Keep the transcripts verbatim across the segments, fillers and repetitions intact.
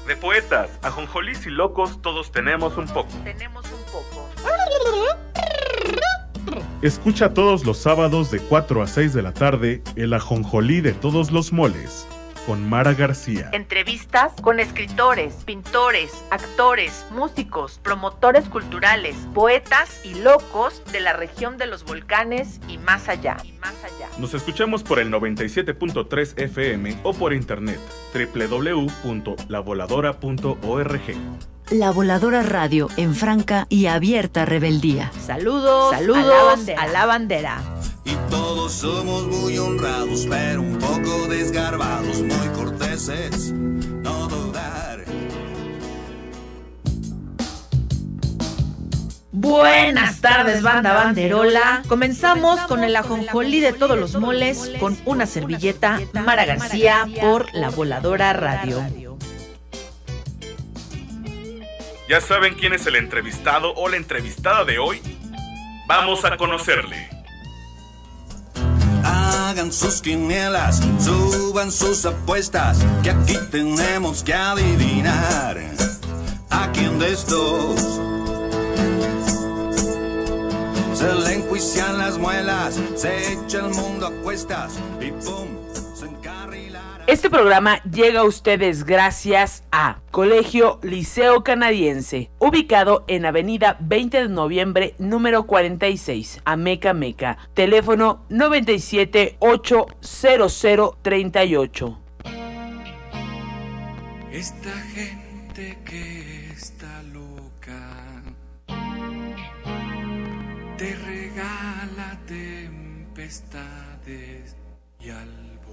De poetas, ajonjolís y locos, todos tenemos un poco. Tenemos un poco. Escucha todos los sábados de cuatro a seis de la tarde el ajonjolí de todos los moles, con Mara García. Entrevistas con escritores, pintores, actores, músicos, promotores culturales, poetas y locos de la región de los volcanes y más allá. Y más allá. Nos escuchamos por el noventa y siete punto tres F M o por internet doble u doble u doble u punto la voladora punto org. La Voladora Radio en franca y abierta rebeldía. Saludos, saludos a la bandera. A la bandera. Y todos somos muy honrados, pero un poco desgarbados, muy corteses, no dudar. Buenas tardes, banda banderola. Comenzamos con el ajonjolí de todos los moles, con una servilleta, Mara García, por La Voladora Radio. ¿Ya saben quién es el entrevistado o la entrevistada de hoy? Vamos a conocerle. Hagan sus quinielas, suban sus apuestas, que aquí tenemos que adivinar a quién de estos se le enjuician las muelas, se echa el mundo a cuestas y pum, se encarrilará. Este programa llega a ustedes gracias a Colegio Liceo Canadiense, ubicado en Avenida veinte de noviembre, número cuarenta y seis, Ameca Meca. Teléfono noventa y siete, ocho cero cero, treinta y ocho. Esta gente que está loca te regala tempestades y alborota.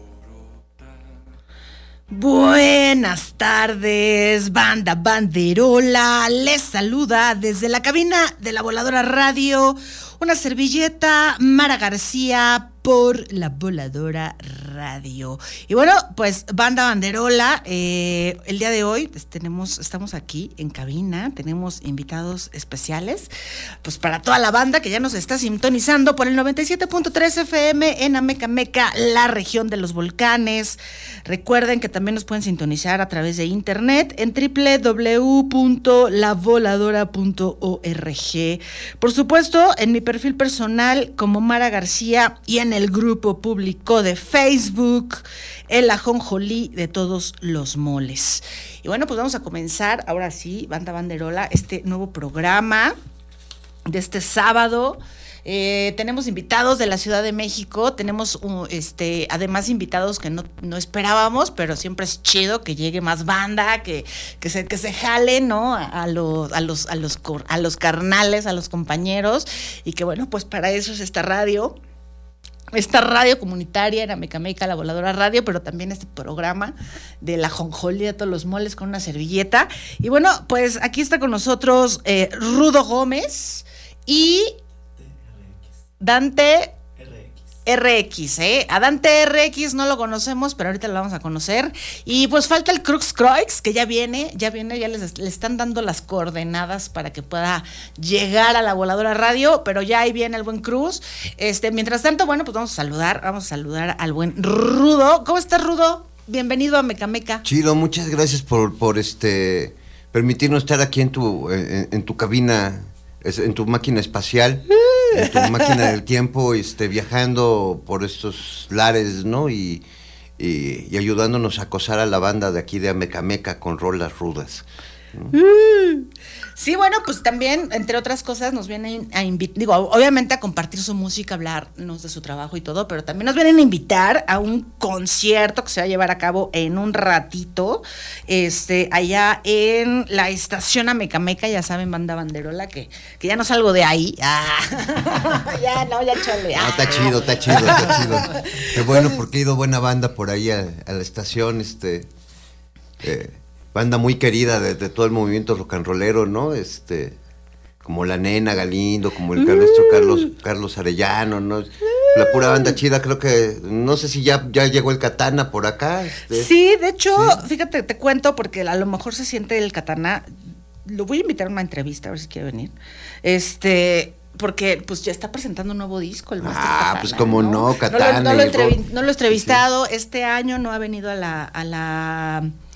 Buenas tardes, banda banderola. Les saluda desde la cabina de La Voladora Radio una servilleta, Mara García, por La Voladora Radio. Y bueno, pues banda banderola, eh, el día de hoy pues, tenemos, estamos aquí en cabina, tenemos invitados especiales, pues para toda la banda que ya nos está sintonizando por el noventa y siete punto tres F M en Ameca Meca, la región de los volcanes. Recuerden que también nos pueden sintonizar a través de internet en doble u doble u doble u punto la voladora punto org. Por supuesto, en mi perfil personal como Mara García y en el grupo público de Facebook, el ajonjolí de todos los moles. Y bueno, pues vamos a comenzar, ahora sí, banda banderola, este nuevo programa de este sábado. Eh, tenemos invitados de la Ciudad de México, tenemos uh, este, además invitados que no, no esperábamos, pero siempre es chido que llegue más banda, que, que se, que se jale, ¿no? A, a los, a los, a los, a los carnales, a los compañeros, y que bueno, pues para eso es esta radio. Esta radio comunitaria en Ameca Meca, La Voladora Radio, pero también este programa de la ajonjolí de todos los moles con una servilleta. Y bueno, pues aquí está con nosotros eh, Rudo Gómez y Dante R X, ¿eh? A Dante R X no lo conocemos, pero ahorita lo vamos a conocer. Y pues falta el Crux Croix, que ya viene, ya viene, ya les, les están dando las coordenadas para que pueda llegar a La Voladora Radio, pero ya ahí viene el buen Cruz. Este, mientras tanto, bueno, pues vamos a saludar, vamos a saludar al buen Rudo. ¿Cómo estás, Rudo? Bienvenido a Ameca Meca. Chido, muchas gracias por, por este permitirnos estar aquí en tu, en, en tu cabina, en tu máquina espacial. En tu máquina del tiempo, este, viajando por estos lares, ¿no? Y, y, y ayudándonos a acosar a la banda de aquí de Ameca Meca con rolas rudas, ¿no? Uh, sí, bueno, pues también, entre otras cosas, nos vienen a invitar, digo, obviamente a compartir su música, hablarnos de su trabajo y todo, pero también nos vienen a invitar a un concierto que se va a llevar a cabo en un ratito, este, allá en la estación Ameca Meca, ya saben, banda banderola, que, que ya no salgo de ahí. Ah, ya, no, ya chole. Ah. No, está chido, está chido, está chido. Qué bueno, porque ha ido buena banda por ahí a, a la estación, este, eh, banda muy querida de, de todo el movimiento rock and rollero, ¿no? Este, como la Nena Galindo, como el nuestro Carlos, Carlos Arellano, ¿no? La pura banda chida, creo que, no sé si ya, ya llegó el Katana por acá. Este. Sí, de hecho, sí. Fíjate, te cuento, porque a lo mejor se siente el Katana, lo voy a invitar a una entrevista, a ver si quiere venir, este... porque pues ya está presentando un nuevo disco, el Master Ah, Katana, pues como no, no Katana. No lo, no lo, entrevi- no lo he entrevistado, sí, sí. Este año no ha venido a la, a la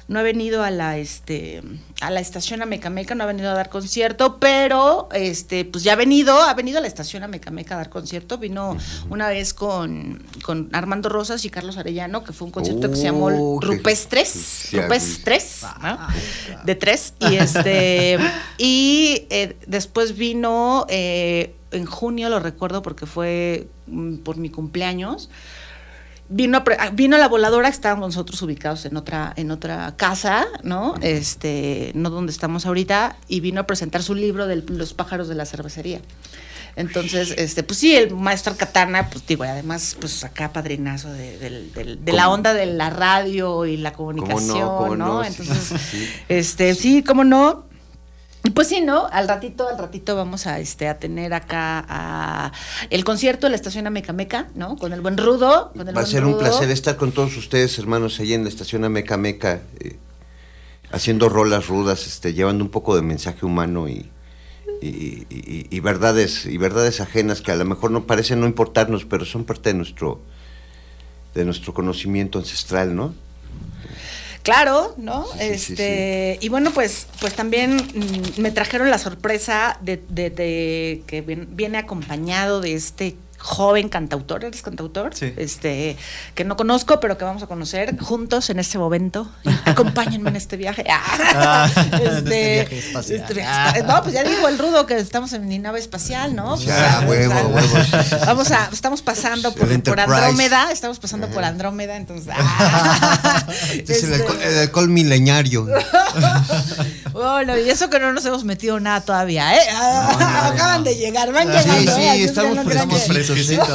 no ha venido a la este a la estación Amecameca, no ha venido a dar concierto, pero este pues ya ha venido, ha venido a la estación Amecameca a dar concierto, vino una vez con, con Armando Rosas y Carlos Arellano, que fue un concierto oh, que se llamó Rupestres, sí, Rupestres, ¿no? De tres, y este y eh, después vino eh, en junio, lo recuerdo porque fue mm, por mi cumpleaños. Vino a, vino a la Voladora, estábamos nosotros ubicados en otra en otra casa, ¿no? Este, no donde estamos ahorita, y vino a presentar su libro de Los pájaros de la cervecería. Entonces, este, pues sí, el maestro Katana, pues digo, y además, pues acá padrinazo de, de, de, de la onda de la radio y la comunicación, ¿cómo no? ¿Cómo ¿no? no? Entonces, sí, sí. este, sí, cómo no. Pues sí, ¿no? Al ratito, al ratito vamos a este a tener acá a el concierto de la estación Amecameca, ¿no? Con el buen Rudo. Con el Va buen a ser Rudo. Un placer estar con todos ustedes, hermanos, ahí en la estación Amecameca, eh, haciendo rolas rudas, este, llevando un poco de mensaje humano y, y, y, y verdades, y verdades ajenas que a lo mejor no parecen no importarnos, pero son parte de nuestro, de nuestro conocimiento ancestral, ¿no? Claro, ¿no? Sí, este sí, sí. Y bueno, pues pues también mmm, me trajeron la sorpresa de, de, de que viene, viene acompañado de este joven cantautor. ¿Eres cantautor? Sí. Este, que no conozco, pero que vamos a conocer juntos en este momento. Acompáñenme en este viaje. Ah, este, en este viaje espacial. Este, ah. No, pues ya dijo el Rudo que estamos en mi nave espacial, ¿no? Pues ya, ya, huevo, o sea, huevo. Vamos a, estamos pasando por, por Andrómeda, estamos pasando Ajá. por Andrómeda, entonces. Ah, este es el alcohol, el alcohol milenario. Bueno, y eso que no nos hemos metido nada todavía, ¿eh? No, no, Acaban no. de llegar, van llegando. Sí, sí, ¿eh? estamos fresquecitos.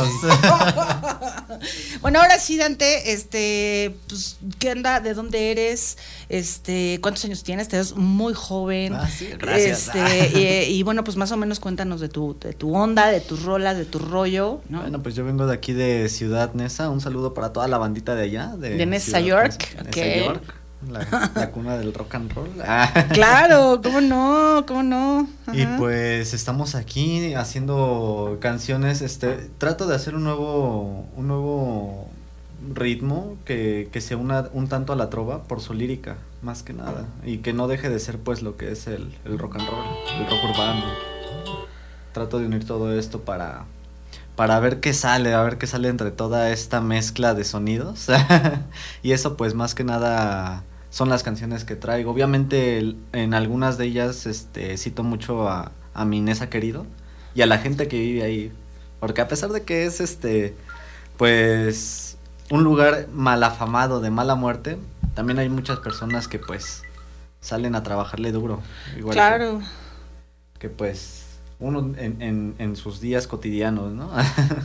Bueno, ahora sí, Dante, este, pues, ¿qué onda? ¿De dónde eres? Este, ¿cuántos años tienes? Te ves muy joven. Ah, sí, gracias. Este, y, y bueno, pues más o menos cuéntanos de tu, de tu onda, de tus rolas, de tu rollo, ¿no? Bueno, pues yo vengo de aquí de Ciudad Neza. Un saludo para toda la bandita de allá. De, de Neza, York. Neza, Okay. Neza, York. La, la cuna del rock and roll. Claro, cómo no, cómo no. Ajá. Y pues estamos aquí haciendo canciones. Este, trato de hacer un nuevo, un nuevo ritmo que, que se una un tanto a la trova por su lírica, más que nada, y que no deje de ser pues lo que es el, el rock and roll, el rock urbano. Trato de unir todo esto para para ver qué sale, a ver qué sale entre toda esta mezcla de sonidos. Y eso pues más que nada son las canciones que traigo. Obviamente en algunas de ellas este cito mucho a, a mi Neza querido y a la gente que vive ahí, porque a pesar de que es este pues un lugar mal afamado, de mala muerte, también hay muchas personas que pues salen a trabajarle duro, igual claro que, que pues uno en, en, en sus días cotidianos, ¿no?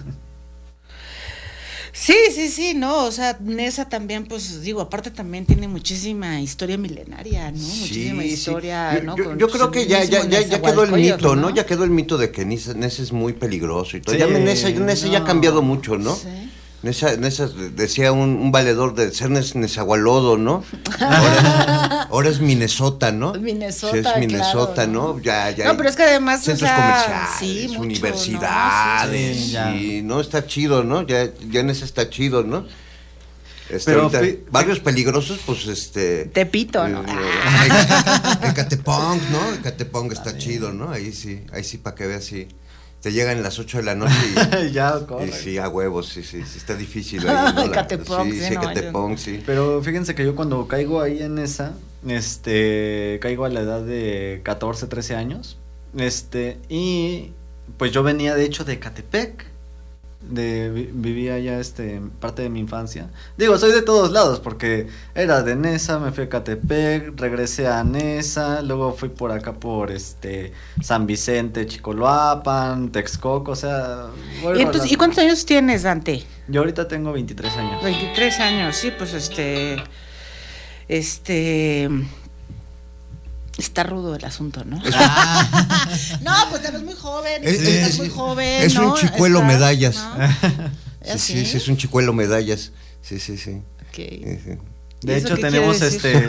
Sí, sí, sí, no, o sea, Neza también, pues digo, aparte también tiene muchísima historia milenaria, ¿no? Sí, muchísima sí. historia, yo, ¿no? Yo, Con yo creo que ya, ya, ya, ya quedó el mito, ¿no? ¿no? Ya quedó el mito de que Neza, Neza es muy peligroso y todo. Sí, ya Neza, Neza no. ya ha cambiado mucho, ¿no? Sí. Neza, Neza decía un, un valedor de ser Nezahualodo, ¿no? Ahora, ahora es Minnesota, ¿no? Minnesota, sí, es Minnesota, claro, ¿no? ¿no? Ya, ya. No, pero es que además, centros o sea, comerciales, sí, mucho, universidades, ¿no? Sí, ya. y no está chido, ¿no? Ya, ya Neza está chido, ¿no? Este, Pero ahorita, fi- barrios peligrosos, pues este. Tepito, ¿no? Eh, Ecatepong, ¿no? Ecatepong está chido, ¿no? Ahí sí, ahí sí, para que veas, sí. Te llegan las ocho de la noche y, ya, corre. y sí, a huevos, sí, sí, sí, está difícil ahí, ¿no? La- Ecatepong, sí, sí, sí, no, Ecatepong, sí. Pero fíjense que yo cuando caigo ahí en esa, este, caigo a la edad de catorce, trece años, este, y pues yo venía de hecho de Catepec, de vi- vivía ya este parte de mi infancia. Digo, soy de todos lados porque era de Neza, me fui a Catepec, regresé a Neza, luego fui por acá por este San Vicente, Chicoloapan, Texcoco, o sea, voy ¿Y, entonces, rolando. ¿Y cuántos años tienes, Dante? Yo ahorita tengo veintitrés años. veintitrés años, sí, pues este, este, está rudo el asunto, ¿no? No, pues te ves muy joven, Es- estás es- muy joven, Es ¿no? un chicuelo Estás, medallas. ¿no? Sí, ¿Así? sí, sí, es un chicuelo medallas. Sí, sí, sí. Ok. Sí, sí. De ¿Eso hecho qué tenemos quiere este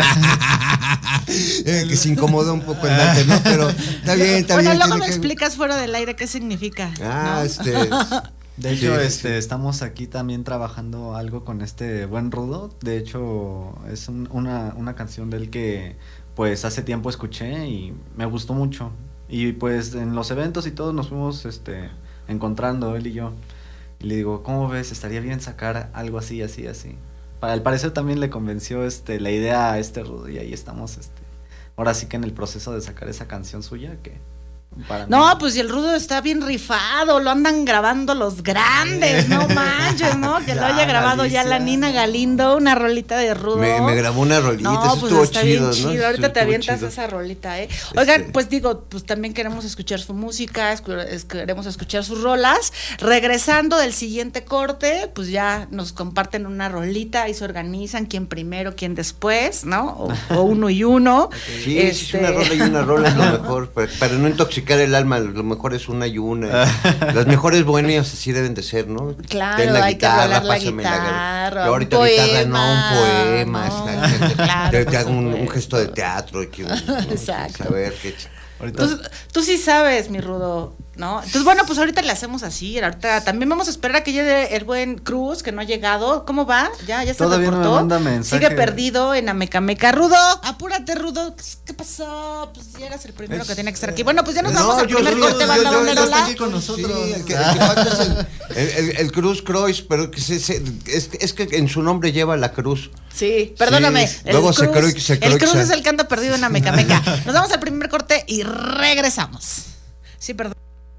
Eh, que se incomoda un poco el Dante, ¿no? Pero está bien, está Bueno, bien. luego tiene me que- explicas fuera del aire qué significa. Ah, ¿no? este. De hecho, Sí, sí, este, sí. estamos aquí también trabajando algo con este buen Rudo. De hecho, es un- una, una canción del que pues hace tiempo escuché y me gustó mucho. Y pues en los eventos y todo nos fuimos este, encontrando, él y yo. Y le digo, ¿cómo ves? Estaría bien sacar algo así, así, así. Para, al parecer también le convenció este, la idea a este Rudo y ahí estamos, este, ahora sí que en el proceso de sacar esa canción suya que... para mí- No, pues y el Rudo está bien rifado, lo andan grabando los grandes, no manches, ¿no? Que lo Ya, haya grabado ya la Galicia. Nina Galindo, una rolita de Rudo. Me, me grabó una rolita, No, eso pues estuvo está chido, bien ¿no? chido. Ahorita Estuvo te avientas chido. esa rolita, ¿eh? Oigan, Este- pues digo, pues también queremos escuchar su música, escu- es- queremos escuchar sus rolas. Regresando del siguiente corte, pues ya nos comparten una rolita y se organizan quién primero, quién después, ¿no? O, o uno y uno. Sí, Este- sí, una rola y una rola es lo mejor, para, para no intoxicar el alma, lo mejor es una y una. Las mejores buenas así deben de ser, ¿no? Claro, Ten la hay que guitarra, rolar la pásame la guitarra, Yo ahorita un guitarra no, un poema, poema, ¿no? exactamente. Claro, te, por te hago un, un supuesto. gesto de teatro, que, ¿no? Exacto. Saber que... Ahorita- Tú, tú sí sabes, mi Rudo, ¿no? Entonces, bueno, pues ahorita le hacemos así. Ahorita también vamos a esperar a que llegue el buen Cruz, que no ha llegado. ¿Cómo va? ¿Ya, ya se Todavía no me reportó? manda mensaje. Sigue perdido en Amecameca. Rudo, apúrate, Rudo. ¿Qué pasó? Pues ya eras el primero Es- que tenía que estar aquí. Bueno, pues ya nos No, vamos al yo- primer yo- corte, yo- banda yo- yo- banderola. está aquí con nosotros. Sí, el que, el que falta es el, el, el- el Cruz Croix, pero que se, se- es, es que en su nombre lleva la cruz. Sí, perdóname. Sí, el luego se Cruz, creo que se el creo que Cruz se- es el que anda perdido en Amecameca. Nos vamos al primer corte y regresamos. Sí, perdón.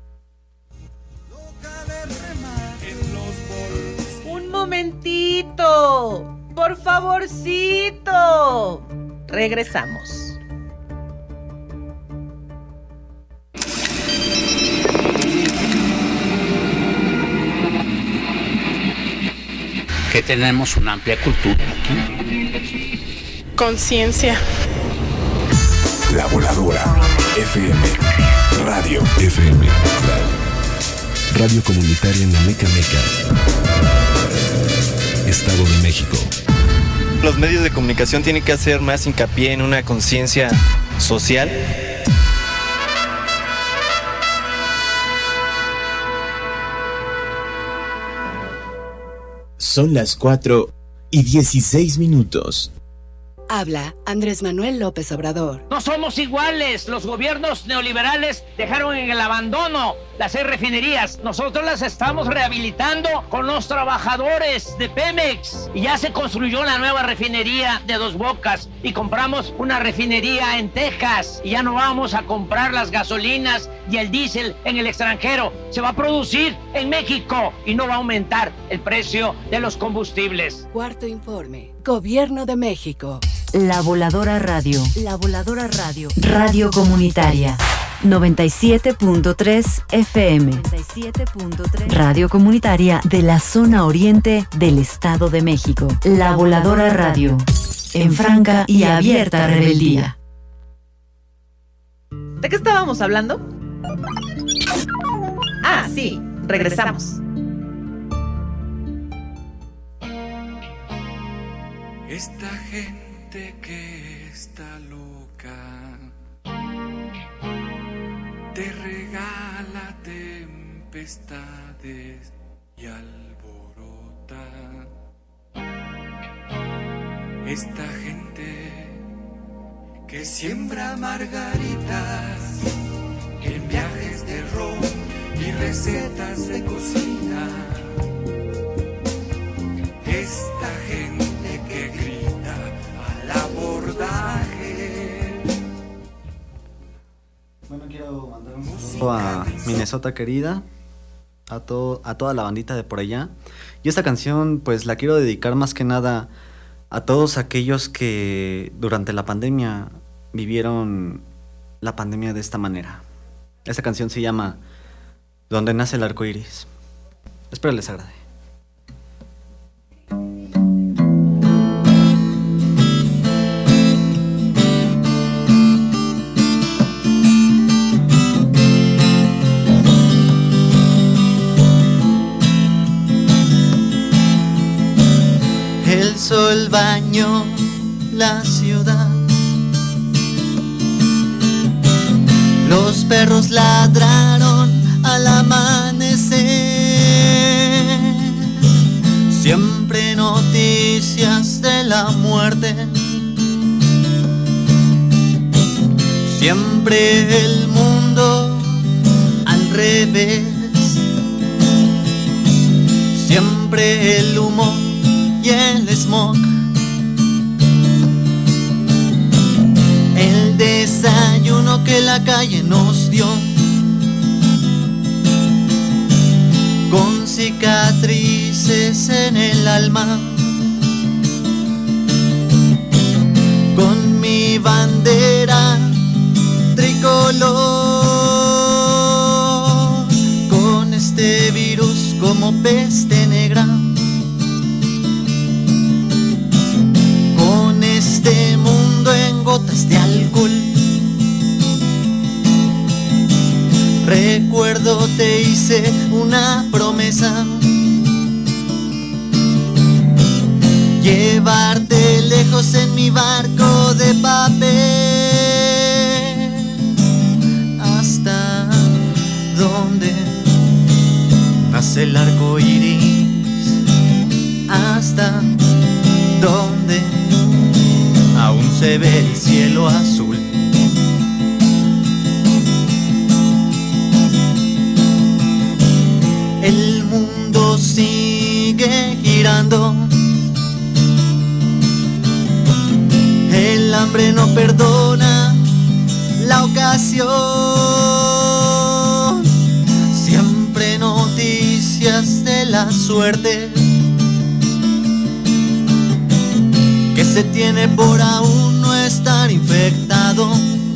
Un momentito. Por favorcito. Regresamos. Que tenemos una amplia cultura aquí. Conciencia. La Voladora F M. Radio F M. Radio comunitaria en Amecameca, Estado de México. Los medios de comunicación tienen que hacer más hincapié en una conciencia social. Son las cuatro y dieciséis minutos. Habla Andrés Manuel López Obrador. No somos iguales. Los gobiernos neoliberales dejaron en el abandono las seis refinerías. Nosotros las estamos rehabilitando con los trabajadores de Pemex. Y ya se construyó la nueva refinería de Dos Bocas. Y compramos una refinería en Texas. Y ya no vamos a comprar las gasolinas y el diésel en el extranjero. Se va a producir en México y no va a aumentar el precio de los combustibles. Cuarto informe. Gobierno de México. La Voladora Radio. La Voladora Radio. Radio comunitaria. noventa y siete punto tres F M. noventa y siete punto tres. Radio comunitaria de la zona oriente del Estado de México. La Voladora Radio. En franca y abierta rebeldía. ¿De qué estábamos hablando? Ah, sí, regresamos. Esta gente que está loca te regala tempestades y alborota. Esta gente que siembra margaritas en viajes de ron y recetas de cocina. Esta gente que grita al abordaje. Bueno, quiero mandar un saludo a Minnesota querida, a, to- a toda la bandita de por allá. Y esta canción pues la quiero dedicar más que nada a todos aquellos que durante la pandemia vivieron la pandemia de esta manera. Esta canción se llama Donde nace el arco iris. Espero les agrade. El sol bañó la ciudad. Los perros ladraron al amanecer. noticias de la muerte. Siempre el mundo al revés. Siempre el humo y el smog. El desayuno que la calle nos dio, con cicatrices en el alma, con mi bandera tricolor, con este virus como peste negra, con este mundo en gotas de alcohol. Recuerdo te hice una promesa, llevarte lejos en mi barco de papel, hasta donde nace el arco iris, hasta donde aún se ve el cielo azul. El mundo sigue girando, el hambre no perdona la ocasión. Siempre noticias de la suerte que se tiene por aún no estar infectado.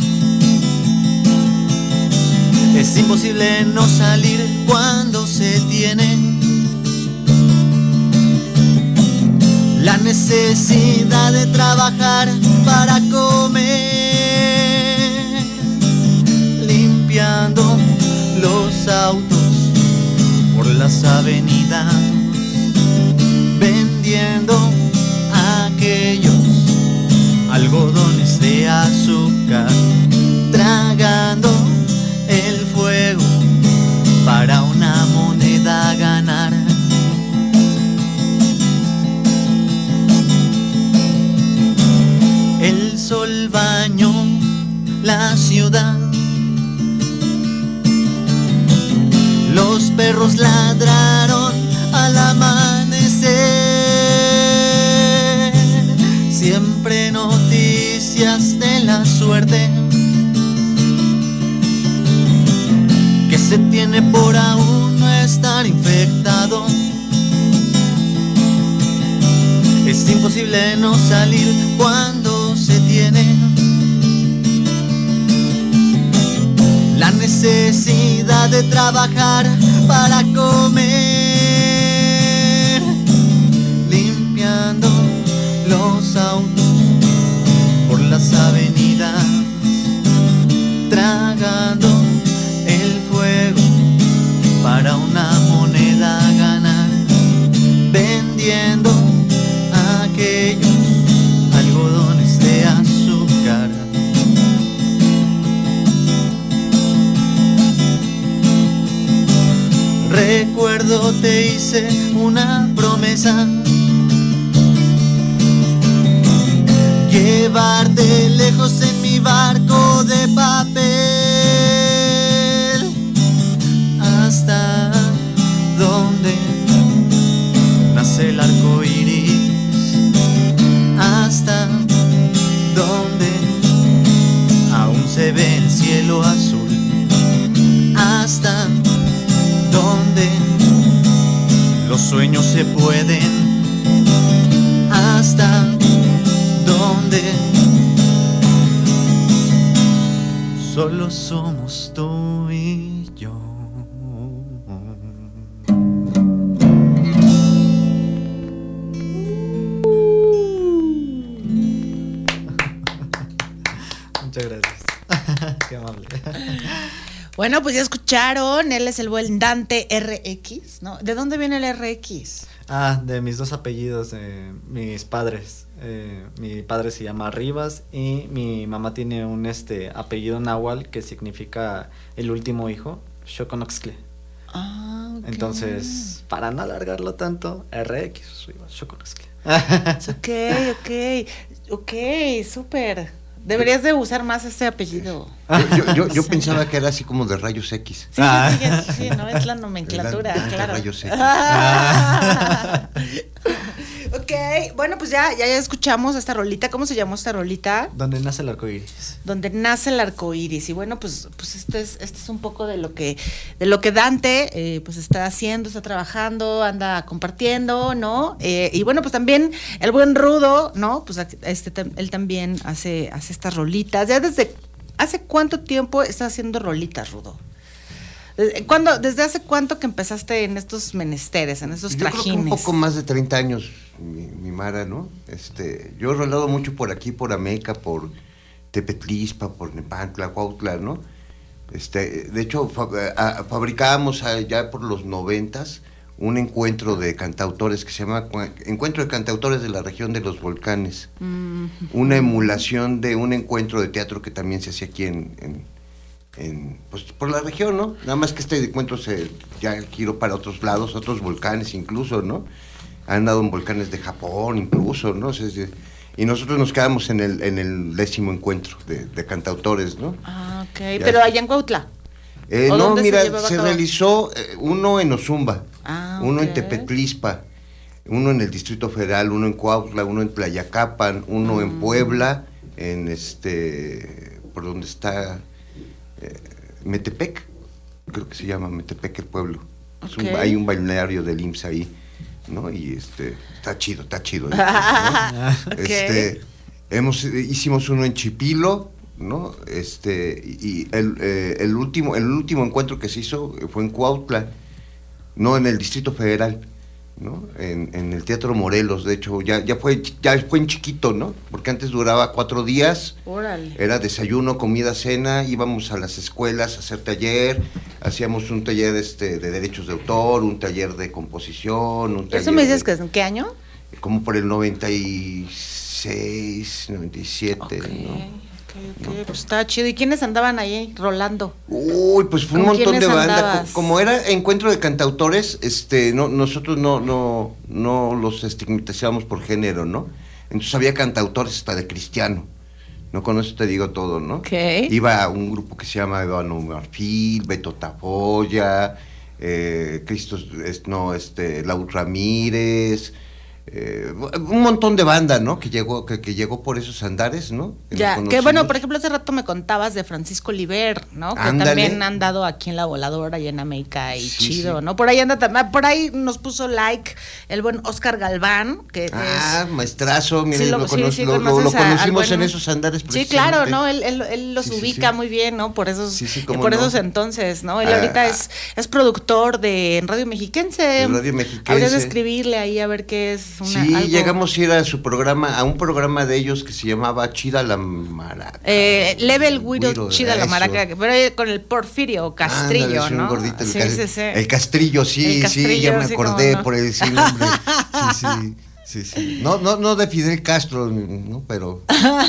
Es imposible no salir cuando se tiene la necesidad de trabajar para comer, limpiando los autos por las avenidas, vendiendo aquellos algodones de azúcar, tragando el fuego para una moneda ganar. El sol bañó la ciudad, los perros ladraron al amanecer. Siempre noticias de la suerte que se tiene por aún no estar infectado. Es imposible no salir cuando se tiene la necesidad de trabajar para comer, limpiando los autos por las avenidas, tragando el fuego para una moneda ganar, vendiendo aquellos algodones de azúcar. Recuerdo te hice una promesa, llevarte lejos en mi barco de papel, hasta donde nace el arco iris, hasta donde aún se ve el cielo azul, hasta donde los sueños se pueden, hasta donde solo somos tú y yo. Muchas gracias. Qué amable. Bueno, pues ya escucharon, él es el buen Dante R X, ¿no? ¿De dónde viene el R X? Ah, de mis dos apellidos, de mis padres. Eh, mi padre se llama Rivas y mi mamá tiene un este apellido náhuatl que significa el último hijo, Xoconoxtle. Ah, okay. Entonces, para no alargarlo tanto, R X, Rivas, Xoconoxtle. Ok, ok, ok, súper. Deberías de usar más ese apellido. Yo, yo, yo sí. pensaba que era así como de rayos X. Sí, ah. sí, sí, no, es la nomenclatura, Era, claro. De rayos X. Ah. Ok, bueno, pues ya, ya escuchamos esta rolita. ¿Cómo se llamó esta rolita? Donde nace el arco iris. Donde nace el arco iris. Y bueno, pues, pues este es, este es un poco de lo que, de lo que Dante eh, pues está haciendo, está trabajando, anda compartiendo, ¿no? Eh, y bueno, pues también el buen Rudo, ¿no? Pues este él también hace, hace estas rolitas. Ya desde ¿hace cuánto tiempo estás haciendo rolitas, Rudo? ¿Cuándo, ¿Desde hace cuánto que empezaste en estos menesteres, en estos yo trajines? Yo creo que un poco más de treinta años, mi, mi Mara, ¿no? Este, yo he rolado mucho por aquí, por Ameca, por Tepetlispa, por Nepantla, Cuautla, ¿no? Este, de hecho, fab, a, fabricábamos ya por los noventas un encuentro de cantautores que se llama Encuentro de Cantautores de la Región de los Volcanes. Mm-hmm. Una emulación de un encuentro de teatro que también se hacía aquí en... en En, pues por la región, ¿no? Nada más que este encuentro se ya giró para otros lados, otros volcanes incluso, ¿no? Han dado en volcanes de Japón incluso, ¿no? O sea, y nosotros nos quedamos en el en el décimo encuentro de, de cantautores, ¿no? Ah, ok. Ya. Pero allá en Cuautla. Eh, no, mira, se, se realizó eh, uno en Ozumba, ah, uno okay. en Tepetlispa, uno en el Distrito Federal, uno en Cuautla, uno en Tlayacapan, uno mm. en Puebla, en este, por donde está... Eh, Metepec, creo que se llama Metepec el pueblo. Okay. Es un, hay un balneario del I M S S ahí, ¿no? Y este, está chido, está chido. ¿no? Okay. Este, hemos, hicimos uno en Chipilo, ¿no? Este, y el, eh, el último, el último encuentro que se hizo fue en Cuautla, no en el Distrito Federal, ¿no? En, en el Teatro Morelos, de hecho, ya, ya fue, ya fue en chiquito, ¿no? Porque antes duraba cuatro días. Órale. Era desayuno, comida, cena, íbamos a las escuelas a hacer taller, hacíamos un taller este de derechos de autor, un taller de composición, un taller. ¿Eso me dices de, que en qué año? Como por el noventa y seis, noventa y siete, okay. ¿no? Okay, okay. Pues estaba chido. ¿Y quiénes andaban ahí rolando? Uy, pues fue un montón de banda. Como era encuentro de cantautores, este, no, nosotros no, no, no los estigmatizábamos por género, ¿no? Entonces había cantautores hasta de cristiano. No con eso te digo todo, ¿no? Okay. Iba un grupo que se llama Ébano Marfil, Beto Tafoya, eh, Cristo, no, este, Lau Ramírez. Eh, un montón de banda, ¿no? Que llegó, que, que llegó por esos andares, ¿no? Que ya, que bueno, por ejemplo, hace rato me contabas de Francisco Oliver, ¿no? Que Ándale. También han dado aquí en La Voladora y en América y sí, chido, sí. ¿no? Por ahí anda también, por ahí nos puso like el buen Oscar Galván, que ah, es, maestrazo, miren, sí, lo, lo, cono sí, sí, lo, lo, lo conocimos buen, en esos andares. Sí, claro, ¿no? Él, él, él los sí, ubica sí, sí. muy bien, ¿no? Por esos, sí, sí, por no. esos entonces, ¿no? Él ah, ahorita ah, es, es productor de en Radio Mexiquense. De Radio Mexiquense. Habría de escribirle ahí a ver qué es una, sí, algo. Llegamos a ir a su programa, a un programa de ellos que se llamaba Chida la Maraca. Eh, Level Guiro, Chida eso. La Maraca, pero con el Porfirio Castrillo, Ándale, ¿no? Gordito, el, sí, ca sí, sí. el Castrillo, sí, el Castrillo, sí, ya me acordé sí, no. por el sí, nombre. Sí, sí, sí, sí. No, no, no de Fidel Castro, ¿no? Pero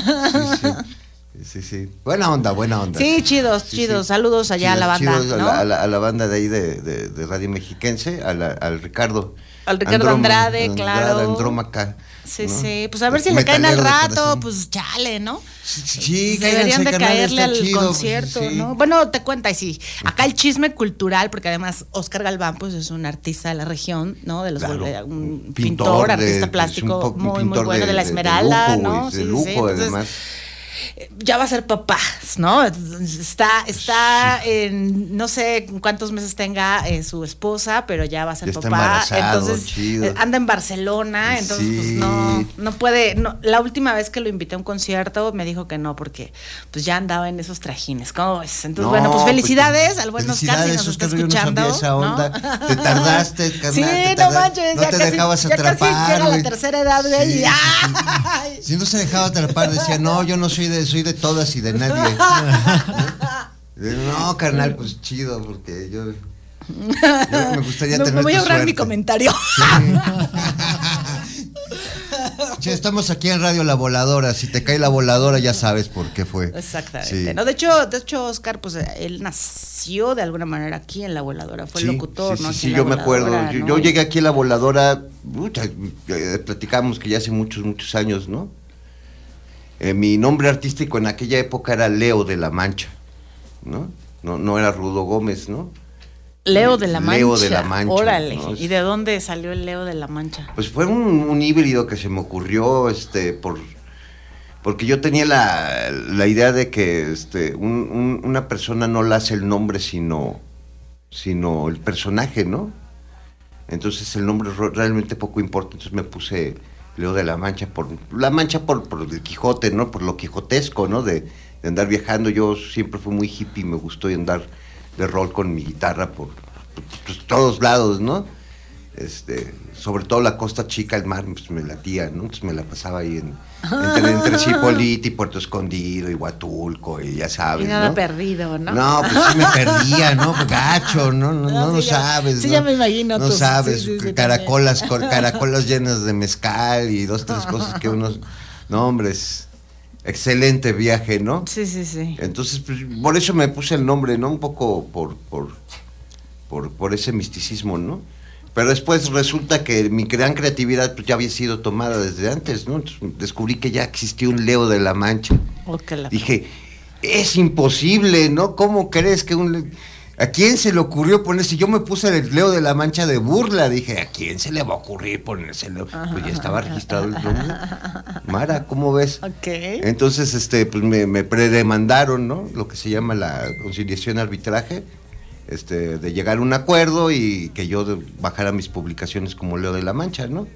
sí, sí. Sí, sí, buena onda, buena onda. Sí, chidos, sí, chidos, sí. Saludos allá chidos, a la banda, chidos, ¿no? a, la, a, la, a la banda de ahí de, de, de Radio Mexiquense, a la, al Ricardo. Al Ricardo Androma, Andrade, Andrade, claro. Andrómaca. Sí, ¿no? Sí, pues a ver si le caen al rato, pues chale, ¿no? Sí, deberían de caerle al chido, concierto, sí. ¿no? Bueno, te cuenta, y sí, acá el chisme cultural, porque además Oscar Galván, pues es un artista de la región, ¿no? De los claro. un pintor, pintor artista de, plástico, un muy, muy bueno, de, de la Esmeralda, de lujo, ¿no? De sí, lujo, sí, entonces, además. Ya va a ser papá, ¿no? Está, está en, no sé cuántos meses tenga eh, su esposa, pero ya va a ser ya está papá. Entonces chido. Anda en Barcelona, entonces sí. pues no, no puede. No, la última vez que lo invité a un concierto me dijo que no, porque pues ya andaba en esos trajines. ¿Cómo ves? Entonces, no, bueno, pues felicidades pues, al buen Oscar si nos está escuchando. Yo no sabía esa onda. ¿No? Te tardaste, carnal. Sí, te no manches, no ya te casi, dejabas ya atrapar. Casi llega la tercera edad, güey. Sí, sí, sí. Si no se dejaba atrapar, decía, no, yo no soy de, soy de todas y de nadie. No, carnal, pues chido, porque yo, yo me gustaría no, tener me voy a ahorrar suerte. mi comentario. Sí. Sí, estamos aquí en Radio La Voladora. Si te cae la voladora, ya sabes por qué fue. Exactamente. Sí. No, de hecho, de hecho, Oscar, pues él nació de alguna manera aquí en La Voladora. Fue Sí, locutor, sí, ¿no? Sí, Aquí sí, en La yo me Voladora, acuerdo. Yo, ¿no? yo llegué aquí a La Voladora, pucha, eh, platicamos que ya hace muchos, muchos años, ¿no? Eh, mi nombre artístico en aquella época era Leo de la Mancha, ¿no? No, no era Rudo Gómez, ¿no? Leo de la Mancha. Leo de la Mancha. Órale. ¿no? ¿Y de dónde salió el Leo de la Mancha? Pues fue un, un híbrido que se me ocurrió, este, por porque yo tenía la, la idea de que este, un, un, una persona no la hace el nombre, sino, sino el personaje, ¿no? Entonces el nombre realmente poco importa, entonces me puse Leo de la Mancha, por la Mancha por, por el Quijote, ¿no? Por lo quijotesco, ¿no? De, de andar viajando. Yo siempre fui muy hippie, me gustó andar de rol con mi guitarra por, por, por todos lados, ¿no? Este, sobre todo la Costa Chica, el mar, pues me latía, ¿no? Entonces me la pasaba ahí en, entre, entre Cipolite y Puerto Escondido y Huatulco y ya sabes, Y nada ¿no? perdido, ¿no? No, pues sí me perdía, ¿no? Gacho, ¿no? No, no, no sí, ya- sabes, sí, ¿no? ya me imagino No tus- sabes, sí, sí, sí, caracolas, cor- caracolas llenas de mezcal y dos, tres cosas que unos... No, hombre, es excelente viaje, ¿no? Sí, sí, sí. Entonces, pues, por eso me puse el nombre, ¿no? Un poco por, por, por, por ese misticismo, ¿no? Pero después resulta que mi gran creatividad pues, ya había sido tomada desde antes, ¿no? Entonces, descubrí que ya existía un Leo de la Mancha. Oh, que la- Dije, es imposible, ¿no? ¿Cómo crees que un... ¿A quién se le ocurrió ponerse? Yo me puse el Leo de la Mancha de burla, dije, ¿a quién se le va a ocurrir ponérselo? Pues ya estaba registrado el nombre. Mara, ¿cómo ves? Ok. Entonces, este, pues me, me predemandaron, ¿no? Lo que se llama la conciliación arbitraje, este, de llegar a un acuerdo y que yo de- bajara mis publicaciones como Leo de la Mancha, ¿no?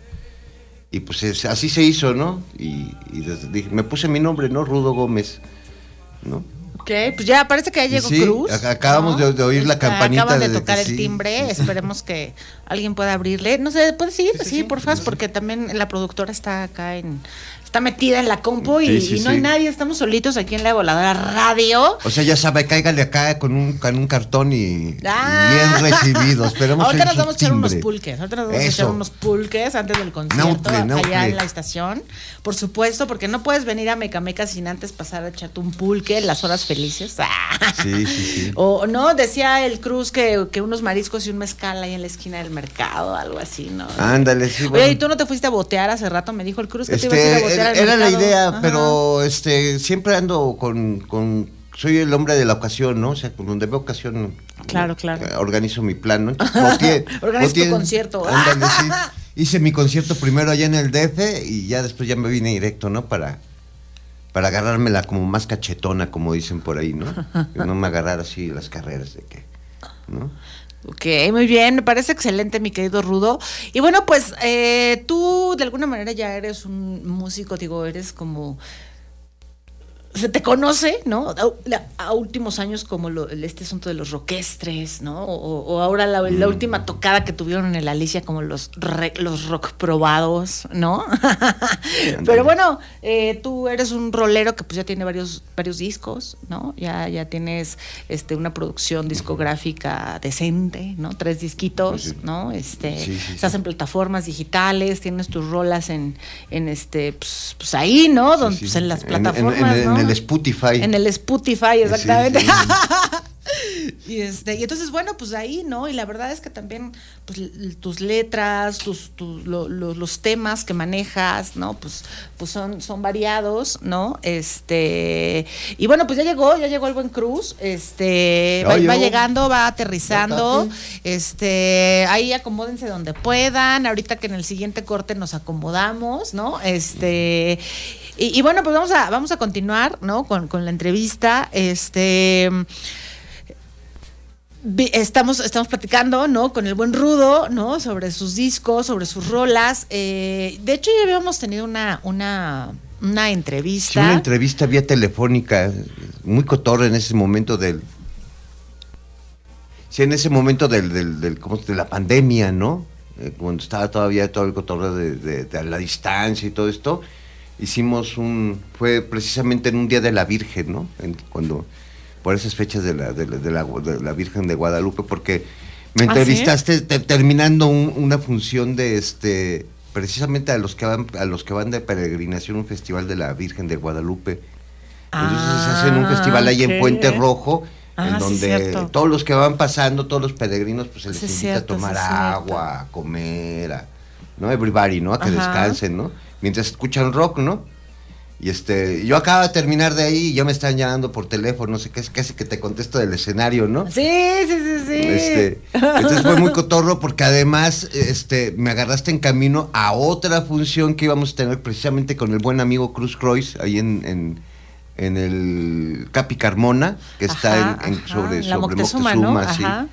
Y pues es- así se hizo, ¿no? Y, y desde- dije, me puse mi nombre, ¿no? Rudo Gómez, ¿no? Ok, pues ya parece que ya llegó Sí, Cruz. ac- acabamos de, de oír la Está- campanita. Acaban de que tocar el sí, timbre, sí, sí. esperemos que alguien pueda abrirle. No sé, ¿puedes ir? Sí, por favor, porque también la productora está acá en... Está metida en la compu y, Sí, sí, y no sí. hay nadie, estamos solitos aquí en La Voladora Radio. O sea, ya sabe, cáigale acá con un, con un cartón y Ah. bien recibido. Esperemos Ahorita oír nos su vamos a echar unos timbre. pulques, ahorita nos vamos a Eso. echar unos pulques antes del concierto, Nautle, nautle. allá en la estación, por supuesto, porque no puedes venir a Mecameca sin antes pasar a echarte un pulque en las horas felices. Sí, sí, sí. O no, decía el Cruz que, que unos mariscos y un mezcal ahí en la esquina del mercado, algo así, ¿no? Ándale, sí, Oye, bueno. ¿y tú no te fuiste a botear hace rato? Me dijo el Cruz que te ibas a Este, ir a botear al era la mercado. idea, Ajá. pero este siempre ando con, con soy el hombre de la ocasión, ¿no? O sea, con donde veo ocasión Claro, claro. eh, organizo mi plan, ¿no? Entonces, boteé- Organizas tu boteé- concierto. ándale, sí. Hice mi concierto primero allá en el D F y ya después ya me vine directo, ¿no? Para para agarrármela como más cachetona, como dicen por ahí, ¿no? Que no me agarrar así las carreras de que, ¿no? Ok, muy bien, me parece excelente, mi querido Rudo. Y bueno, pues eh, tú de alguna manera ya eres un músico, digo, eres como... Se te conoce, ¿no? A, la- a últimos años como lo- este asunto de los rockestres, ¿no? O, o ahora la, la última tocada que tuvieron en el Alicia como los, re- los rock probados, ¿no? Pero bueno, eh, tú eres un rolero que pues ya tiene varios varios discos, ¿no? Ya ya tienes este una producción discográfica decente, ¿no? Tres disquitos, ¿no? Este, Sí, sí, sí. estás en plataformas digitales, tienes tus rolas en en este pues, pues ahí, ¿no? Donde, Sí, pues, sí. en las En- en- plataformas, en, ¿no? en el Spotify. En el Spotify, exactamente. Sí, sí, Y este, y entonces, bueno, pues ahí, ¿no? Y la verdad es que también, pues, l- tus letras, tus, tus lo- lo- los temas que manejas, ¿no? Pues, pues son, son variados, ¿no? Este, y bueno, pues ya llegó, ya llegó el buen Cruz, este, va, Ya va llegó. llegando, va aterrizando, este, ahí acomódense donde puedan, ahorita que en el siguiente corte nos acomodamos, ¿no? Este, y, y bueno, pues vamos a, vamos a continuar, ¿no? Con, con la entrevista, este... Vi- Estamos, estamos platicando, ¿no? Con el buen Rudo, ¿no? Sobre sus discos, sobre sus rolas. Eh, de hecho, ya habíamos tenido una, una, una Sí, entrevista. una entrevista vía telefónica, muy cotorra en ese momento del... Sí, en ese momento del, del, del ¿cómo se- de la pandemia, ¿no? Eh, cuando estaba todavía todo el cotorreo de, de, de la distancia y todo esto, hicimos un... Fue precisamente en un Día de la Virgen, ¿no? En- cuando... Por esas fechas de la, de, la, de la, de la Virgen de Guadalupe, porque me ¿Ah, entrevistaste te- terminando un- una función de este precisamente a los que van, a los que van de peregrinación a un festival de la Virgen de Guadalupe. Entonces Ah, hacen un festival ahí ok. en Puente Rojo, Ah, en sí, donde cierto. todos los que van pasando, todos los peregrinos, pues se les Sí, invita cierto, a tomar sí, cierto. agua, a comer, a, ¿no? Everybody, ¿no? A que Ajá. descansen, ¿no? Mientras escuchan rock, ¿no? Y este, yo acabo de terminar de ahí y ya me están llamando por teléfono, no sé qué, es casi que te contesto del escenario, ¿no? Sí, sí, sí, sí. Este, entonces fue muy cotorro porque además este, me agarraste en camino a otra función que íbamos a tener precisamente con el buen amigo Cruz Croix, ahí en, en, en el Capi Carmona, que está Ajá, en, en- ajá, sobre, en la sobre Moctezuma, Moctezuma, ¿no? sí. Ajá.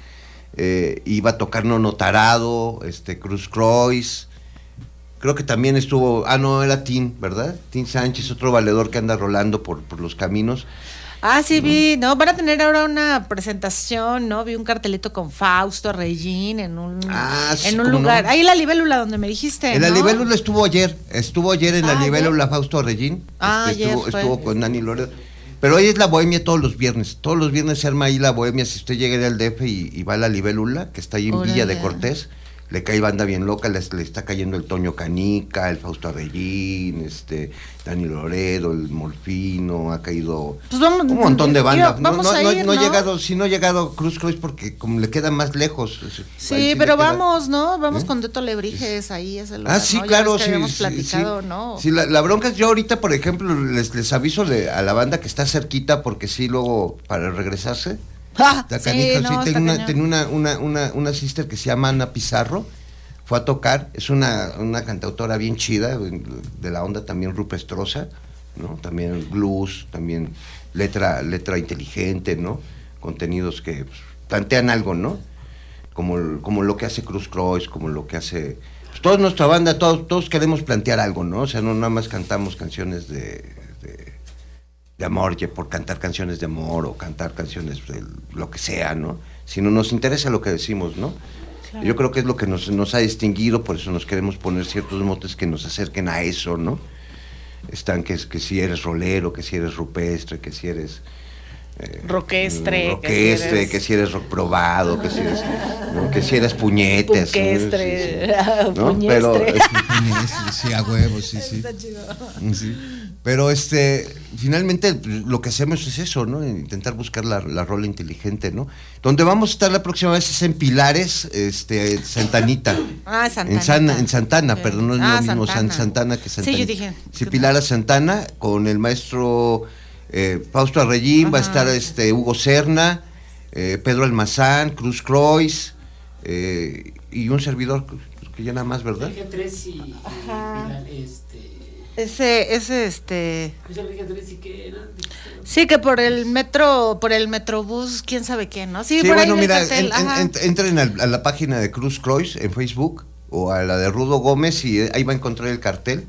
Eh, iba a tocar Nono Tarado, este, Cruz Croix. Creo que también estuvo, ah no, era Tin, ¿verdad? Tin Sánchez, otro valedor que anda rolando por, por los caminos. Ah, sí, vi, ¿no? Van a tener ahora una presentación, ¿no? Vi un cartelito con Fausto Regín en un, Ah, sí, en un ¿cómo lugar. no? Ahí la libélula donde me dijiste, En la ¿no? libélula estuvo ayer, estuvo ayer en la Ah, libélula Fausto Regín, Ah, este, ayer estuvo, fue. estuvo con Dani Loredo. Pero hoy es la bohemia todos los viernes, todos los viernes se arma ahí la bohemia, si usted llega al D F y, y va a la libélula, que está ahí en Órale. Villa de Cortés, le cae banda bien loca, le, le está cayendo el Toño Canica, el Fausto Regín, este, Dani Loredo, el Morfino, ha caído Pues vamos, un montón de bandas. yo- vamos no, no, a no, ir, no ha ¿no? llegado, sí no ha llegado Cruz Croix porque como le queda más lejos. ahí Sí, le pero queda- vamos, ¿no? Vamos ¿Eh? con Teto Lebrijes ahí, ese lugar, Ah, sí, ¿no? Ya claro, ves que sí, habíamos sí, platicado, sí. ¿no? Sí, la, la bronca es, yo ahorita, por ejemplo, les, les aviso le- a la banda que está cerquita, porque sí, luego, para regresarse, Ah, está sí, canija, no, sí, está tengo una, cañón. tengo una, una, una, una sister que se llama Ana Pizarro, fue a tocar, es una, una cantautora bien chida, de la onda también rupestrosa, ¿no? También blues, también letra, letra inteligente, ¿no? Contenidos que pues, plantean algo, ¿no? Como, como lo que hace Cruz Croix, como lo que hace... Pues, toda nuestra banda, todos, todos queremos plantear algo, ¿no? O sea, no nada más cantamos canciones de, de, de amor, ya por cantar canciones de amor o cantar canciones de lo que sea, ¿no? Sino nos interesa lo que decimos, ¿no? Claro. Yo creo que es lo que nos, nos ha distinguido, por eso nos queremos poner ciertos motes que nos acerquen a eso, ¿no? Están que, que si eres rolero, que si eres rupestre, que si eres... Eh, Roquestre, roquestre, que si eres- que si eres rock probado, que si eres, ¿no? que si eres puñetes. ¿no? Punquestre, Sí, sí. ¿no? puñestre. Pero, este, sí, a huevo, sí, sí. Está chido. Sí. Pero este, finalmente pues, lo que hacemos es eso, ¿no? Intentar buscar la, la rola inteligente, ¿no? Donde vamos a estar la próxima vez es en Pilares, este, Santanita. Ah, Santana. En, San, en Santana, Ok. perdón, no es Ah, lo mismo Santana. San, Santana que Santana. Sí, yo dije. Sí, Pilar a Santana, con el maestro eh, Fausto Arreyín, va a estar este Hugo Serna, eh, Pedro Almazán, Cruz Croix, eh, y un servidor, que ya nada más, ¿verdad? Eje tres y, y Ajá. Pilar, este... Ese, ese, este... ¿Es el Eje tres y qué era? Sí, que por el metro, por el metrobús, quién sabe qué, ¿no? Sí, Sí, por bueno, ahí en el mira, cartel, en- ajá. en- entren al- a la página de Cruz Croix en Facebook o a la de Rudo Gómez y eh, ahí va a encontrar el cartel.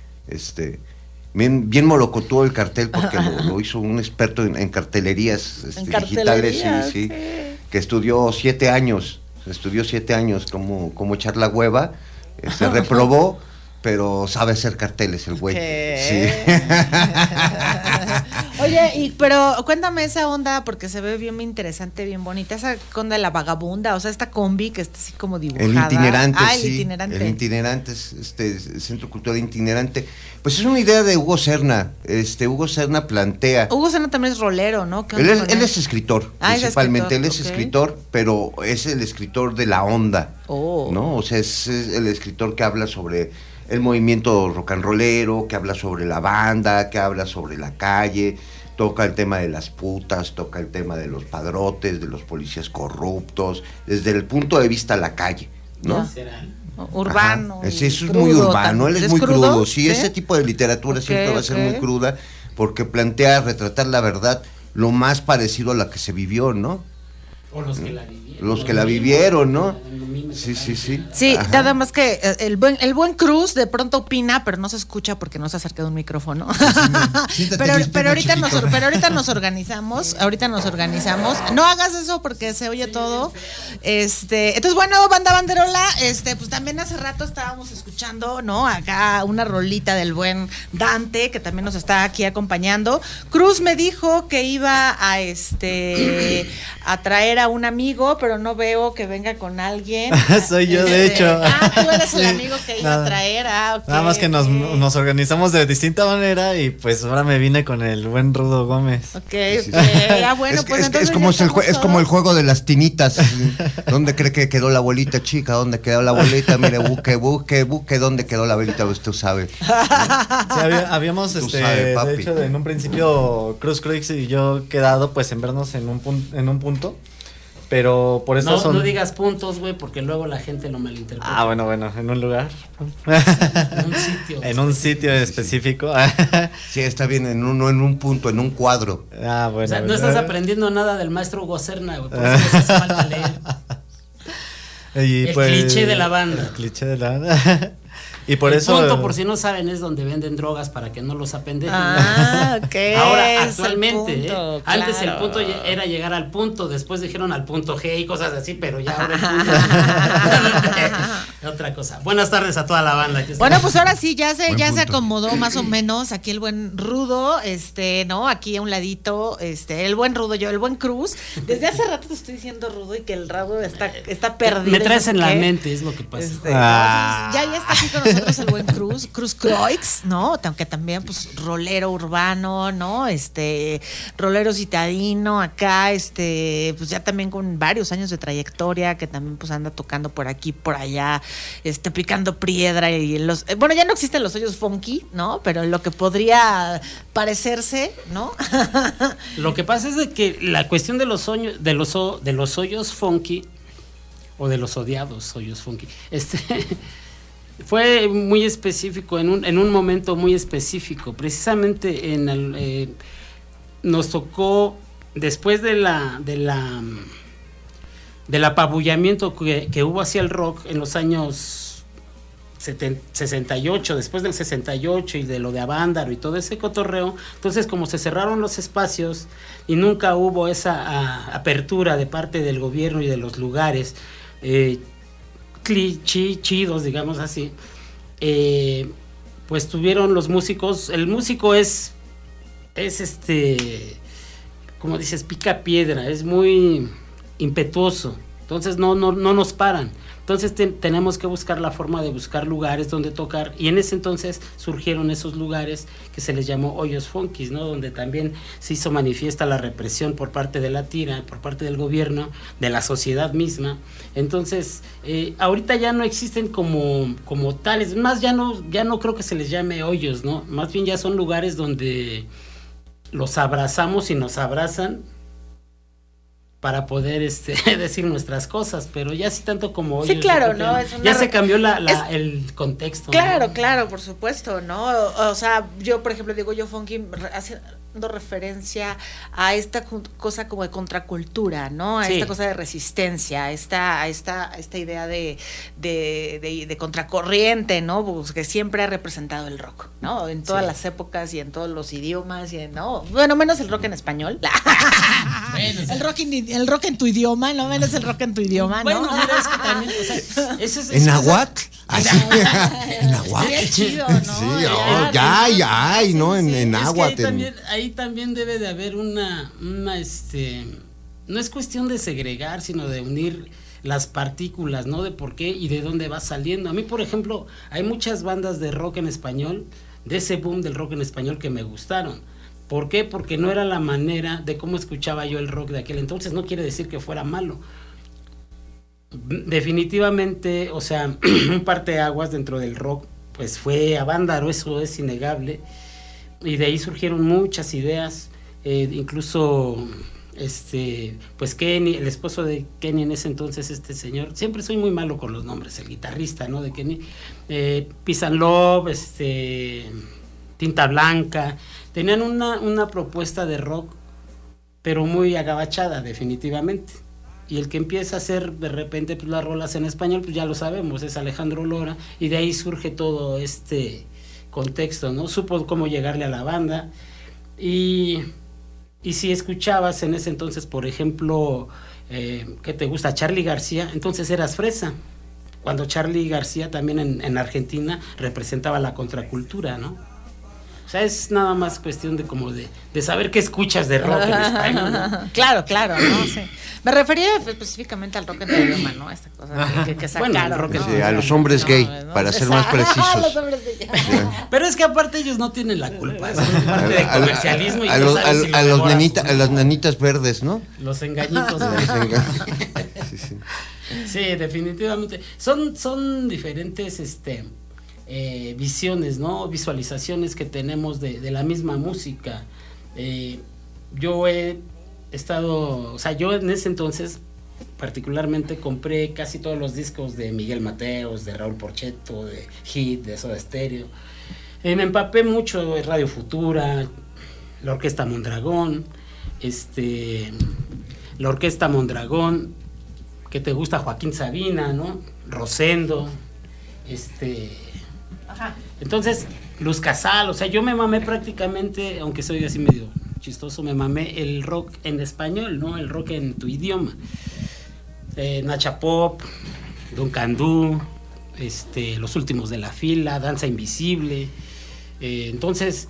Este, bien, bien molocotudo el cartel porque lo, lo hizo un experto en, en cartelerías este, En digitales, sí, cartelerías, sí, sí. que estudió siete años, estudió siete años cómo, cómo echar la hueva, eh, se reprobó, pero sabe hacer carteles el güey. ¿Qué? Sí. Oye, y, pero cuéntame esa onda, porque se ve bien interesante, bien bonita, esa onda de la vagabunda, o sea, esta combi que está así como dibujada. El itinerante, ah, el sí. itinerante. El itinerante, es este es Centro Cultural Itinerante. Pues es una idea de Hugo Serna. Este Hugo Serna plantea. Hugo Sena también es rolero, ¿no? ¿Qué Él onda es, con él es escritor, Ah, es principalmente. escritor, él es ok. escritor, pero es el escritor de la onda. Oh. ¿No? O sea, es, es el escritor que habla sobre el movimiento rock and rollero, que habla sobre la banda, que habla sobre la calle, toca el tema de las putas, toca el tema de los padrotes, de los policías corruptos, desde el punto de vista de la calle, ¿no? ¿Será? Urbano. Ajá. Es- y eso es crudo muy urbano, también. él es, muy crudo, sí, ¿Sí? ese tipo de literatura Ok, siempre va a ser muy ok. cruda, porque plantea retratar la verdad lo más parecido a la que se vivió, ¿no? O los que la vivieron. Los que la vivieron, ¿no? Sí, sí, sí. Sí, Ajá. nada más que eh, el buen, el buen Cruz de pronto opina, pero no se escucha porque no se acerca de un micrófono. Siéntate, pero, Luis, pero ahorita nos, chiquito. pero ahorita nos organizamos, ahorita nos organizamos. No hagas eso porque se oye todo. Este, entonces bueno, banda banderola, este, pues también hace rato estábamos escuchando, ¿no? Acá una rolita del buen Dante, que también nos está aquí acompañando. Cruz me dijo que iba a este a traer a un amigo, pero no veo que venga con alguien. Soy yo, Este, de hecho. Ah, tú eres el Sí. amigo que iba Nada. a traer. Ah, ok, Nada más que ok. nos, nos organizamos de distinta manera y pues ahora me vine con el buen Rudo Gómez. Ok, ok. Ah, bueno, es, pues es- entonces es como ya es el, jue- estamos es como el todos. juego de las tinitas. ¿Dónde cree que quedó la bolita, chica? ¿Dónde quedó la bolita? Mire, busque, busque, busque dónde quedó la bolita, usted sabe. Sí, había- habíamos, Tú este, sabes, papi. de hecho, en un principio, Cruz Cruz y yo quedado, pues, en vernos en un, pun- en un punto, pero por eso No, son... no digas puntos, güey, porque luego la gente lo malinterpreta. Ah, bueno, bueno, en un lugar. En un sitio. En un sitio específico. Sí, está bien, en un, no en un punto, en un cuadro. Ah, bueno. O sea, no bueno. estás aprendiendo nada del maestro Hugo Serna, güey, por eso les hace falta leer. Y, El cliché de la banda. El cliché de la banda. Y por el eso... punto, por si no saben, es donde venden drogas para que no los apendejen. Ah, ok. Ahora, es el actualmente, punto, ¿eh? Antes el claro. punto ye- era llegar al punto, después dijeron al punto G y cosas así, pero ya ahora el punto. Otra cosa. Buenas tardes a toda la banda. que está- Bueno, pues ahora sí, ya se, Buen ya se punto. acomodó más o menos aquí el buen Rudo, este, ¿no? Aquí a un ladito, este, el buen Rudo, yo, el buen Cruz. Desde hace rato te estoy diciendo Rudo y que el Rudo está, está perdido. Me traes no sé en la qué. mente, es lo que pasa. Este, Ah. entonces, ya, ya está aquí con nosotros el buen Cruz, Cruz Croix, ¿no? Aunque también, pues, rolero urbano, ¿no? Este, rolero citadino, acá, este, pues ya también con varios años de trayectoria, que también, pues, anda tocando por aquí, por allá, este, picando piedra y los, eh, bueno, ya no existen los hoyos funky, ¿no? Pero lo que podría parecerse, ¿no? Lo que pasa es de que la cuestión de los hoyos, de los, ho- de los hoyos funky, o de los odiados hoyos funky, este fue muy específico, en un, en un momento muy específico. Precisamente en el, eh, nos tocó después de la, de la del apabullamiento que, que hubo hacia el rock en los años seten- sesenta y ocho, después del sesenta y ocho y de lo de Avándaro y todo ese cotorreo. Entonces, como se cerraron los espacios y nunca hubo esa a, apertura de parte del gobierno y de los lugares eh, cli- chi- chidos, digamos así, eh, pues tuvieron los músicos, el músico es es este, como dices, pica piedra, es muy impetuoso, entonces no no no nos paran. Entonces te- tenemos que buscar la forma de buscar lugares donde tocar, y en ese entonces surgieron esos lugares que se les llamó hoyos funkis, ¿no? Donde también se hizo manifiesta la represión por parte de la tira, por parte del gobierno, de la sociedad misma. Entonces, eh, ahorita ya no existen como, como tales, más ya no, ya no creo que se les llame hoyos, ¿no? Más bien ya son lugares donde los abrazamos y nos abrazan para poder este decir nuestras cosas, pero ya sí tanto como Sí, hoyos, claro, yo creo que ¿no? ya- Es una ya se re- cambió la, la- es- el contexto, ¿no? Claro, claro, por supuesto, ¿no? O, o sea, yo, por ejemplo, digo yo funky re- haciendo referencia a esta cu- cosa como de contracultura, ¿no? A Sí. esta cosa de resistencia, a esta, a esta, a esta idea de, de, de, de contracorriente, ¿no? Pues que siempre ha representado el rock, ¿no? En todas Sí. las épocas y en todos los idiomas, y en, ¿no? Bueno, menos el rock en español. el, rock en, el rock en tu idioma, no menos el rock en tu idioma, ¿no? Bueno, mira, es que también, o sea, eso es- ¿En es- Nahuatl? Así, ¿En Nahuatl? Sería chido, ¿no? Sí, oh, ya, ya, y no, en, en Es que agua. ahí también, ahí también debe de haber una, una, este, no es cuestión de segregar, sino de unir las partículas, ¿no? De por qué y de dónde va saliendo. A mí, por ejemplo, hay muchas bandas de rock en español, de ese boom del rock en español que me gustaron. ¿Por qué? Porque no era la manera de cómo escuchaba yo el rock de aquel entonces. No quiere decir que fuera malo. Definitivamente, o sea, un parteaguas dentro del rock, pues fue Avándaro, eso es innegable. Y de ahí surgieron muchas ideas, eh, incluso, este, pues Kenny, el esposo de Kenny en ese entonces, este señor, siempre soy muy malo con los nombres, el guitarrista, ¿no? De Kenny, eh, Peace and Love, este, Tinta Blanca, tenían una, una propuesta de rock, pero muy agabachada, definitivamente. Y el que empieza a hacer de repente pues, las rolas en español, pues ya lo sabemos, es Alejandro Lora, y de ahí surge todo este contexto, ¿no? Supo cómo llegarle a la banda, y, y si escuchabas en ese entonces, por ejemplo, eh, ¿qué te gusta? Charly García, entonces eras fresa, cuando Charly García también en, en Argentina representaba la contracultura, ¿no? O sea, es nada más cuestión de como de, de saber qué escuchas de rock en español, ¿no? Claro, claro, ¿no? Sí. Me refería específicamente al rock en tu idioma, ¿no? Esta cosa que, que sacaron. Bueno, rock ¿no? Sí, a los hombres gay, no, no, para ser más precisos. Los hombres gay. Sí. Pero es que aparte ellos no tienen la culpa, son parte de comercialismo. A, a, y no a, a, si a, los nenita, a las nenitas verdes, ¿no? Los engañitos. Los enga... sí, sí. Sí, definitivamente. Son, son diferentes este, eh, visiones, ¿no? Visualizaciones que tenemos de, de la misma música. Eh, yo he estado, o sea, yo en ese entonces particularmente compré casi todos los discos de Miguel Mateos, de Raúl Porchetto, de Hit, de Soda Stereo. Eh, me empapé mucho de Radio Futura, la Orquesta Mondragón, este, la Orquesta Mondragón, que te gusta Joaquín Sabina, ¿no? Rosendo, este, ajá. Entonces Luz Casal, o sea, yo me mamé prácticamente, aunque soy así medio chistoso, me mamé el rock en español, ¿no? El rock en tu idioma. Eh, Nacha Pop, Duncan Du, este, Los Últimos de la Fila, Danza Invisible. Eh, entonces,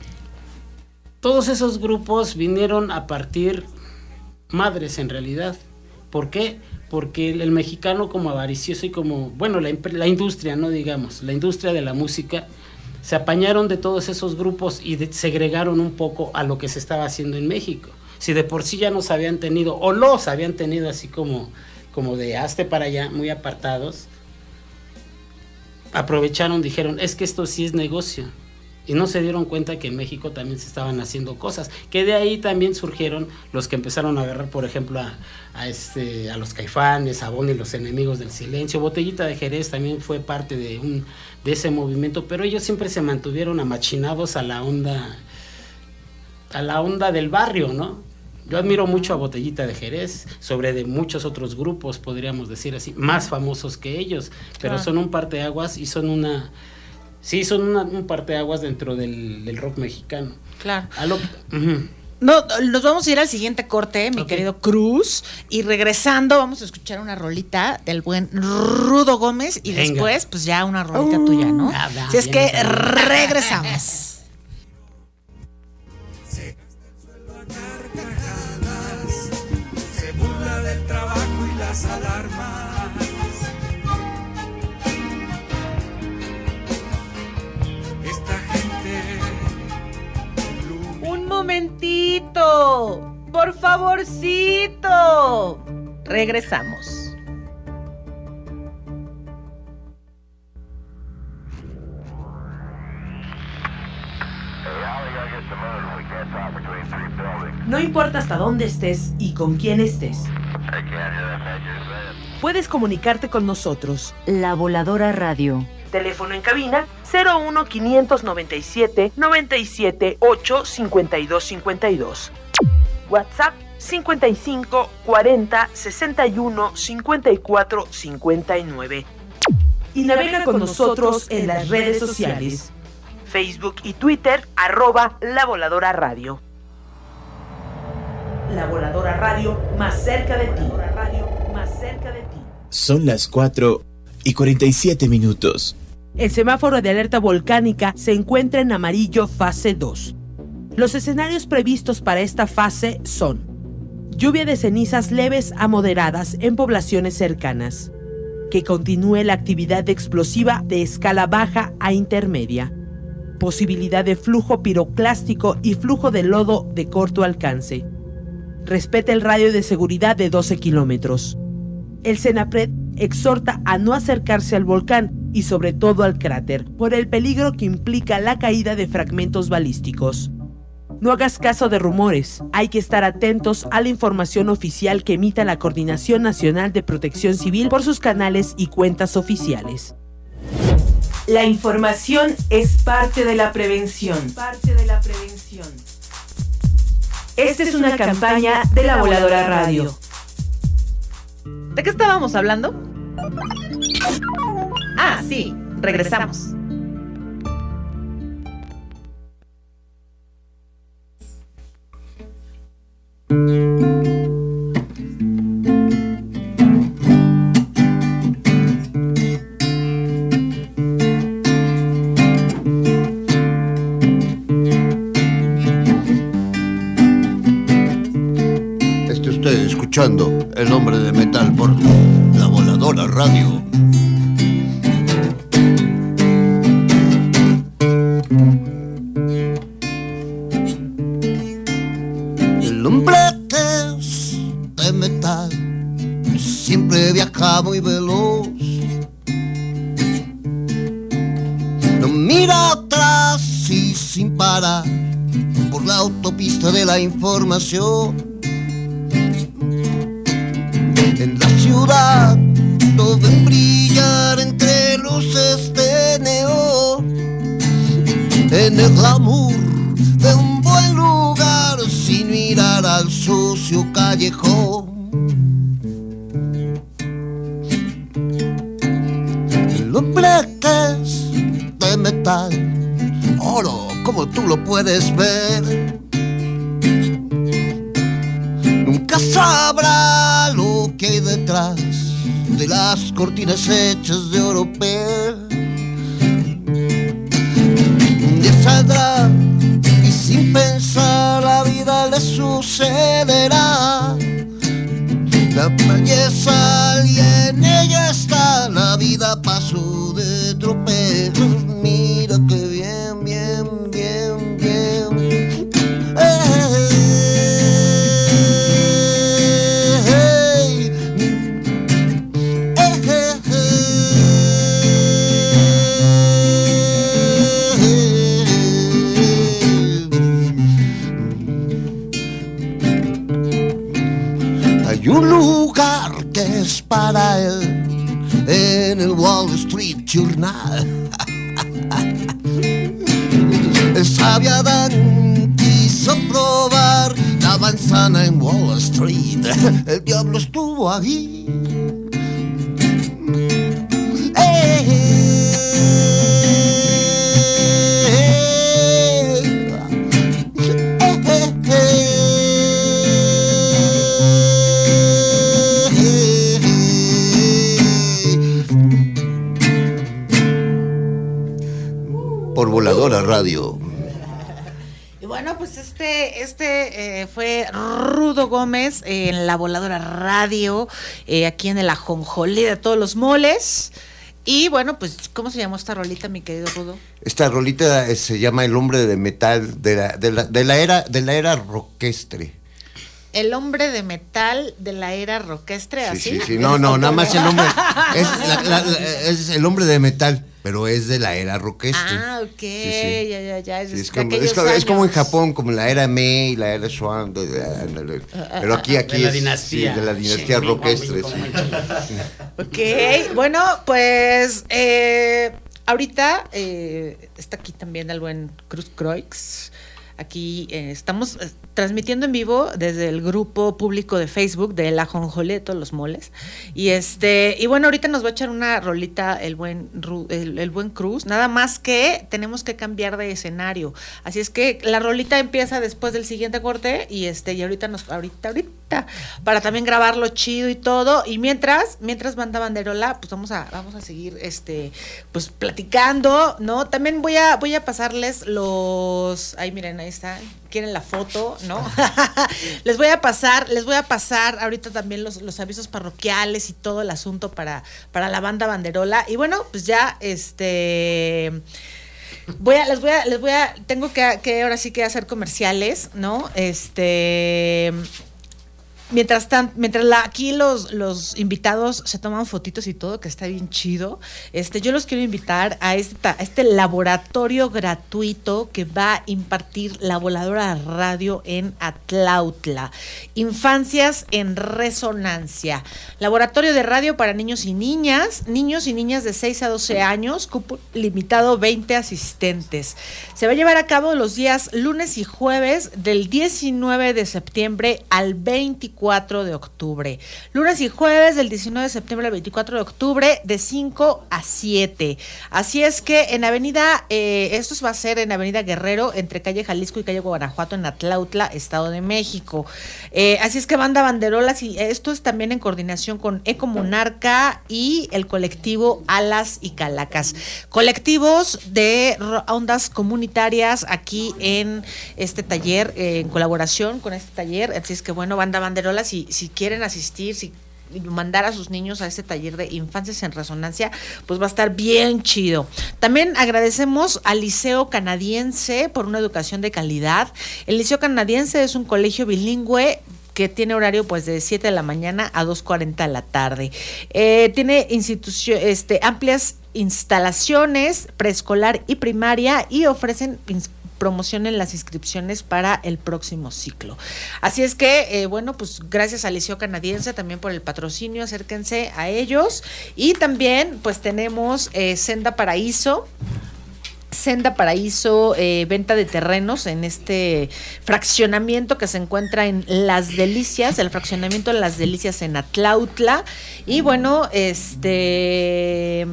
todos esos grupos vinieron a partir madres en realidad. ¿Por qué? Porque el, el mexicano como avaricioso y como, bueno, la, la industria, no digamos, la industria de la música, se apañaron de todos esos grupos y de, segregaron un poco a lo que se estaba haciendo en México. Si de por sí ya nos habían tenido, o los habían tenido así como, como de hazte para allá, muy apartados, aprovecharon, dijeron, es que esto sí es negocio. Y no se dieron cuenta que en México también se estaban haciendo cosas, que de ahí también surgieron los que empezaron a agarrar, por ejemplo, a, a, este, a los Caifanes, a Bonnie y los Enemigos del Silencio. Botellita de Jerez también fue parte de, un, de ese movimiento, pero ellos siempre se mantuvieron amachinados a la onda, a la onda del barrio, ¿no? Yo admiro mucho a Botellita de Jerez, sobre de muchos otros grupos, podríamos decir así, más famosos que ellos, pero claro, son un parteaguas y son una... Sí, son una, un parteaguas dentro del, del rock mexicano. Claro. Lo, uh-huh. No, nos vamos a ir al siguiente corte, mi okay. querido Cruz, y regresando vamos a escuchar una rolita del buen Rudo Gómez y Venga. después pues ya una rolita uh, tuya, ¿no? Ah, si es que está. regresamos. Se burla del trabajo y las alarmas. Un momentito, por favorcito. Regresamos. No importa hasta dónde estés y con quién estés. Puedes comunicarte con nosotros. La Voladora Radio. Teléfono en cabina cero uno quinientos noventa y siete noventa y siete ocho cincuenta y dos cincuenta y dos. WhatsApp cincuenta y cinco cuarenta sesenta y uno cincuenta y cuatro cincuenta y nueve. Y navega con nosotros en las redes sociales. Facebook y Twitter, arroba La Voladora Radio. La Voladora Radio, más cerca de ti. Radio, más cerca de ti. Son las cuatro y cuarenta y siete minutos. El semáforo de alerta volcánica se encuentra en amarillo fase dos. Los escenarios previstos para esta fase son: lluvia de cenizas leves a moderadas en poblaciones cercanas, que continúe la actividad explosiva de escala baja a intermedia, posibilidad de flujo piroclástico y flujo de lodo de corto alcance. Respeta el radio de seguridad de doce kilómetros. El CENAPRED exhorta a no acercarse al volcán y sobre todo al cráter, por el peligro que implica la caída de fragmentos balísticos. No hagas caso de rumores, hay que estar atentos a la información oficial que emita la Coordinación Nacional de Protección Civil por sus canales y cuentas oficiales. La información es parte de la prevención. Parte de la prevención. Esta es una campaña de La Voladora Radio. ¿De qué estábamos hablando? Ah, sí, regresamos. usted escuchando El Hombre de Metal por La Voladora Radio. El hombre que es de metal siempre viaja muy veloz. No mira atrás y sin parar por la autopista de la información. En la ciudad lo ven brillar entre luces de neón. En el glamour de un buen lugar sin mirar al sucio callejón. El hombre que es de metal, oro como tú lo puedes ver, nunca sabrá lo que hay detrás de las cortinas hechas de oropel. Un día saldrá y sin pensar la vida le sucederá. La belleza y en ella está, la vida pasó de tropel. Mira que bien, bien, bien, bien. Hey, hey, hey, hey, hey. Hay un lugar que es para él en el Wall Street Journal. El sabio Adán quiso probar la manzana en Wall Street. El diablo estuvo ahí. Hey, por Voladora Radio. Y bueno, pues este, este eh, fue Rudo Gómez eh, en La Voladora Radio, eh, aquí en el Ajonjolí de todos los moles. Y bueno, pues, ¿cómo se llamó esta rolita, mi querido Rudo? Esta rolita eh, se llama El Hombre de Metal de la, de la, de la era de la era rockestre. El hombre de metal de la era rockestre, ¿así? Sí, sí, sí. No, no, nada más el hombre. Es, la, la, la, es el hombre de metal, pero es de la era rockestre. Ah, ok, sí, sí. ya, ya, ya. Es, sí, es, como, es, como, es como en Japón, como la era Mei, la era Swan, de, de, de, de, pero aquí, aquí de la es dinastía. Sí, de la dinastía sí, rockestre. Sí. Ok, bueno, pues eh, ahorita eh, está aquí también el buen Cruz Croix. Aquí eh, estamos eh, transmitiendo en vivo desde el grupo público de Facebook de La Ajonjolí de todos los moles. Y este, y bueno, ahorita nos va a echar una rolita el buen el, el buen Cruz, nada más que tenemos que cambiar de escenario. Así es que la rolita empieza después del siguiente corte, y este, y ahorita nos, ahorita, ahorita, para también grabarlo chido y todo. Y mientras, mientras Banda Banderola, pues vamos a, vamos a seguir este, pues platicando, ¿no? También voy a, voy a pasarles los, ahí miren, ahí está, quieren la foto, ¿no? les voy a pasar, les voy a pasar ahorita también los, los avisos parroquiales y todo el asunto para, para la Banda Banderola. Y bueno, pues ya este voy a, les voy a, les voy a, tengo que, que ahora sí que hacer comerciales, ¿no? Este Mientras tanto, mientras la, aquí los, los invitados se toman fotitos y todo, que está bien chido, este, yo los quiero invitar a, esta, a este laboratorio gratuito que va a impartir La Voladora Radio en Atlautla. Infancias en Resonancia. Laboratorio de radio para niños y niñas, niños y niñas de seis a doce años, cupo limitado veinte asistentes. Se va a llevar a cabo los días lunes y jueves del diecinueve de septiembre al veinticuatro de octubre. Lunes y jueves del diecinueve de septiembre al veinticuatro de octubre de cinco a siete. Así es que en Avenida, eh, esto va a ser en Avenida Guerrero, entre calle Jalisco y calle Guanajuato, en Atlautla, Estado de México. Eh, así es que Banda Banderolas, y esto es también en coordinación con Eco Monarca y el colectivo Alas y Calacas. Colectivos de ondas comunitarias aquí en este taller, eh, en colaboración con este taller. Así es que bueno, Banda Banderolas, Banderola, si, si quieren asistir, si mandar a sus niños a este taller de Infancias en Resonancia, pues va a estar bien chido. También agradecemos al Liceo Canadiense por una educación de calidad. El Liceo Canadiense es un colegio bilingüe que tiene horario pues de siete de la mañana a dos cuarenta de la tarde. Eh, tiene institución, este, amplias instalaciones preescolar y primaria y ofrecen promocionen las inscripciones para el próximo ciclo. Así es que, eh, bueno, pues gracias al Liceo Canadiense también por el patrocinio, acérquense a ellos. Y también, pues tenemos eh, Senda Paraíso, Senda Paraíso, eh, venta de terrenos en este fraccionamiento que se encuentra en Las Delicias, el fraccionamiento de Las Delicias en Atlautla. Y bueno, este...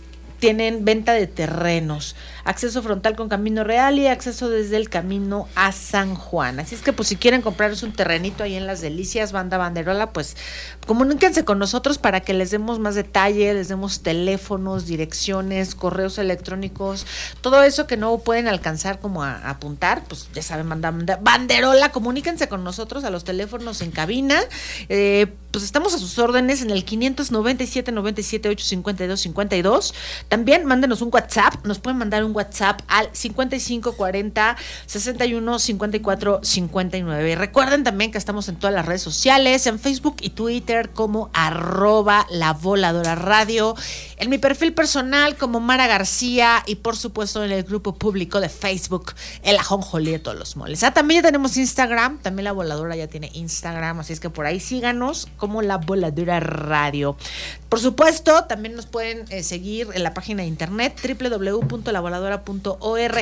tienen venta de terrenos, acceso frontal con Camino Real y acceso desde el camino a San Juan. Así es que pues si quieren comprarse un terrenito ahí en Las Delicias, Banda Banderola, pues comuníquense con nosotros para que les demos más detalle, les demos teléfonos, direcciones, correos electrónicos, todo eso que no pueden alcanzar como a, a apuntar, pues ya saben, Banda Banderola, comuníquense con nosotros a los teléfonos en cabina. Eh, pues estamos a sus órdenes en el quinientos noventa y siete, noventa y siete, ocho cincuenta y dos, cincuenta y dos. También mándenos un WhatsApp, nos pueden mandar un WhatsApp al cincuenta y cinco cuarenta, sesenta y uno, cincuenta y cuatro, cincuenta y nueve. Recuerden también que estamos en todas las redes sociales, en Facebook y Twitter como arroba La Voladora Radio, en mi perfil personal como Mara García y por supuesto en el grupo público de Facebook, El Ajonjolí de todos los moles. Ah, también ya tenemos Instagram, también La Voladora ya tiene Instagram, así es que por ahí síganos como La Voladora Radio. Por supuesto, también nos pueden eh, seguir en la página de internet doble u doble u doble u punto la voladora punto org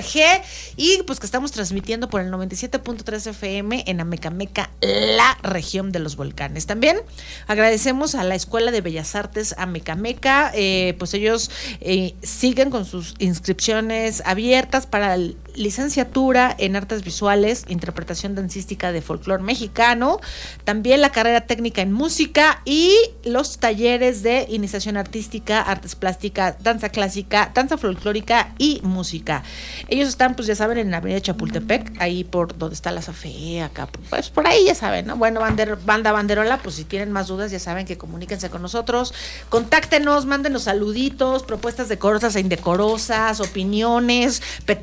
y pues que estamos transmitiendo por el noventa y siete punto tres F M en Amecameca, la región de los volcanes. También agradecemos a la Escuela de Bellas Artes Amecameca, eh, pues ellos eh, siguen con sus inscripciones abiertas para la licenciatura en artes visuales, interpretación dancística de folclore mexicano, también la carrera técnica en música y los talleres de iniciación artística, artes plásticas, danza clásica, danza folclórica y música. Ellos están, pues ya saben, en la avenida Chapultepec, ahí por donde está la Safe, acá, pues por ahí ya saben, ¿no? Bueno, bander, Banda Banderola, pues si tienen más dudas, ya saben que comuníquense con nosotros, contáctenos, mándenos saluditos, propuestas decorosas e indecorosas, opiniones,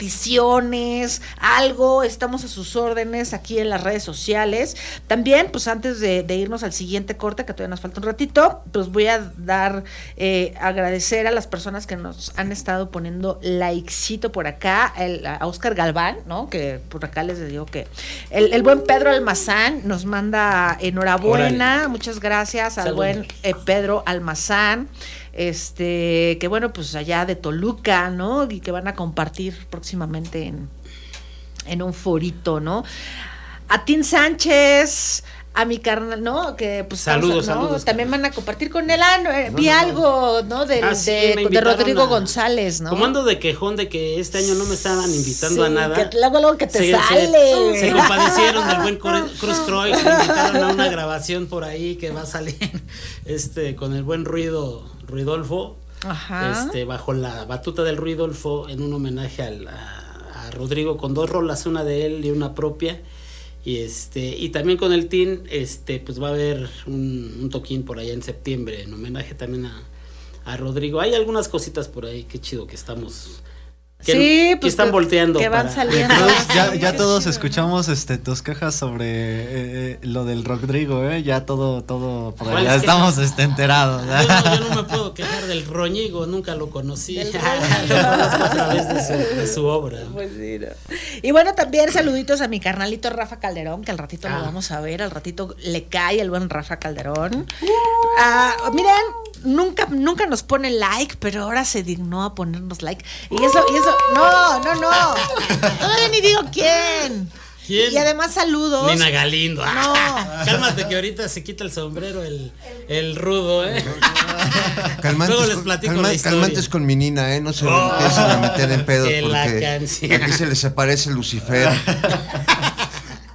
peticiones, algo, estamos a sus órdenes aquí en las redes sociales. También, pues antes de, de irnos al siguiente corte, que todavía nos falta un ratito, pues voy a dar, eh, agradecer a las personas que nos han estado poniendo likecito por acá, el, a Oscar Galván, ¿no? Que por acá les digo que el, el buen Pedro Almazán nos manda enhorabuena, Órale. Muchas gracias al Salud. buen eh, Pedro Almazán, este, que bueno, pues allá de Toluca, ¿no? Y que van a compartir próximamente en, en un forito, ¿no? A Tim Sánchez, a mi carnal, ¿no? Que pues saludos, ¿no? saludos. También van a compartir con él. Ah, no, eh, no, vi no, algo, ¿no? De, ah, sí, de, de Rodrigo a, González, ¿no? Como ando de quejón de que este año no me estaban invitando sí, a nada. Que luego, luego que te se, sale. Se, se compadecieron del buen Cruz Croix, me invitaron a una grabación por ahí que va a salir este con el buen Ruido, Ruidolfo. Ajá. Este, bajo la batuta del Ruidolfo, en un homenaje al, a, a Rodrigo, con dos rolas, una de él y una propia. Y este y también con el team, este pues va a haber un, un toquín por allá en septiembre en homenaje también a, a Rodrigo. Hay algunas cositas por ahí, qué chido que estamos que, sí, que pues están que, volteando que van para... saliendo. ya ya todos escuchamos este tus quejas sobre eh, lo del Rodrigo, eh, ya todo todo por allá estamos este, enterados. Yo no, yo no me puedo quejar del Roñigo, nunca lo conocí. Lo conozco a través de su, de su obra. Pues sí, no. Y bueno, también saluditos a mi carnalito Rafa Calderón, que al ratito ah. lo vamos a ver, al ratito le cae el buen Rafa Calderón. Uh. Uh, miren, nunca nunca nos pone like, pero ahora se dignó a ponernos like. Y eso y eso no, no, no. Todavía ni digo quién. ¿Quién? Y además saludos. Nina Galindo. No. Cálmate que ahorita se quita el sombrero el, el rudo, ¿eh? Calmantes, Luego les platico calma, la historia. Calmantes con mi Nina, ¿eh? No se oh, empiezan a meter en pedos en porque la aquí se les aparece Lucifer.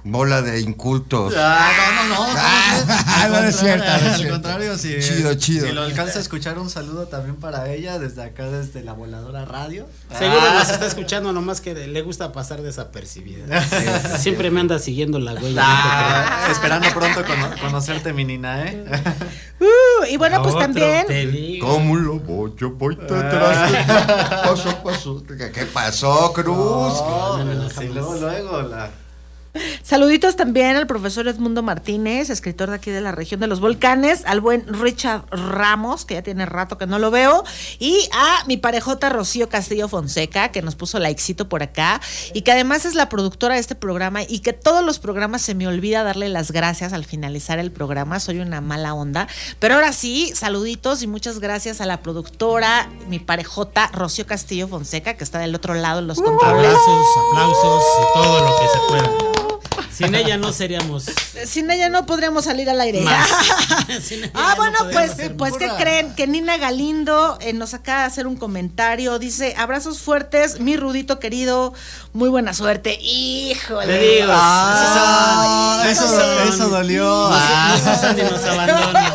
Bola de incultos. Ah, no, no, no. Ah, al no es cierto, no es Al cierto. contrario, si, Chido, chido. si lo alcanza a escuchar, un saludo también para ella desde acá, desde la Voladora Radio. Seguro Ah. nos está escuchando, nomás que le gusta pasar desapercibida. Siempre me anda siguiendo la huella. Ah, esperando pronto cono- conocerte, mi Nina, ¿eh? Uh, y bueno, pues Otro también. te digo. ¿Cómo lo voy? Yo voy detrás. de- Paso, paso. ¿Qué pasó, Cruz? No, pero sí, luego, luego la... Saluditos también al profesor Edmundo Martínez, escritor de aquí de la región de los volcanes, al buen Richard Ramos, que ya tiene rato que no lo veo, y a mi parejota Rocío Castillo Fonseca, que nos puso likecito por acá, y que además es la productora de este programa, y que todos los programas se me olvida darle las gracias al finalizar el programa, soy una mala onda, pero ahora sí, saluditos y muchas gracias a la productora, mi parejota Rocío Castillo Fonseca, que está del otro lado en los controles. Abrazos, aplausos y todo lo que se pueda. Sin ella no seríamos. Sin ella no podríamos salir al aire. Sin ella Ah, no bueno, podríamos pues, hacer pues ¿qué burra. creen? Que Nina Galindo eh, nos acaba de hacer un comentario. Dice, abrazos fuertes, mi Rudito querido, muy buena suerte. Híjole. Le digo, Ah, Ay, eso, híjole. eso dolió. Nos, Ah. nos usan y nos abandonan.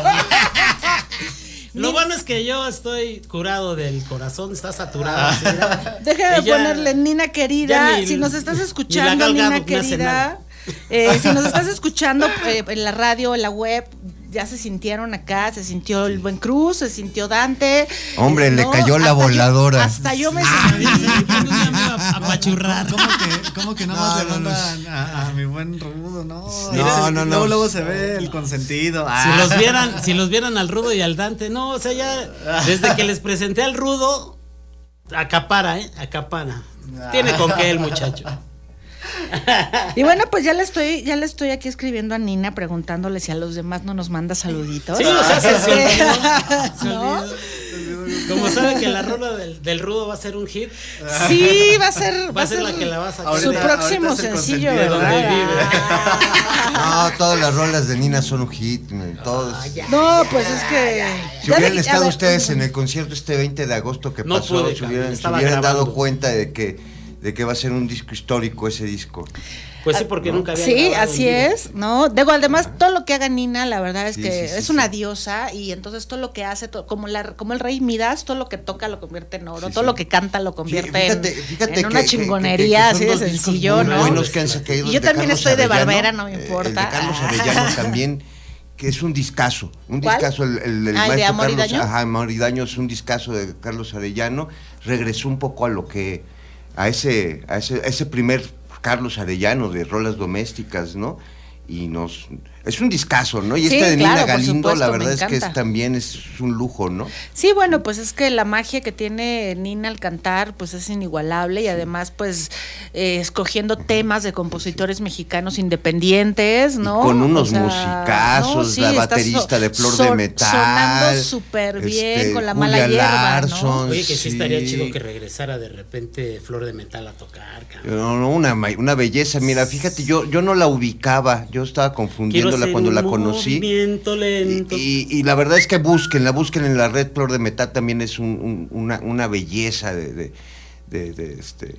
Lo bueno es que yo estoy curado del corazón, está saturado. así, mira. Déjame Y ya- ponerle, Nina querida, ya ni- si nos estás ni escuchando, la Gal Nina Gadot me hace querida, nada. eh, si nos estás escuchando eh, en la radio, en la web, ya se sintieron acá, se sintió el buen Cruz, se sintió Dante. Hombre, eh, le no, cayó la hasta yo- voladora. hasta yo me Ah, sentí. apachurrar. ¿Cómo que, cómo que nada más No, le no, no. mandan a, a mi buen Rudo? No, No, no, no. Luego, luego se ve el consentido. Si Ah. los vieran, si los vieran al Rudo y al Dante, no, o sea, ya desde que les presenté al Rudo, acapara, eh, acapara. Tiene con qué el muchacho. Y bueno, pues ya le estoy, ya le estoy aquí escribiendo a Nina preguntándole si a los demás no nos manda saluditos. Sí, o sea, se, se Este, olvidó, se ¿no? olvidó. Como sabe que la rola del, del Rudo va a ser un hit. Sí, va a ser, Va a ser la que la va a sacar. su Ahorita- próximo ahorita es el sencillo, consentido ¿verdad? donde vive. No, todas las rolas de Nina son un hit, man, todos. No, pues es que. Si ya hubieran le- a estado ver, ustedes en el concierto este veinte de agosto que No pasó, pude, se cabrón, hubieran, se estaba hubieran dado grabando. cuenta de que, de que va a ser un disco histórico ese disco. Pues sí, porque nunca había Sí, grabado así en vivo. es, ¿no? Digo, además, todo lo que haga Nina, la verdad es Sí, que sí, sí, es sí. una diosa y entonces todo lo que hace, todo- como la como el rey Midas, todo lo que toca lo convierte en oro, Sí, todo sí. lo que canta lo convierte Fíjate- en, fíjate en una que- que- chingonería que- que son así de dos discos sencillo, muy ¿no? buenos que han sacado Y yo de también Carlos estoy de Arellano, barbera, no me eh, importa. El de Carlos Ah. Arellano también, que es un discazo. Un ¿Cuál? discazo, el, el, el Ah, ¿el de maestro Amor y Carlos. Daño? Ajá, Amor y Daño es un discazo de Carlos Arellano. Regresó un poco a lo que, a ese, a ese, a ese primer Carlos Arellano de rolas domésticas, ¿no? Y nos es un discazo, ¿no? Y Sí, este de claro, Nina por Galindo, supuesto, la me verdad es que es, encanta. también es un lujo, ¿no? Sí, bueno, pues es que la magia que tiene Nina al cantar, pues es inigualable y además, pues, eh, escogiendo temas de compositores mexicanos independientes, ¿no? Con unos O sea, musicazos, no, sí, la está baterista so- de Flor son- de Metal. sonando súper bien este, con la Julia mala hierba, Larson, ¿no? Oye, que sí, sí. estaría chido que regresara de repente Flor de Metal a tocar, cabrón. No, no, una, ma- una belleza. Mira, fíjate, yo, yo no la ubicaba, yo estaba Quiero confundiéndola hacer cuando un la conocí. movimiento lento. Y, y la verdad es que búsquenla, busquen en la red Flor de Metal, también es un- un- una, una belleza de, de, de, de, este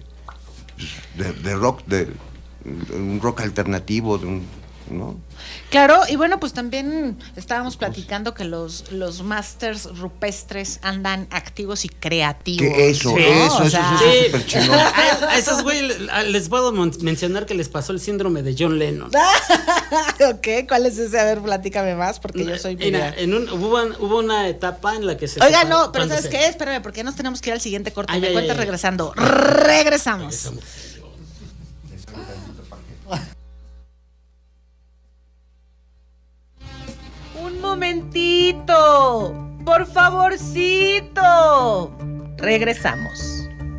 de, de rock, de, de un rock alternativo, de un, ¿no? Claro, y bueno, pues también estábamos platicando que los, los masters rupestres andan activos y creativos. Que eso, ¿no? eso, O eso, sea, eso es súper chingón. A, a esos güey le- les puedo mon- mencionar que les pasó el síndrome de John Lennon. Ok, ¿cuál es ese? A ver, platícame más, porque yo soy Mira, media- en un, hubo, un- hubo una etapa en la que se Oiga, separó- no, pero cuando ¿sabes se- qué? Espérame, porque nos tenemos que ir al siguiente corte. Ah, Me ya, cuentas ya, ya. regresando. Regresamos. Un momentito. Por favorcito. Regresamos.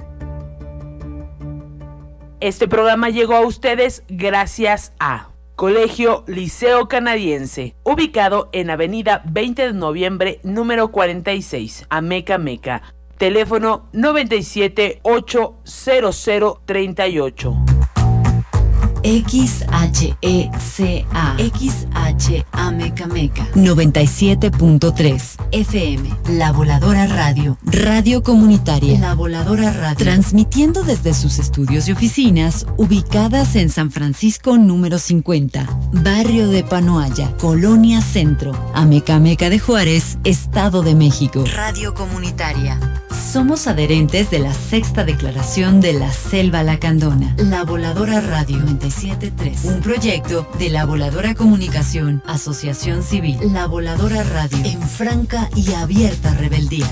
Este programa llegó a ustedes gracias a Colegio Liceo Canadiense, ubicado en Avenida veinte de noviembre, número cuarenta y seis, Ameca Meca. Teléfono noventa y siete, ocho cero cero, treinta y ocho. X H E C A X H A Meca Meca noventa y siete punto tres F M. La Voladora Radio, radio comunitaria. La Voladora Radio, transmitiendo desde sus estudios y oficinas ubicadas en San Francisco número cincuenta, barrio de Panoaya, Colonia Centro, Amecameca de Juárez, Estado de México. Radio comunitaria. Somos adherentes de la sexta declaración de la Selva Lacandona. La Voladora Radio noventa y siete punto tres. Un proyecto de La Voladora Comunicación, Asociación Civil. La Voladora Radio, en franca y abierta rebeldía.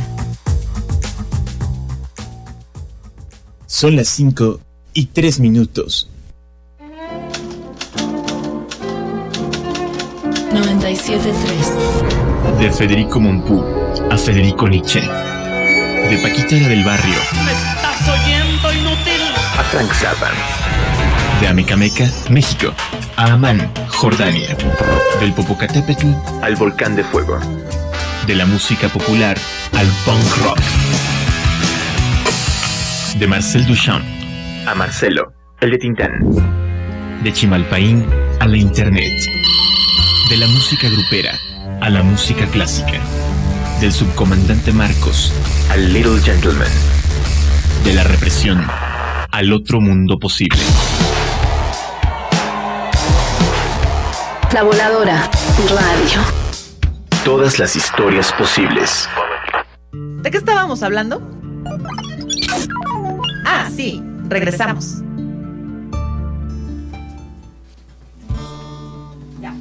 Son las cinco y tres minutos. noventa y siete punto tres. De Federico Mompou a Federico Nietzsche. De Paquita del Barrio ¿Me estás oyendo, inútil? a Frank Zappa. De Amecameca, México, a Amán, Jordania. Del Popocatépetl al Volcán de Fuego. De la música popular al punk rock. De Marcel Duchamp a Marcelo, el de Tintán. De Chimalpaín a la internet. De la música grupera a la música clásica. Del subcomandante Marcos al Little Gentleman. De la represión al otro mundo posible. La Voladora Radio. Todas las historias posibles. ¿De qué estábamos hablando? Ah, sí, regresamos. Ya.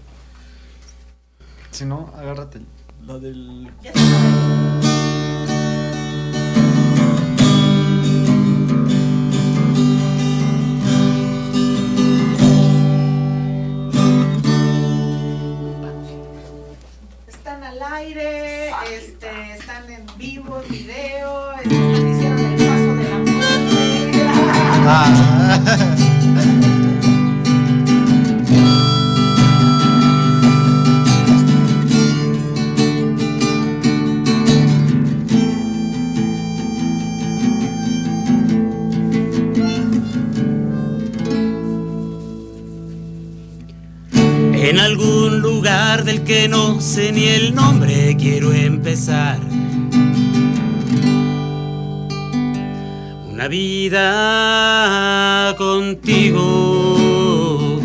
Si no, agárrate la del... Están al aire, este, están en vivo, video, están, hicieron el paso de la muerte. Ah. En algún lugar del que no sé ni el nombre quiero empezar una vida contigo.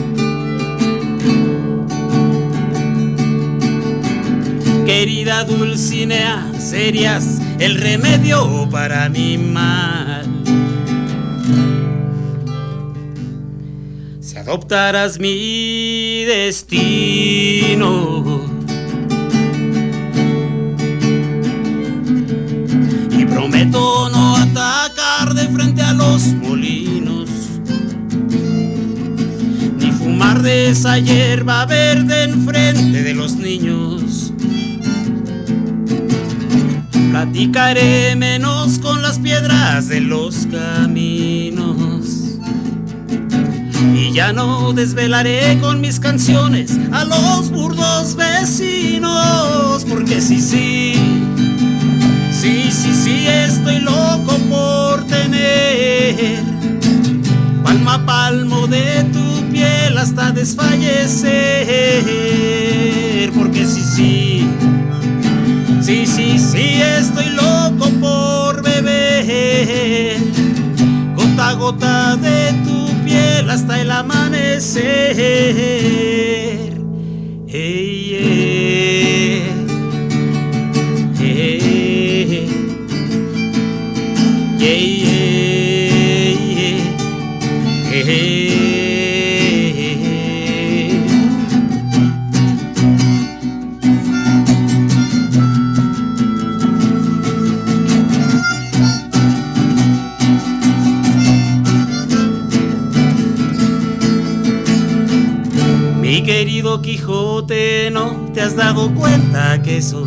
Querida Dulcinea, serías el remedio para mi mal. Si adoptaras mi destino y prometo no atacar de frente a los molinos, ni fumar de esa hierba verde enfrente de los niños. Platicaré menos con las piedras de los caminos y ya no desvelaré con mis canciones a los burdos vecinos, porque sí, sí, sí, sí, sí, estoy loco por tener palmo a palmo de tu piel hasta desfallecer, porque sí, sí, sí, sí, sí, estoy loco por beber gota a gota de tu piel hasta el amanecer. Hey, yeah. Hey, yeah, yeah, yeah. Mi querido Quijote, ¿no te has dado cuenta que soy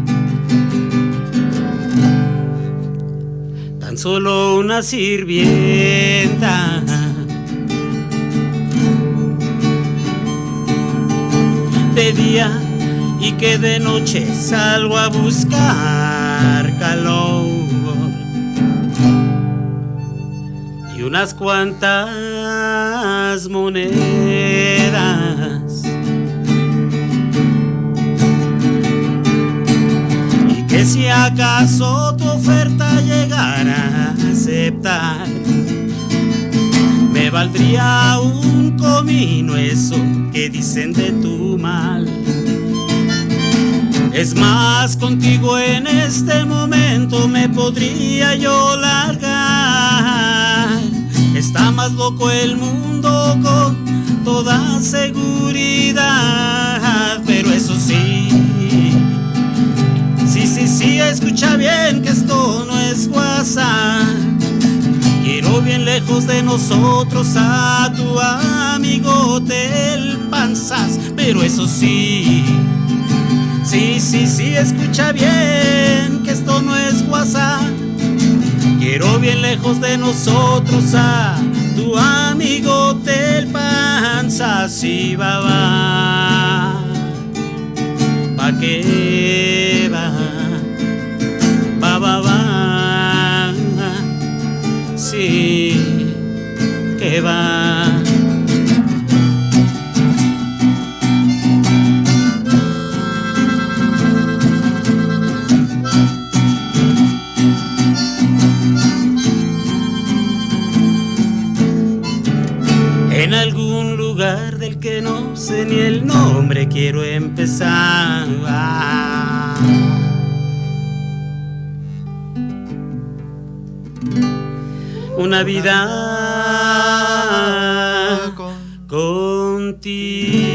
tan solo una sirvienta? De día y que de noche salgo a buscar calor y unas cuantas las monedas. Y que si acaso tu oferta llegara a aceptar, me valdría un comino eso que dicen de tu mal. Es más, contigo en este momento me podría yo largar. Está más loco el mundo con toda seguridad. Pero eso sí, sí, sí, sí, escucha bien que esto no es WhatsApp. Quiero bien lejos de nosotros a tu amigote el Panzas. Pero eso sí, sí, sí, sí, escucha bien que esto no es WhatsApp. Quiero bien lejos de nosotros a tu amigote el Panzas. Y va, va, pa' qué va, va, va, va, sí, que va. En algún lugar del que no sé ni el nombre quiero empezar. Una vida contigo.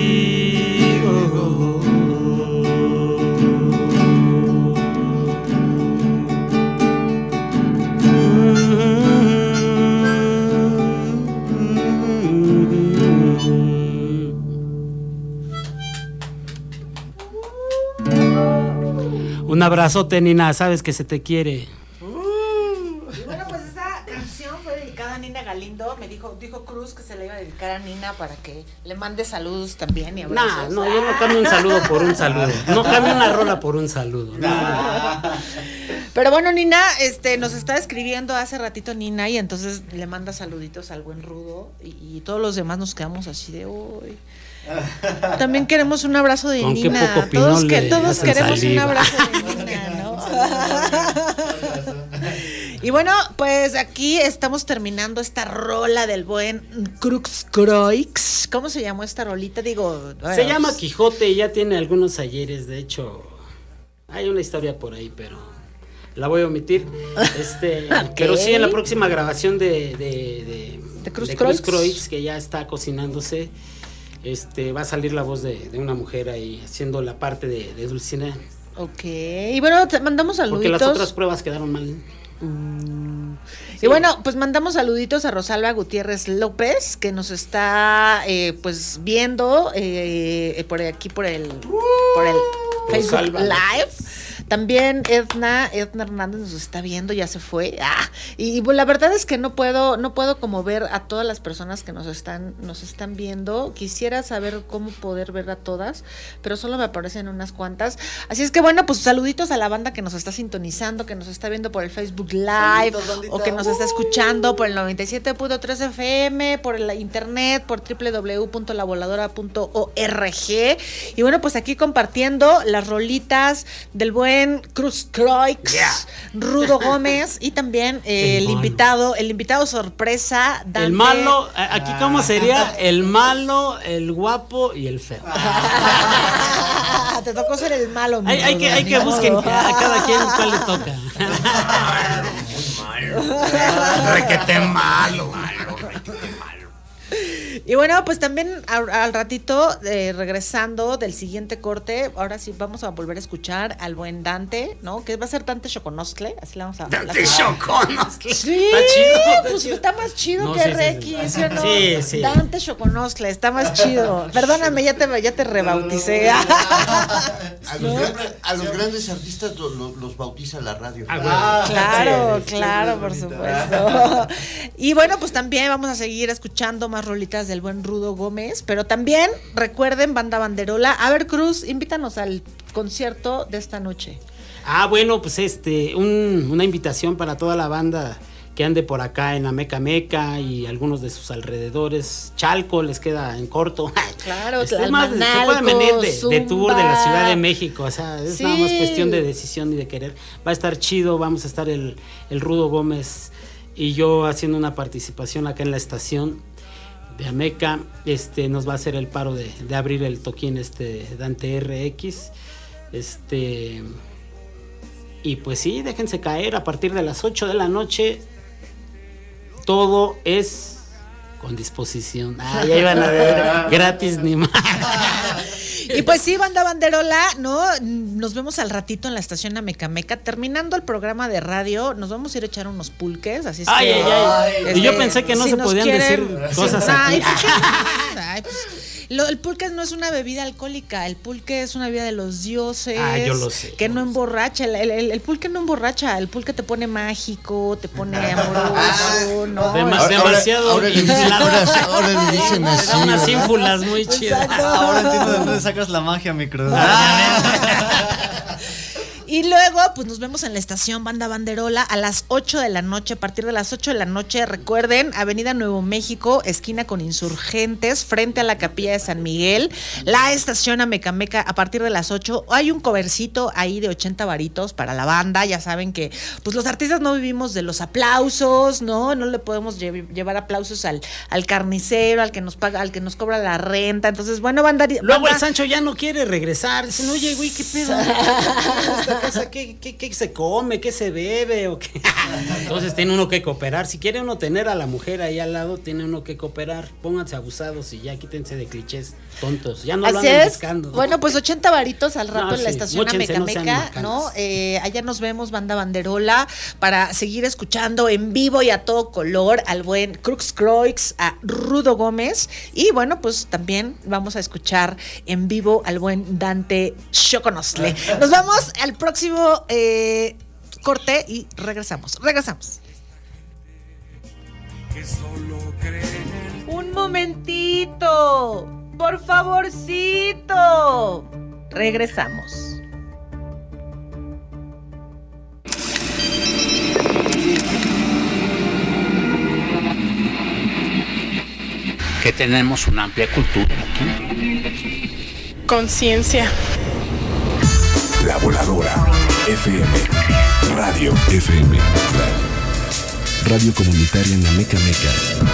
Un abrazote, Nina, sabes que se te quiere. Uh, y bueno, pues esa canción fue dedicada a Nina Galindo. Me dijo, dijo Cruz que se la iba a dedicar a Nina para que le mande saludos también y abrazos. No, no, yo no cambio un saludo por un saludo. No cambio una rola por un saludo. No. Pero bueno, Nina, este, nos está escribiendo hace ratito Nina y entonces le manda saluditos al buen Rudo y, y todos los demás nos quedamos así de hoy. También queremos un abrazo de ¿Con Nina. qué poco Todos, que, le todos queremos saliva? un abrazo de Nina, ¿no? Y bueno, pues aquí estamos terminando esta rola del buen Crux Croix. ¿Cómo se llamó esta rolita? Digo, bueno, se llama Quijote y ya tiene algunos ayeres. De hecho, hay una historia por ahí, pero la voy a omitir. Este, Okay. Pero sí, en la próxima grabación de, de, de, ¿De Cruz de Croix? Croix, que ya está cocinándose, este, va a salir la voz de, de una mujer ahí haciendo la parte de, de Dulcinea. Ok, y bueno, te mandamos saluditos. Porque las otras pruebas quedaron mal. Mm. Sí. Y bueno, pues mandamos saluditos a Rosalba Gutiérrez López, que nos está eh, pues viendo eh, por aquí por el, por el Facebook Rosalba Live. También Edna, Edna Hernández nos está viendo, ya se fue. Ah, y, y la verdad es que no puedo, no puedo como ver a todas las personas que nos están, nos están viendo. Quisiera saber cómo poder ver a todas, pero solo me aparecen unas cuantas. Así es que bueno, pues saluditos a la banda que nos está sintonizando, que nos está viendo por el Facebook Live, o que nos está escuchando por el noventa y siete punto tres F M, por el internet, por doble u doble u doble u punto la voladora punto org. Y bueno, pues aquí compartiendo las rolitas del buen Cruz Croix, yeah. Rudo Gómez y también eh, el, el invitado, el invitado sorpresa, Dante. El malo, aquí cómo sería el malo, el guapo y el feo. Te tocó ser el malo. Hay, hay que, hay que busquen a cada quien cuál le toca. Requete malo, malo, requete malo. Y bueno, pues también al, al ratito, eh, regresando del siguiente corte, ahora sí vamos a volver a escuchar al buen Dante, ¿no? Que va a ser Dante Choconostle, así le vamos a... Dante Choconostle. Sí, está chido, está pues chido. Está más chido no, que sí, Requi, sí, sí. ¿sí o no? Sí, sí. Dante Choconostle, está más chido. Perdóname, ya te, ya te rebauticé. A los, grandes, a los grandes artistas los, los, los bautiza la radio. Ah, claro, sí, claro, sí, por supuesto. Y bueno, pues también vamos a seguir escuchando más rolitas del buen Rudo Gómez, pero también recuerden, Banda Banderola. A ver, Cruz, invítanos al concierto de esta noche. Ah, bueno, pues este, un, una invitación para toda la banda que ande por acá en Ameca Meca y algunos de sus alrededores. Chalco les queda en corto. Claro, este, más, se pueden venir de, de tour de la Ciudad de México, o sea, es sí. nada más cuestión de decisión y de querer. Va a estar chido, vamos a estar el, el Rudo Gómez y yo haciendo una participación acá en la estación de Ameca. Este, nos va a hacer el paro de, de abrir el toquín este Dante R X. Este, y pues sí, déjense caer a partir de las ocho de la noche. Todo es con disposición. Ah, ya iban a ver gratis ni más. Y pues sí, Banda Banderola, ¿no? Nos vemos al ratito en la estación Ameca Meca. Terminando el programa de radio, nos vamos a ir a echar unos pulques. Así es ay, que, ay, ay. Este, y yo pensé que no si se podían quieren, decir cosas sí, aquí. Ay, ay, pues, lo, el pulque no es una bebida alcohólica, el pulque es una bebida de los dioses. Ah, yo lo sé. Que no emborracha, el, el, el pulque no emborracha, el pulque te pone mágico, te pone amoroso, ¿no? Demas, demasiado. Ahora, ahora, ahora, ahora le dicen así. Unas ínfulas muy chidas. Ahora entiendo de dónde sacas la magia, mi cruz. Y luego, pues nos vemos en la estación Banda Banderola a las ocho de la noche. A partir de las ocho de la noche, recuerden, Avenida Nuevo México, esquina con Insurgentes, frente a la Capilla de San Miguel. La estación Ameca Meca a partir de las ocho. Hay un covercito ahí de ochenta varitos para la banda. Ya saben que pues los artistas no vivimos de los aplausos, ¿no? No le podemos lle- llevar aplausos al, al carnicero, al que nos paga, al que nos cobra la renta. Entonces, bueno, banda. Luego banda, el Sancho ya no quiere regresar. Dice, no, oye, güey, ¿qué pedo? Casa, ¿qué, qué, ¿Qué se come? ¿Qué se bebe? ¿O qué? Entonces tiene uno que cooperar. Si quiere uno tener a la mujer ahí al lado, tiene uno que cooperar. Pónganse abusados y ya quítense de clichés tontos. Ya no lo Así andan es. buscando. Bueno, pues ochenta varitos al rato no, en la sí. estación Móchense, Ameca Meca, ¿no? ¿no? Eh, allá nos vemos, Banda Banderola, para seguir escuchando en vivo y a todo color al buen Crux Croix, a Rudo Gómez. Y bueno, pues también vamos a escuchar en vivo al buen Dante Choconostle. Nos vamos al próximo eh, corte y regresamos. Regresamos. Un momentito, por favorcito. Regresamos. Que tenemos una amplia cultura aquí. Conciencia. La Voladora F M. Radio F M. Radio. Radio comunitaria en Ameca Meca.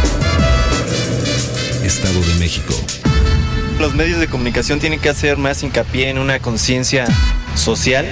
Estado de México. Los medios de comunicación tienen que hacer más hincapié en una conciencia social.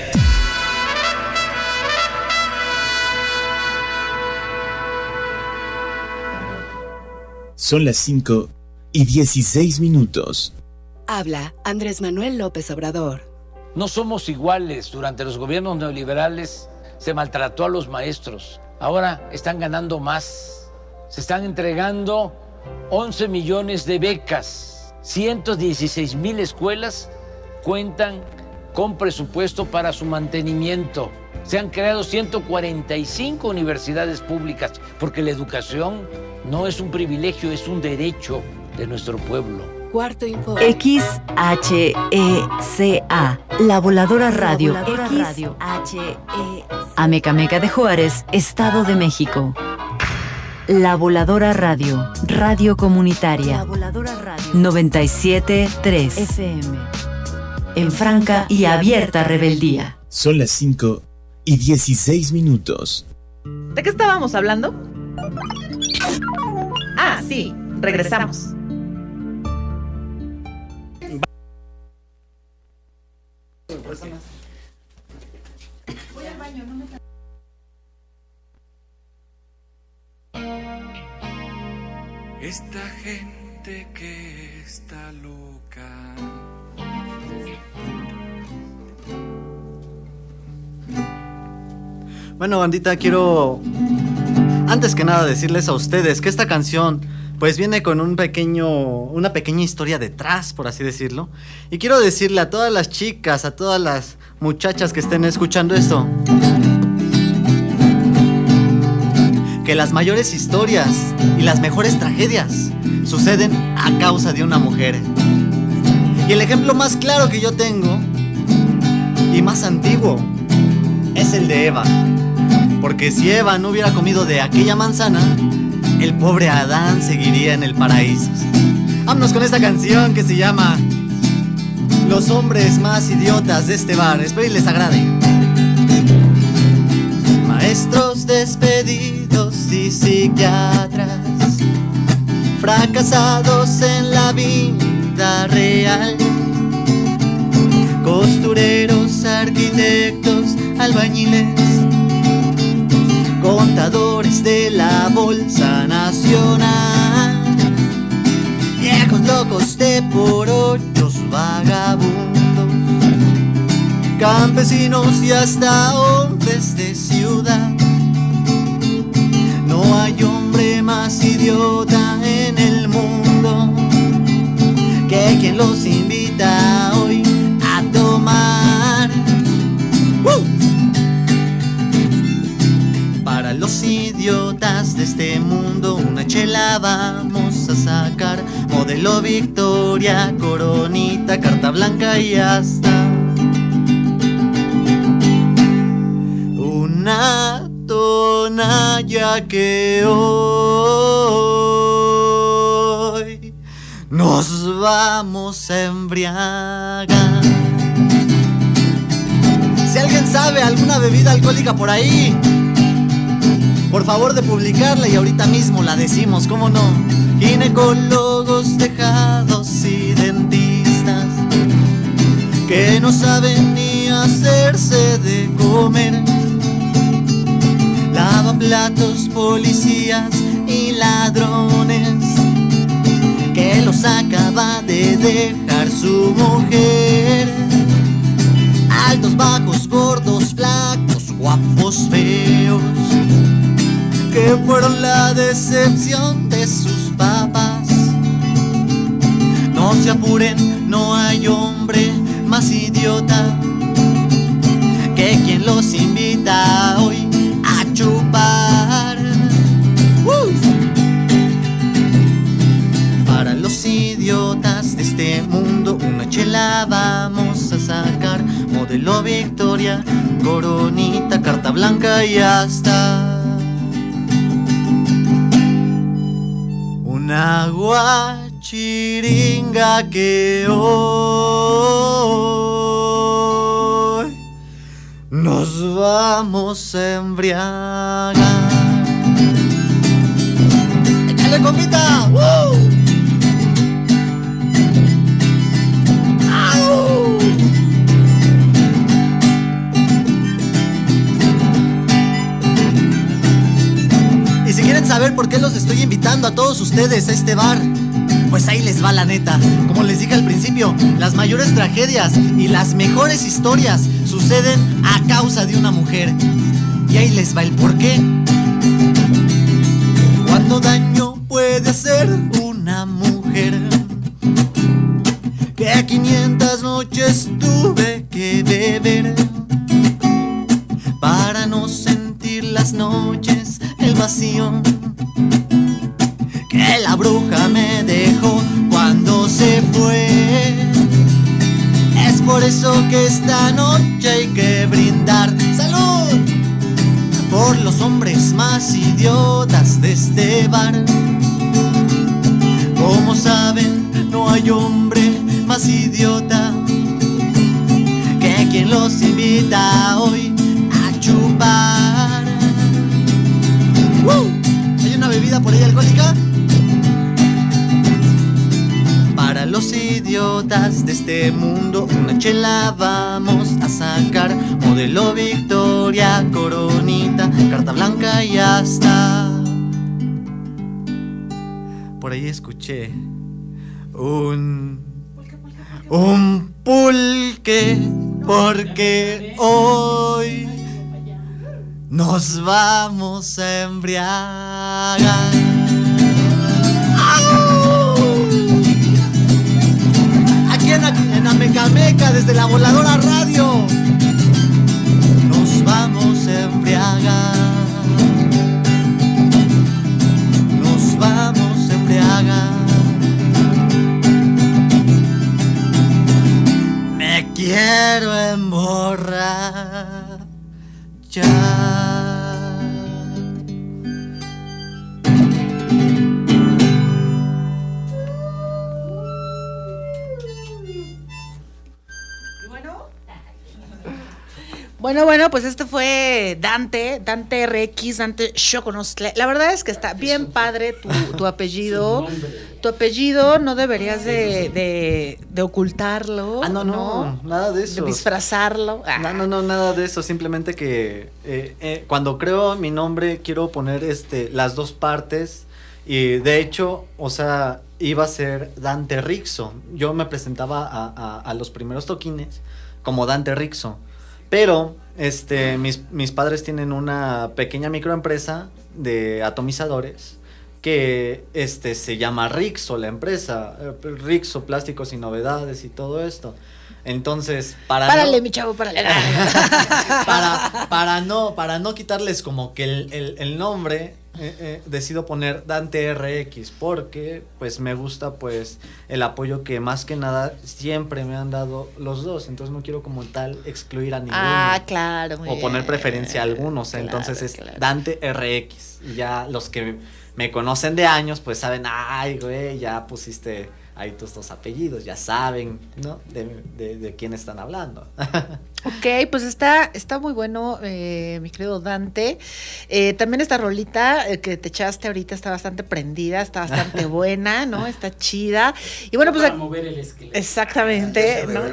Son las cinco y dieciséis minutos. Habla Andrés Manuel López Obrador. No somos iguales. Durante los gobiernos neoliberales se maltrató a los maestros. Ahora están ganando más. Se están entregando once millones de becas. ciento dieciséis mil escuelas cuentan con presupuesto para su mantenimiento. Se han creado ciento cuarenta y cinco universidades públicas, porque la educación no es un privilegio, es un derecho de nuestro pueblo. Cuarto informe. X H E C A, La Voladora Radio. La Voladora X Radio. H E Ameca Meca de Juárez, Estado de México. La Voladora Radio, Radio Comunitaria. La Voladora Radio. noventa y siete punto tres F M. En franca y abierta rebeldía. Son las cinco y dieciséis minutos. ¿De qué estábamos hablando? Ah, sí, regresamos. Voy al baño, no me... Esta gente que está loca. Bueno, bandita, quiero antes que nada decirles a ustedes que esta canción pues viene con un pequeño, una pequeña historia detrás, por así decirlo. Y quiero decirle a todas las chicas, a todas las muchachas que estén escuchando esto, que las mayores historias y las mejores tragedias suceden a causa de una mujer. Y el ejemplo más claro que yo tengo y más antiguo es el de Eva. Porque si Eva no hubiera comido de aquella manzana, el pobre Adán seguiría en el paraíso. Vámonos con esta canción que se llama Los hombres más idiotas de este bar. Espero y les agrade. Maestros despedidos y psiquiatras, fracasados en la vida real, costureros, arquitectos, albañiles, contadores de la Bolsa Nacional, viejos locos de por ochos, vagabundos, campesinos y hasta hombres de ciudad. No hay hombre más idiota en el mundo que quien los invita hoy a tomar. ¡Uh! Para los idiotas de este mundo una chela vamos a sacar. Modelo Victoria, Coronita, carta blanca y hasta una tonalla que hoy nos vamos a embriagar. Si alguien sabe alguna bebida alcohólica por ahí, por favor de publicarla y ahorita mismo la decimos, ¿cómo no? Ginecólogos, tejados y dentistas que no saben ni hacerse de comer, lavaplatos, policías y ladrones que los acaba de dejar su mujer, altos, bajos, gordos, flacos, guapos, feos, que fueron la decepción de sus papás. No se apuren, no hay hombre más idiota que quien los invita hoy a chupar. ¡Uh! Para los idiotas de este mundo una chela vamos a sacar. Modelo Victoria, Coronita, carta blanca y hasta una guachiringa que hoy nos vamos a embriagar. ¡Échale, compita! ¡Uh! ¡Au! Y si quieren saber por qué los estoy invitando a todos ustedes a este bar, pues ahí les va la neta. Como les dije al principio, las mayores tragedias y las mejores historias suceden a causa de una mujer. Y ahí les va el porqué. ¿Cuánto daño puede hacer una mujer? Que a quinientas noches tuve que beber para no sentir las noches el vacío que la bruja me dejó cuando se fue. Es por eso que esta noche hay que brindar ¡salud! Por los hombres más idiotas de este bar. Como saben, no hay hombre más idiota que quien los invita hoy a chupar. ¡Uh! ¿Hay una bebida por ahí alcohólica? Para los idiotas de este mundo una chela vamos a sacar. Modelo Victoria, Coronita, carta blanca y hasta por ahí escuché un un pulque, porque hoy nos vamos a embriagar. Aquí en, en Amecameca, desde la Voladora Radio, nos vamos a embriagar. Nos vamos a embriagar. Me quiero emborrachar. Bueno, bueno, pues este fue Dante, Dante R X, Dante Xoconostle. La verdad es que está bien padre tu, tu apellido. Tu apellido no deberías de, de, de ocultarlo. Ah, no, no, no, nada de eso. De disfrazarlo. Ah. No, no, no, nada de eso. Simplemente que eh, eh, cuando creo mi nombre quiero poner este las dos partes. Y de hecho, o sea, iba a ser Dante Rixo. Yo me presentaba a, a, a los primeros toquines como Dante Rixo. Pero este mis, mis padres tienen una pequeña microempresa de atomizadores que este se llama Rixo, la empresa, Rixo Plásticos y Novedades y todo esto. Entonces, para Párale, no, mi chavo, párale. para, para no para no quitarles como que el, el, el nombre, eh, eh, decido poner Dante R X porque pues me gusta pues el apoyo que más que nada siempre me han dado los dos, entonces no quiero como tal excluir a ninguno. Ah, claro, muy o poner bien. preferencia a algunos, Claro, entonces es claro. Dante R X. Y ya los que me conocen de años pues saben, ay güey, ya pusiste ahí tus dos apellidos, ya saben, ¿no? De, de, de quién están hablando. Ok, pues está, está muy bueno, eh, mi querido Dante. Eh, también esta rolita eh, que te echaste ahorita está bastante prendida, está bastante buena, ¿no? Está chida. Y bueno, pues... Para mover el esqueleto. Exactamente, ¿no?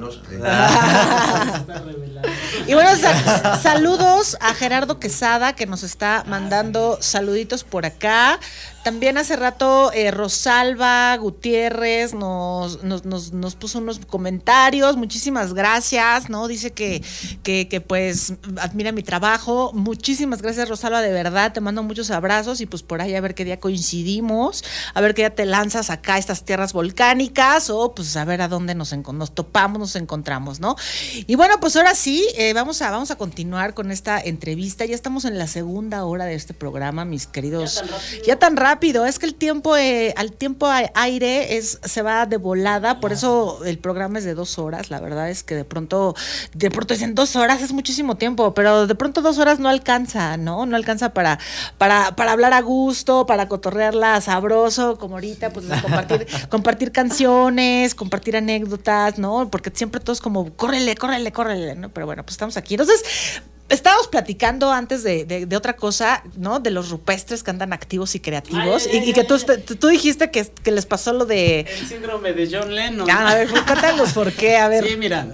Ah. Y bueno, sa- saludos a Gerardo Quesada, que nos está mandando saluditos por acá. También hace rato eh, Rosalba Gutiérrez nos, nos, nos, nos puso unos comentarios, muchísimas gracias, ¿no? Dice que, que, que pues admira mi trabajo. Muchísimas gracias, Rosalba, de verdad, te mando muchos abrazos y pues por ahí a ver qué día coincidimos, a ver qué día te lanzas acá a estas tierras volcánicas o pues a ver a dónde nos, enco- nos topamos, nos encontramos, ¿no? Y bueno, pues ahora sí, eh, vamos, a, vamos a continuar con esta entrevista. Ya estamos en la segunda hora de este programa, mis queridos. Ya tan rápido. Ya tan rápido. Es que el tiempo, eh, al tiempo a- aire es, se va de volada, por eso el programa es de dos horas. La verdad es que de pronto, de pronto dicen dos horas, es muchísimo tiempo, pero de pronto dos horas no alcanza, ¿no? No alcanza para, para, para hablar a gusto, para cotorrearla sabroso, como ahorita, pues compartir, compartir canciones, compartir anécdotas, ¿no? Porque siempre todos como, córrele, córrele, córrele, ¿no? Pero bueno, pues estamos aquí. Entonces, estábamos platicando antes de, de, de otra cosa, ¿no? De los rupestres que andan activos y creativos. Ay, ay, y, y que tú, tú, tú dijiste que, que les pasó lo de... El síndrome de John Lennon. Ah, a ver, cuéntanos por qué, a ver. Sí, mira.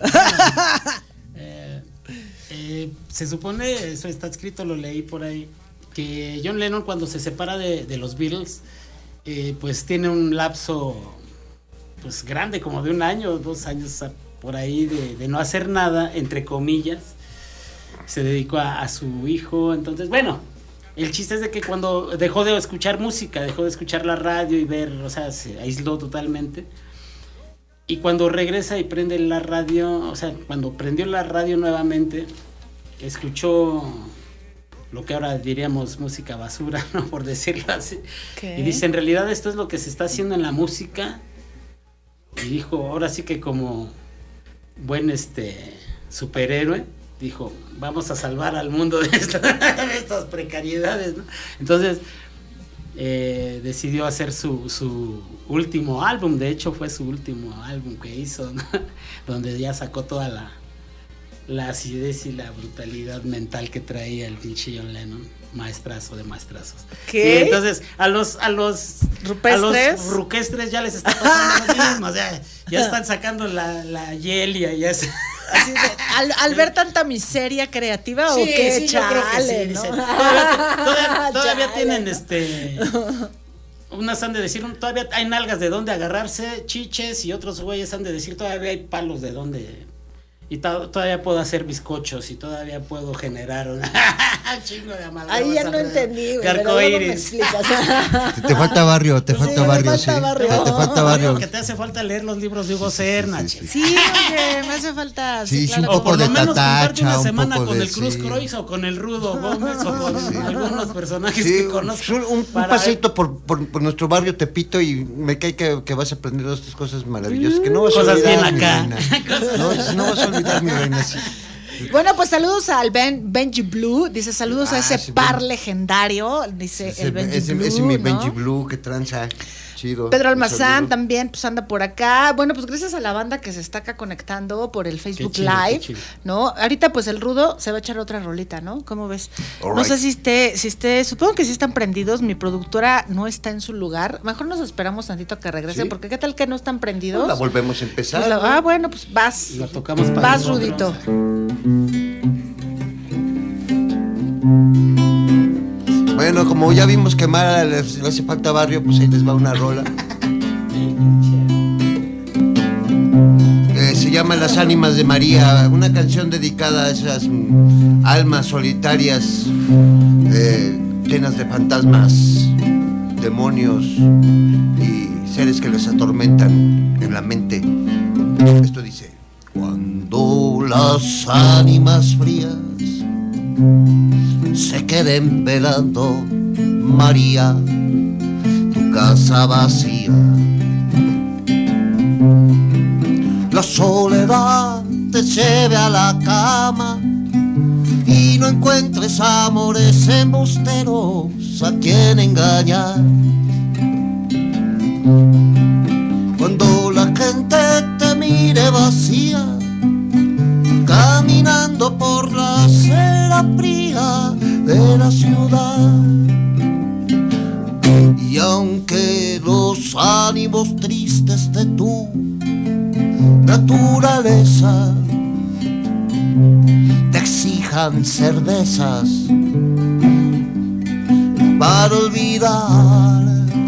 eh, eh, se supone, eso está escrito, lo leí por ahí, que John Lennon cuando se separa de, de los Beatles, eh, pues tiene un lapso pues grande, como de un año, dos años por ahí de, de no hacer nada, entre comillas. Se dedicó a, a su hijo. Entonces, bueno, el chiste es de que cuando dejó de escuchar música, dejó de escuchar la radio y ver, o sea, se aisló totalmente. Y cuando regresa y prende la radio, o sea, cuando prendió la radio nuevamente, escuchó lo que ahora diríamos música basura, ¿no? Por decirlo así. ¿Qué? Y dice, en realidad esto es lo que se está haciendo en la música. Y dijo, ahora sí que como buen este superhéroe, dijo, vamos a salvar al mundo de, esta, de estas precariedades, ¿no? Entonces eh, decidió hacer su, su último álbum. De hecho fue su último álbum que hizo, ¿no? Donde ya sacó toda la la acidez y la brutalidad mental que traía el pinche John Lennon, maestrazo de maestrazos. ¿Qué? Y entonces a los a los ¿Rupestres? a los ruquestres ya les está pasando lo mismo, o sea, ya están sacando la la yelia, ya es Así de, al, al ver tanta miseria creativa o Sí, qué, sí, yo creo que chale, sí, ¿no? dicen, todavía, todavía- todavía Chale, tienen ¿no? este unas han de decir, todavía hay nalgas de dónde agarrarse, chiches, y otros güeyes han de decir, todavía hay palos de dónde, y to- todavía puedo hacer bizcochos, y todavía puedo generar un chingo de amalgamas. Ahí ya no alrededor, entendí, güey, de pero luego me arcoíris. explicas. Te, te falta barrio, te Sí, falta me barrio, falta sí. barrio. Te, te falta No, barrio. digo que te hace falta leer los libros de Hugo Serna, sí, sí. Sí, oye, me hace falta. Sí, sí, claro. un poco o por lo de menos comparte Tatacha, una un semana poco con de- el Cruz sí. Croix o con el Rudo Gómez o con algunos personajes Sí, que conozco. un, un para paseito por, por, por nuestro barrio Tepito y me cae que, que vas a aprender todas estas cosas maravillosas que no vas a Cosas olvidar, bien mi acá. reina. No, no vas a olvidar, mi reina. Sí. Bueno, pues saludos al Ben, Benji Blue. Dice saludos Ah, a ese sí, par Ben- legendario. Dice Ese, el Benji ese- Blue. ese mi ¿no? Benji Blue que tranza. Chido. Pedro Almazán también pues anda por acá. Bueno, pues gracias a la banda que se está acá conectando por el Facebook chido, Live, qué chido. ¿no? Ahorita pues el Rudo se va a echar otra rolita, ¿no? ¿Cómo ves? All No right. sé si esté, si esté, supongo que sí están prendidos. Mi productora no está en su lugar. Mejor nos esperamos tantito a que regrese, ¿Sí? porque qué tal que no están prendidos. La volvemos a empezar. Pues la- ¿no? ah, bueno, pues vas. La tocamos para Vas, nosotros. Rudito. Bueno, como ya vimos que Mara les, le hace falta barrio, pues ahí les va una rola. Eh, se llama Las Ánimas de María, una canción dedicada a esas mm, almas solitarias, eh, llenas de fantasmas, demonios y seres que les atormentan en la mente. Esto dice: cuando las ánimas frías se queden velando, María, tu casa vacía, la soledad te lleve a la cama y no encuentres amores embusteros a quien engañar. Cuando la gente te mire vacía, caminando por la acera fría de la ciudad, y aunque los ánimos tristes de tu naturaleza te exijan cervezas para olvidar,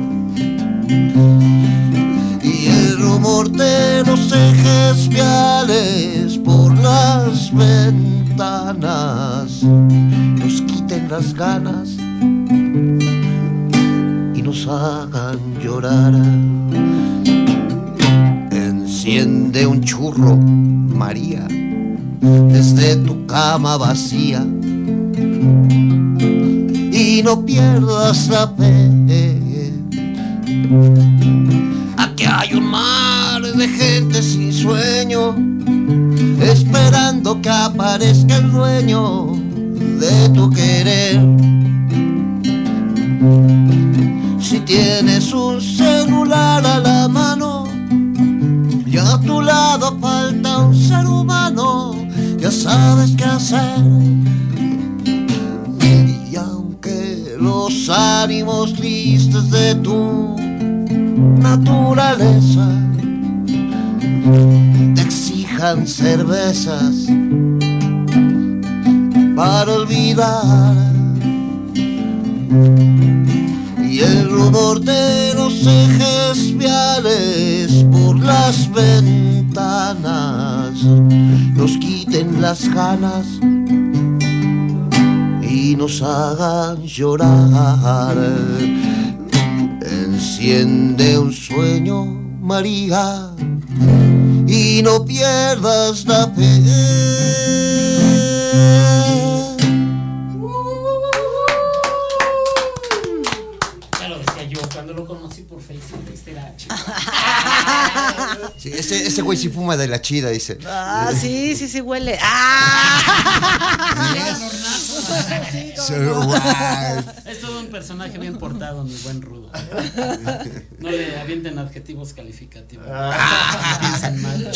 y el rumor de los ejes viales por las ventanas nos quiten las ganas y nos hagan llorar. Enciende un churro, María, desde tu cama vacía, y no pierdas la fe. Aquí hay un mar de gente sin sueño, esperando que aparezca el dueño de tu querer. Si tienes un celular a la mano y a tu lado falta un ser humano, ya sabes qué hacer. Y aunque los ánimos tristes de tu naturaleza te exijan cervezas para olvidar, y el rumor de los ejes viales por las ventanas nos quiten las ganas y nos hagan llorar. Enciende un sueño, María, y no pierdas la fe. Ya lo decía yo, cuando lo conocí por Facebook, este era chido. Sí, ese, ese güey sí fuma de la chida, dice. Ah, sí, sí, sí huele. ¡Ah! Es todo un personaje bien portado, mi buen Rudo. No le avienten adjetivos calificativos. Piensan mal.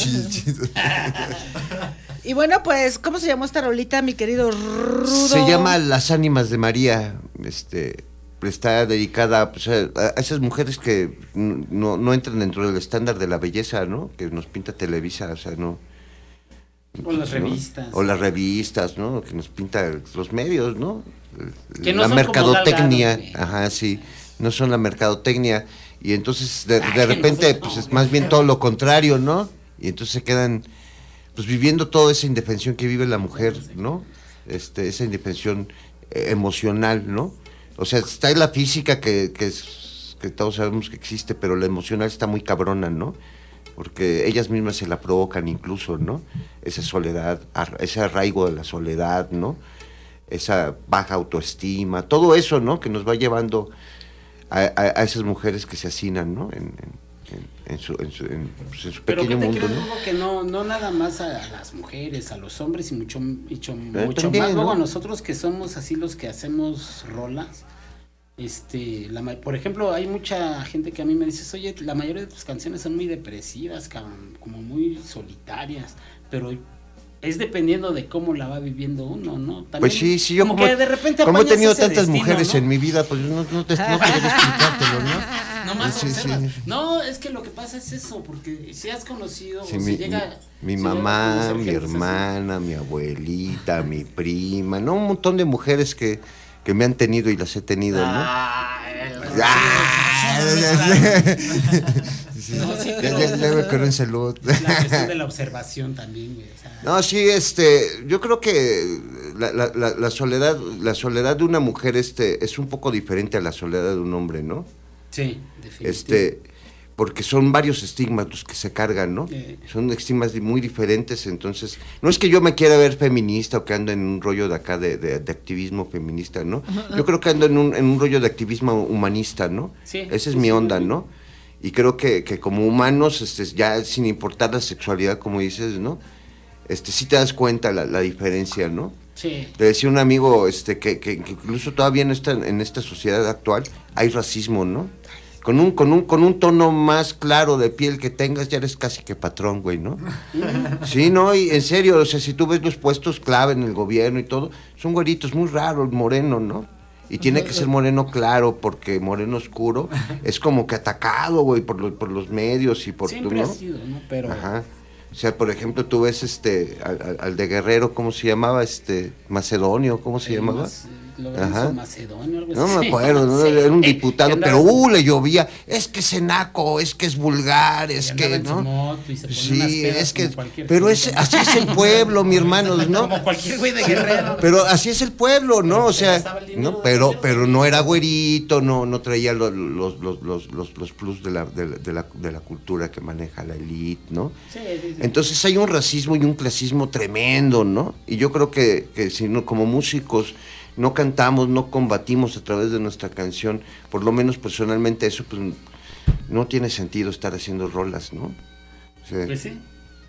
Y bueno, pues, ¿cómo se llamó esta rolita, mi querido Rudo? Se llama Las Ánimas de María. Este está dedicada, pues, a, a esas mujeres que no, no entran dentro del estándar de la belleza, ¿no? Que nos pinta Televisa, o sea, no. O las ¿no? revistas. O las revistas, ¿no? Que nos pinta los medios, ¿no? Que no la son mercadotecnia, como Gal Gadot, ajá, sí, no son la mercadotecnia, y entonces de, de repente, no pues no, es más bien todo lo contrario, ¿no? Y entonces se quedan, pues viviendo toda esa indefensión que vive la mujer, ¿no? Este, esa indefensión eh, emocional, ¿no? O sea, está la física que, que, es, que todos sabemos que existe, pero la emocional está muy cabrona, ¿no? Porque ellas mismas se la provocan incluso, ¿no? Esa soledad, ese arraigo de la soledad, ¿no? Esa baja autoestima, todo eso, ¿no? Que nos va llevando a, a, a esas mujeres que se hacinan, ¿no? En, en, en su, en su, en, pues en su pequeño mundo, creo, ¿no? Que no, no nada más a, a las mujeres, a los hombres y mucho, mucho, eh, mucho también, más. Luego ¿no? a nosotros que somos así los que hacemos rolas, Este, la, por ejemplo, hay mucha gente que a mí me dice, oye, la mayoría de tus canciones son muy depresivas, cabrón, como muy solitarias, pero es dependiendo de cómo la va viviendo uno, ¿no? También, pues sí, sí, yo como, como, que de repente como he tenido tantas destino, mujeres ¿no? en mi vida, pues no, no, te, no podría explicártelo, ¿no? No más sí, observas. sí. No, es que lo que pasa es eso, porque si has conocido, Sí, o mi, si llega... mi si mamá, llega a mi conocer gente hermana, así. Mi abuelita, mi prima, no, un montón de mujeres que, que me han tenido y las he tenido, ¿no? Ah, sí, no, sí, pero, ya, ya me quedo en salud. La cuestión de la observación también, güey. O sea, no, sí, este, yo creo que la, la, la, la soledad, la soledad de una mujer, este, es un poco diferente a la soledad de un hombre, ¿no? Sí, definitivamente. Este, porque son varios estigmas los que se cargan, ¿no? Eh. Son estigmas muy diferentes, entonces, no es que yo me quiera ver feminista o que ando en un rollo de acá de, de, de activismo feminista, ¿no? Yo creo que ando en un, en un rollo de activismo humanista, ¿no? Sí, Esa es sí, mi sí, onda, sí. ¿no? Y creo que, que como humanos, este, ya sin importar la sexualidad, como dices, ¿no? Este, sí te das cuenta la, la diferencia, ¿no? Sí. Te decía un amigo este, que, que, que incluso todavía en esta, en esta sociedad actual hay racismo, ¿no? Con un, con un, con un tono más claro de piel que tengas, ya eres casi que patrón, güey, ¿no? Sí, no, y en serio, o sea, si tú ves los puestos clave en el gobierno y todo, son güeritos, muy raro el moreno, ¿no? Y tiene que ser moreno claro, porque moreno oscuro es como que atacado, güey, por, lo, por los medios y por... Siempre ¿no? ha sido, ¿no? Pero... Ajá. O sea, por ejemplo, tú ves este, al, al, al de Guerrero, ¿cómo se llamaba? Este, Macedonio, ¿cómo se llamaba? Mas, Lorenzo Macedonio, algo No así. me acuerdo, ¿no? Sí. Era un diputado, Andaba- pero uh, le llovía, es que es enaco, es que es vulgar, es andaba que, en su ¿no? moto y se ponía unas Sí, pedas es que, como cualquier pero gente, es, ¿no? así es el pueblo, mi hermano, ¿no? Como cualquier güey de Guerrero. Pero así es el pueblo, ¿no? O sea, gastaba el dinero ¿no? de Pero, Guerrero. pero no era güerito, no, no traía los, los, los, los, los, los plus de la, de, la, de, la, de la cultura que maneja la élite, ¿no? Sí, sí, sí. Entonces hay un racismo y un clasismo tremendo, ¿no? Y yo creo que, que si no, como músicos no cantamos, no combatimos a través de nuestra canción, por lo menos personalmente eso, pues no tiene sentido estar haciendo rolas, ¿no? O sea, Pues sí.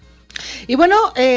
Y bueno,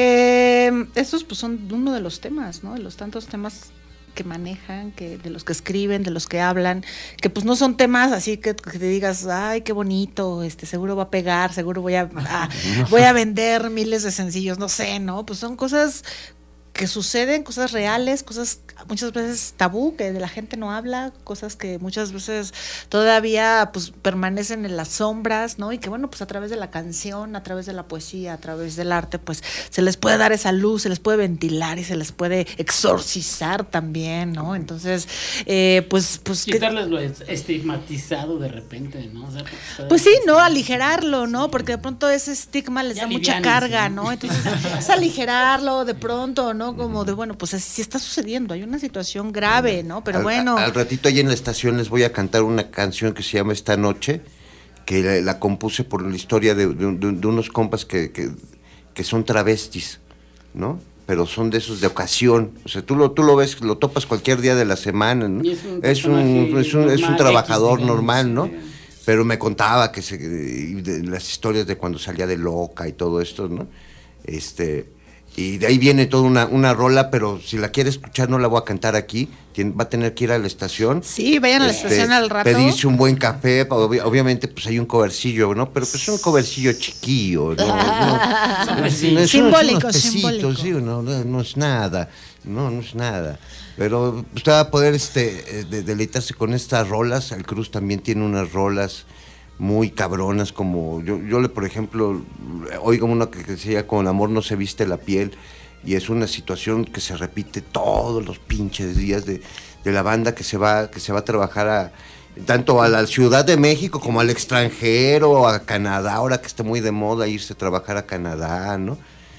eh, estos pues son uno de los temas, ¿no? De los tantos temas que manejan, que de los que escriben, de los que hablan, que pues no son temas así que, que te digas, ay, qué bonito, este, seguro va a pegar, seguro voy a, a voy a vender miles de sencillos, no sé, ¿no? Pues son cosas que suceden, cosas reales, cosas muchas veces tabú, que de la gente no habla, cosas que muchas veces todavía pues permanecen en las sombras, ¿no? Y que bueno, pues a través de la canción, a través de la poesía, a través del arte, pues se les puede dar esa luz, se les puede ventilar y se les puede exorcizar también, ¿no? Entonces, eh, pues... pues Quitarles lo estigmatizado de repente, ¿no? O sea, pues, Pues sí, ¿no? Aligerarlo, ¿no? Porque de pronto ese estigma les Ya da mucha aliviánense, carga, ¿no? ¿no? Entonces, es aligerarlo de pronto, ¿no? Como de, bueno, pues así está sucediendo, hay una situación grave, ¿no? Pero al, bueno. Al ratito ahí en la estación les voy a cantar una canción que se llama Esta Noche, que la, la compuse por la historia de, de, de, de unos compas que, que, que son travestis, ¿no? Pero son de esos de ocasión, o sea, tú lo, tú lo ves, lo topas cualquier día de la semana, ¿no? Y es un Es un, personaje es un, es un normal, trabajador X, digamos, normal, ¿no? sí. Pero me contaba que se, de las historias de cuando salía de loca y todo esto, ¿no? Este, y de ahí viene toda una, una rola, pero si la quiere escuchar no la voy a cantar aquí, Tien, va a tener que ir a la estación. Sí, vayan a la este, estación al rato. Pedirse un buen café, obvi obviamente pues hay un covercillo, ¿no? Pero pues un covercillo chiquillo, ¿no? no, no, Sí. no, son- Simbólico, son unos pesitos, simbólico. sí, no, no, no es nada, no, no es nada. Pero usted va a poder este, de, deleitarse con estas rolas. El Cruz también tiene unas rolas muy cabronas, como yo, yo le, por ejemplo, oigo una que decía, con amor no se viste la piel, y es una situación que se repite todos los pinches días de, de la banda que se va, que se va a trabajar a, tanto a la Ciudad de México como al extranjero, a Canadá, ahora que está muy de moda irse a trabajar a Canadá, ¿no?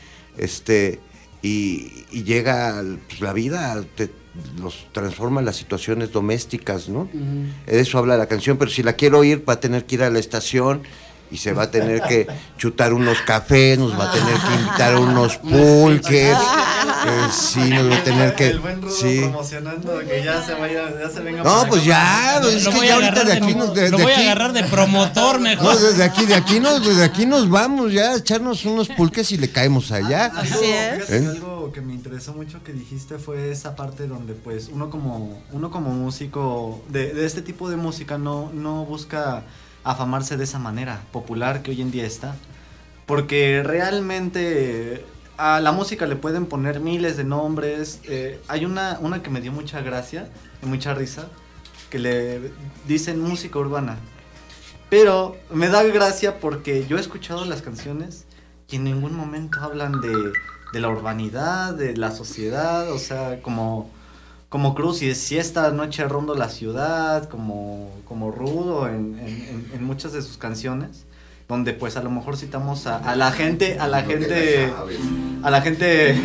Este, y, y llega pues, la vida, te, los transforma en las situaciones domésticas, ¿no? Uh-huh. De eso habla la canción, pero si la quiero oír va a tener que ir a la estación y se va a tener que chutar unos cafés, nos va a tener que invitar unos pulques, Eh, sí, nos va a tener que. El buen Rudo sí. promocionando que ya se vaya, ya se venga. No, pues ya, Lo, es lo que voy ya a ahorita agarrar de de, aquí nos. De, lo de voy aquí, a agarrar de promotor mejor. No, desde aquí, de aquí nos, desde aquí nos vamos ya a echarnos unos pulques y le caemos allá. Algo, Así es. fíjate que ¿Eh? algo que me interesó mucho que dijiste fue esa parte donde pues uno como uno como músico de, de este tipo de música no, no busca afamarse de esa manera popular que hoy en día está, porque realmente a la música le pueden poner miles de nombres. Eh, hay una, una que me dio mucha gracia y mucha risa, que le dicen música urbana, pero me da gracia porque yo he escuchado las canciones y en ningún momento hablan de, de la urbanidad, de la sociedad, o sea, como, como Cruz, y si esta noche rondo la ciudad, como, como Rudo en, en, en muchas de sus canciones, donde pues a lo mejor citamos a, a la gente, a la gente, a la gente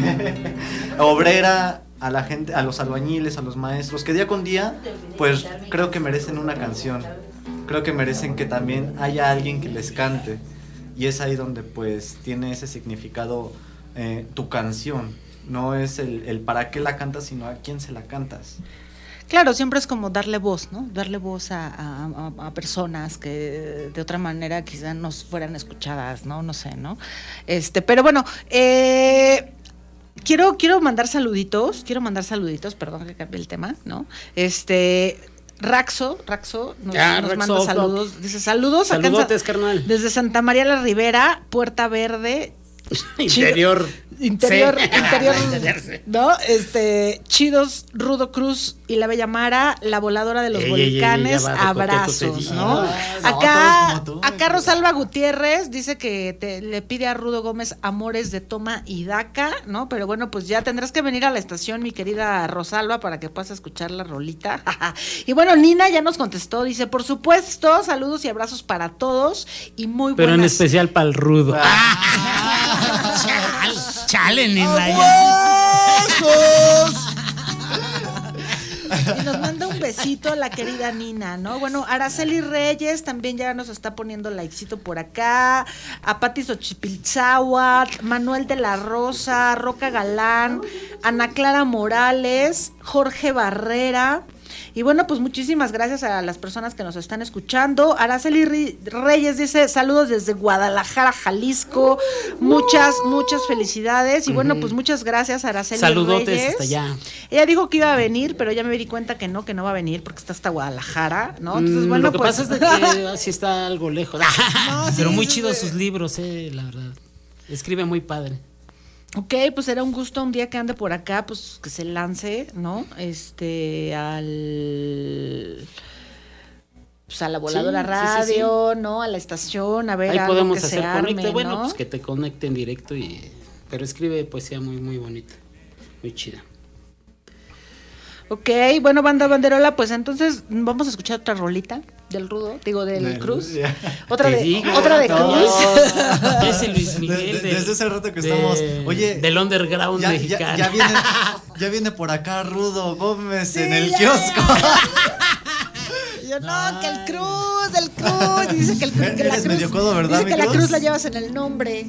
obrera, a la gente, a los albañiles, a los maestros, que día con día, pues creo que merecen una canción, creo que merecen que también haya alguien que les cante, y es ahí donde pues tiene ese significado eh, tu canción, no es el, el para qué la cantas, sino a quién se la cantas. Claro, siempre es como darle voz, ¿no? Darle voz a, a, a personas que de otra manera quizás no fueran escuchadas, ¿no? No sé, ¿no? Este, pero bueno, eh, quiero, quiero mandar saluditos, quiero mandar saluditos, perdón que cambie el tema, ¿no? Este, Raxo, Raxo nos, ah, nos Raxo, manda saludos, dice saludos. Saludotes, acá en, carnal. Desde Santa María la Ribera, Puerta Verde. Interior. Interior, sí. interior, Entenderse. ¿no? Este, Chidos, Rudo Cruz y la Bella Mara, la voladora de los Ey, volcanes, ey, ey, ya va, de abrazos, coqueto te ¿no? digo. Acá, tú, acá Rosalba Gutiérrez dice que te, le pide a Rudo Gómez amores de toma y daca, ¿no? Pero bueno, pues ya tendrás que venir a la estación, mi querida Rosalba, para que puedas escuchar la rolita. Y bueno, Nina ya nos contestó, dice, por supuesto, saludos y abrazos para todos y muy buenas. Pero en especial para el Rudo. Chale, nena. Y nos manda un besito la querida Nina, ¿no? Bueno, Araceli Reyes también ya nos está poniendo likecito por acá. A Pati Xochipilzáhuatl, Manuel de la Rosa, Roca Galán, Ana Clara Morales, Jorge Barrera. Y bueno, pues muchísimas gracias a las personas que nos están escuchando. Araceli Reyes dice, saludos desde Guadalajara, Jalisco. Muchas, muchas felicidades. Y bueno, pues muchas gracias, Araceli Saludotes Reyes. hasta allá. Ella dijo que iba a venir, pero ya me di cuenta que no, que no va a venir porque está hasta Guadalajara, ¿no? Entonces, Mm, bueno, lo que pues... pasa es de que así está algo lejos. No, sí, Pero muy sí, chidos sí. sus libros, eh, la verdad. Escribe muy padre. Ok, pues será un gusto un día que ande por acá, pues que se lance, ¿no? Este, al... Pues a la voladora Sí, radio, sí, sí, sí. ¿no? A la estación, a ver Ahí algo podemos que se hacer arme, conecte. Bueno, ¿no? pues que te conecte en directo y... Pero escribe poesía muy, muy bonita. Muy chida. Ok, bueno, banda banderola, pues entonces vamos a escuchar otra rolita del Rudo, digo, del Del- Cruz. ya. Otra Te de, digo, otra de no. Cruz. Ese Luis Miguel. De- de- del- desde ese rato que de- estamos, oye, del underground ya, mexicano. Ya, ya viene, ya viene por acá Rudo Gómez Sí, en el ya, kiosco. Yo no, que el Cruz, el Cruz. Y dice que, el, que la Eres cruz. medio codo, ¿verdad, Dice mi que la Cruz? cruz la llevas en el nombre.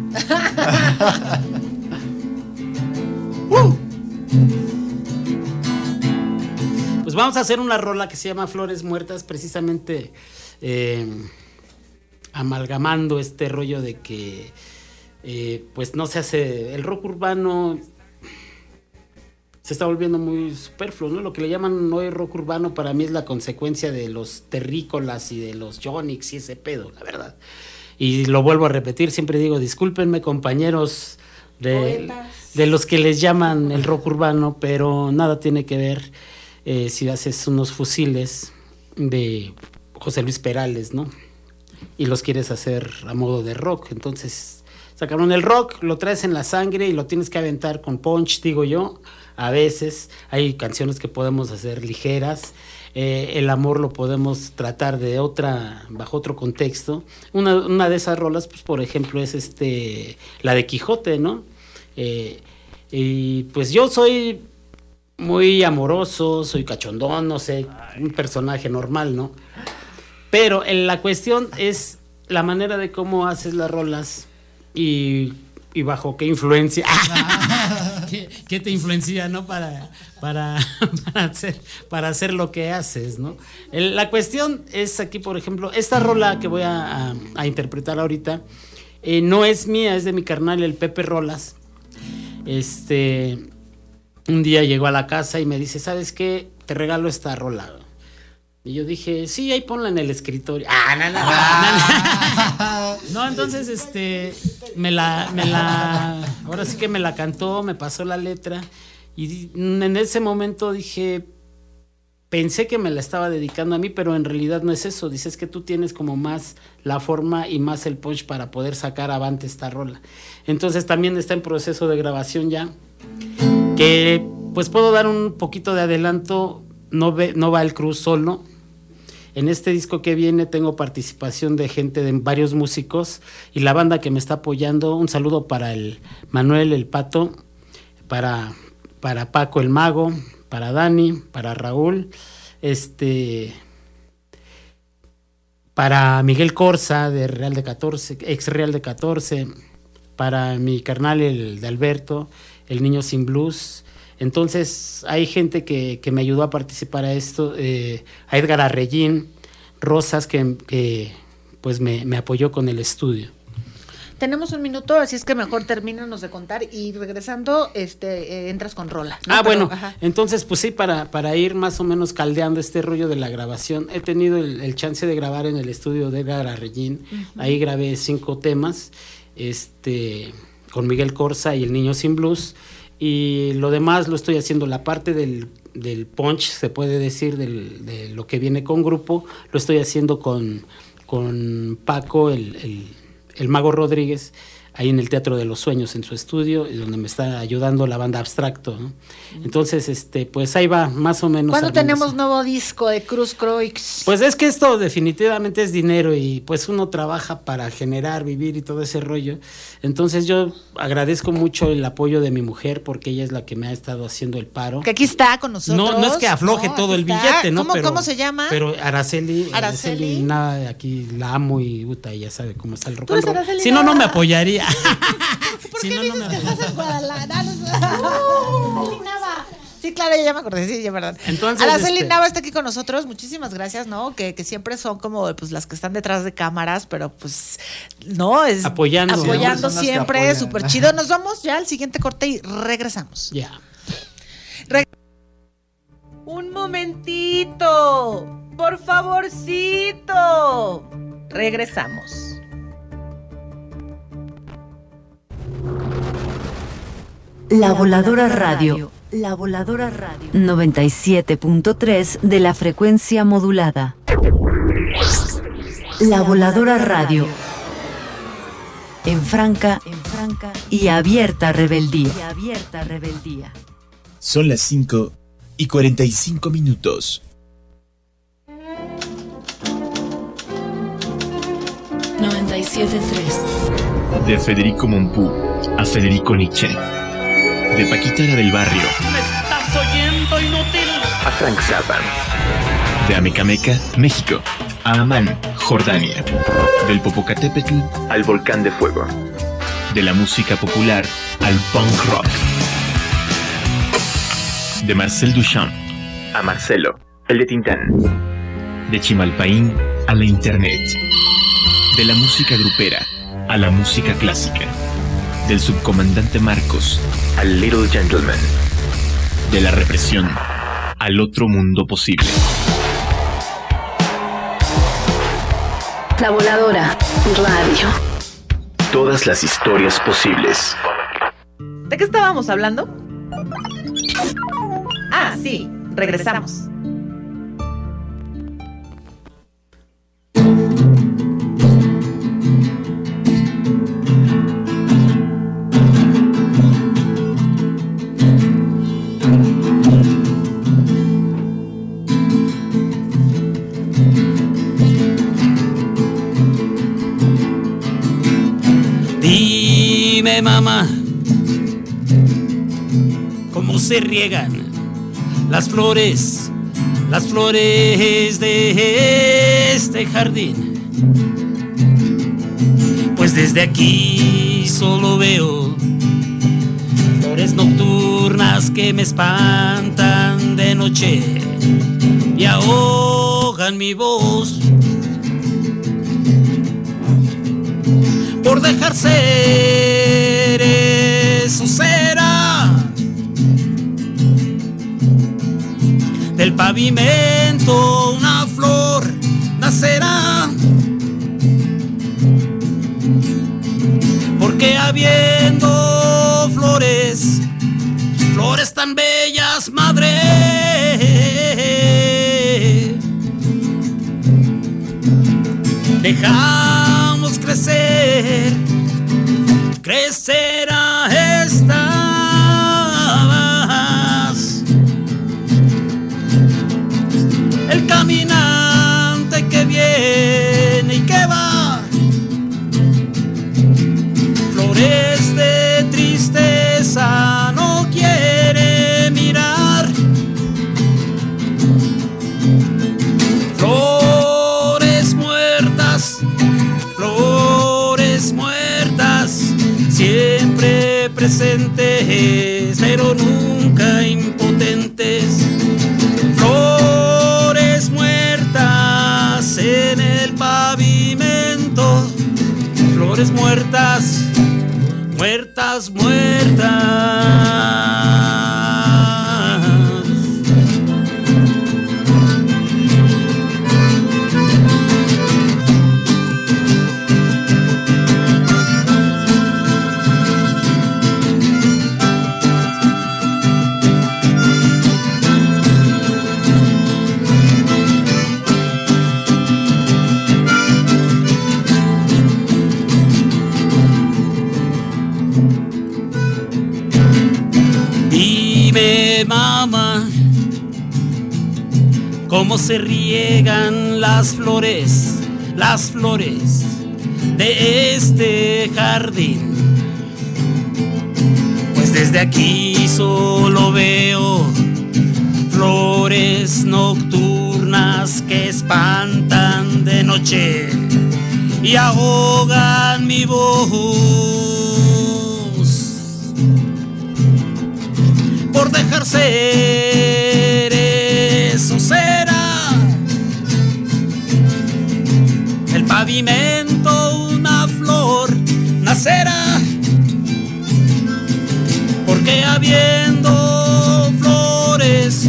Pues vamos a hacer una rola que se llama Flores Muertas, precisamente eh, amalgamando este rollo de que eh, pues no se hace, el rock urbano se está volviendo muy superfluo, ¿no? Lo que le llaman hoy rock urbano para mí es la consecuencia de los terrícolas y de los Yonix y ese pedo, la verdad. Y lo vuelvo a repetir, siempre digo, discúlpenme compañeros de, de los que les llaman el rock urbano, pero nada tiene que ver eh, si haces unos fusiles de José Luis Perales, ¿no? Y los quieres hacer a modo de rock, entonces sacaron el rock, lo traes en la sangre y lo tienes que aventar con punch, digo yo. A veces hay canciones que podemos hacer ligeras, eh, el amor lo podemos tratar de otra, bajo otro contexto. Una, una de esas rolas, pues por ejemplo, es este la de Quijote, ¿no? Eh, y pues yo soy muy amoroso, soy cachondón, no sé, un personaje normal, ¿no? Pero en la cuestión es la manera de cómo haces las rolas y, y bajo qué influencia. ¿Qué, qué te influencia, no? Para, para, para, hacer, para hacer lo que haces, ¿no? El, la cuestión es aquí, por ejemplo, esta rola que voy a, a, a interpretar ahorita, eh, no es mía, es de mi carnal, el Pepe Rolas. Este, un día llegó a la casa y me dice, ¿sabes qué? Te regalo esta rola. Y yo dije, sí, ahí ponla en el escritorio. Ah, no, no, no, no. No, entonces, este, me la, me la, ahora sí que me la cantó, me pasó la letra. Y en ese momento dije, pensé que me la estaba dedicando a mí, pero en realidad no es eso. Dices que tú tienes como más la forma y más el punch para poder sacar avante esta rola. Entonces también está en proceso de grabación ya. Que pues puedo dar un poquito de adelanto, no, ve, no va el Cruz solo. En este disco que viene tengo participación de gente, de varios músicos y la banda que me está apoyando. Un saludo para el Manuel el Pato, para, para Paco el Mago, para Dani, para Raúl, este, para Miguel Corsa de Real de catorce, ex Real de catorce, para mi carnal el de Alberto, el Niño Sin Blues. Entonces hay gente que, que me ayudó a participar a esto, eh, a Edgar Arrellín, Rosas, que, que pues me, me apoyó con el estudio. Tenemos un minuto, así es que mejor termínanos de contar y regresando, este, eh, entras con rola, ¿no? Ah, Pero, bueno, ajá. Entonces pues sí, para, para ir más o menos caldeando este rollo de la grabación, he tenido el, el chance de grabar en el estudio de Edgar Arrellín. Uh-huh. Ahí grabé cinco temas, este, con Miguel Corsa y el Niño Sin Blues. Y lo demás lo estoy haciendo, la parte del, del punch, se puede decir, del, de lo que viene con grupo, lo estoy haciendo con, con Paco, el, el, el Mago Rodríguez, ahí en el Teatro de los Sueños, en su estudio, donde me está ayudando la banda Abstracto, ¿no? Entonces, este, pues ahí va, más o menos. ¿Cuándo armándose. tenemos nuevo disco de Cruz Croix? Pues es que esto definitivamente es dinero y pues uno trabaja para generar, vivir y todo ese rollo. Entonces yo agradezco mucho el apoyo de mi mujer porque ella es la que me ha estado haciendo el paro. Que aquí está con nosotros. No, no es que afloje no, todo el está. billete, ¿no? ¿Cómo, pero, ¿Cómo se llama? Pero Araceli, Araceli, Araceli nada de aquí, la amo y puta, ella sabe cómo está el rock ¿Tú and eres roll. Araceli Si no, no me Nava? apoyaría. ¿Por si qué no, dices no me que estás en Guadalajara? Araceli Nava. Sí, claro, ya me acordé, sí, ya verdad. Entonces, Araceli este... Nava está aquí con nosotros, muchísimas gracias, ¿no? Que, que siempre son como pues las que están detrás de cámaras, pero pues no, es apoyando, apoyando ¿no? siempre, súper chido. Nos vamos ya al siguiente corte y regresamos. Ya. Re- Un momentito, por favorcito. Regresamos. La Voladora Radio. La Voladora Radio. noventa y siete punto tres de la frecuencia modulada. La Voladora Radio. En franca, en franca y abierta rebeldía. Y abierta rebeldía. Son las cinco y cuarenta y cinco minutos. noventa y siete punto tres. De Federico Mompou a Federico Nietzsche. De Paquitana del Barrio ¿Me estás oyendo, inútil? a Frank Zappa. De Amecameca, México, a Amán, Jordania. Del Popocatépetl al Volcán de Fuego. De la música popular al punk rock. De Marcel Duchamp a Marcelo, el de Tintán. De Chimalpaín a la internet. De la música grupera a la música clásica. Del subcomandante Marcos al Little Gentleman. De la represión al otro mundo posible. La Voladora Radio. Todas las historias posibles. ¿De qué estábamos hablando? Ah, sí, regresamos. Dime, mamá, cómo se riegan las flores, las flores de este jardín. Pues desde aquí solo veo flores nocturnas que me espantan de noche y ahogan mi voz. Por dejar ser, eso será. Del pavimento una flor nacerá. Porque habiendo flores, flores tan bellas, madre, dejamos crecer, crecerá estas. El caminante que viene y que va, flores de tristeza no quiere mirar. Flores muertas, flores muertas, siempre presentes, pero nunca impotentes. Flores muertas en el pavimento, flores muertas, muertas, muertas. Mamá, cómo se riegan las flores, las flores de este jardín. Pues desde aquí solo veo flores nocturnas que espantan de noche y ahogan mi voz. Por dejar ser, eso será. El pavimento una flor nacerá. Porque habiendo flores,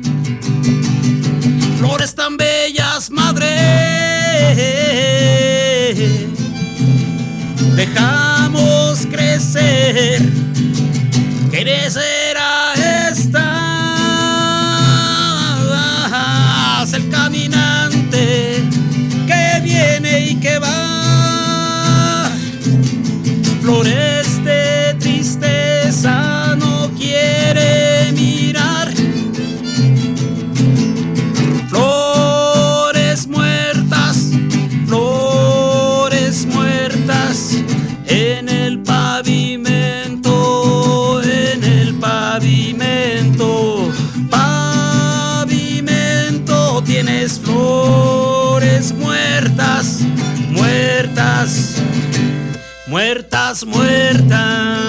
flores tan bellas, madre, dejamos crecer, crecerá esta. El caminante que viene y que va, flores de tristeza no quiere mirar. Flores muertas, flores muertas en el pavimento, en el pavimento, pavimento, tienes flores muertas, muertas, muertas, muertas.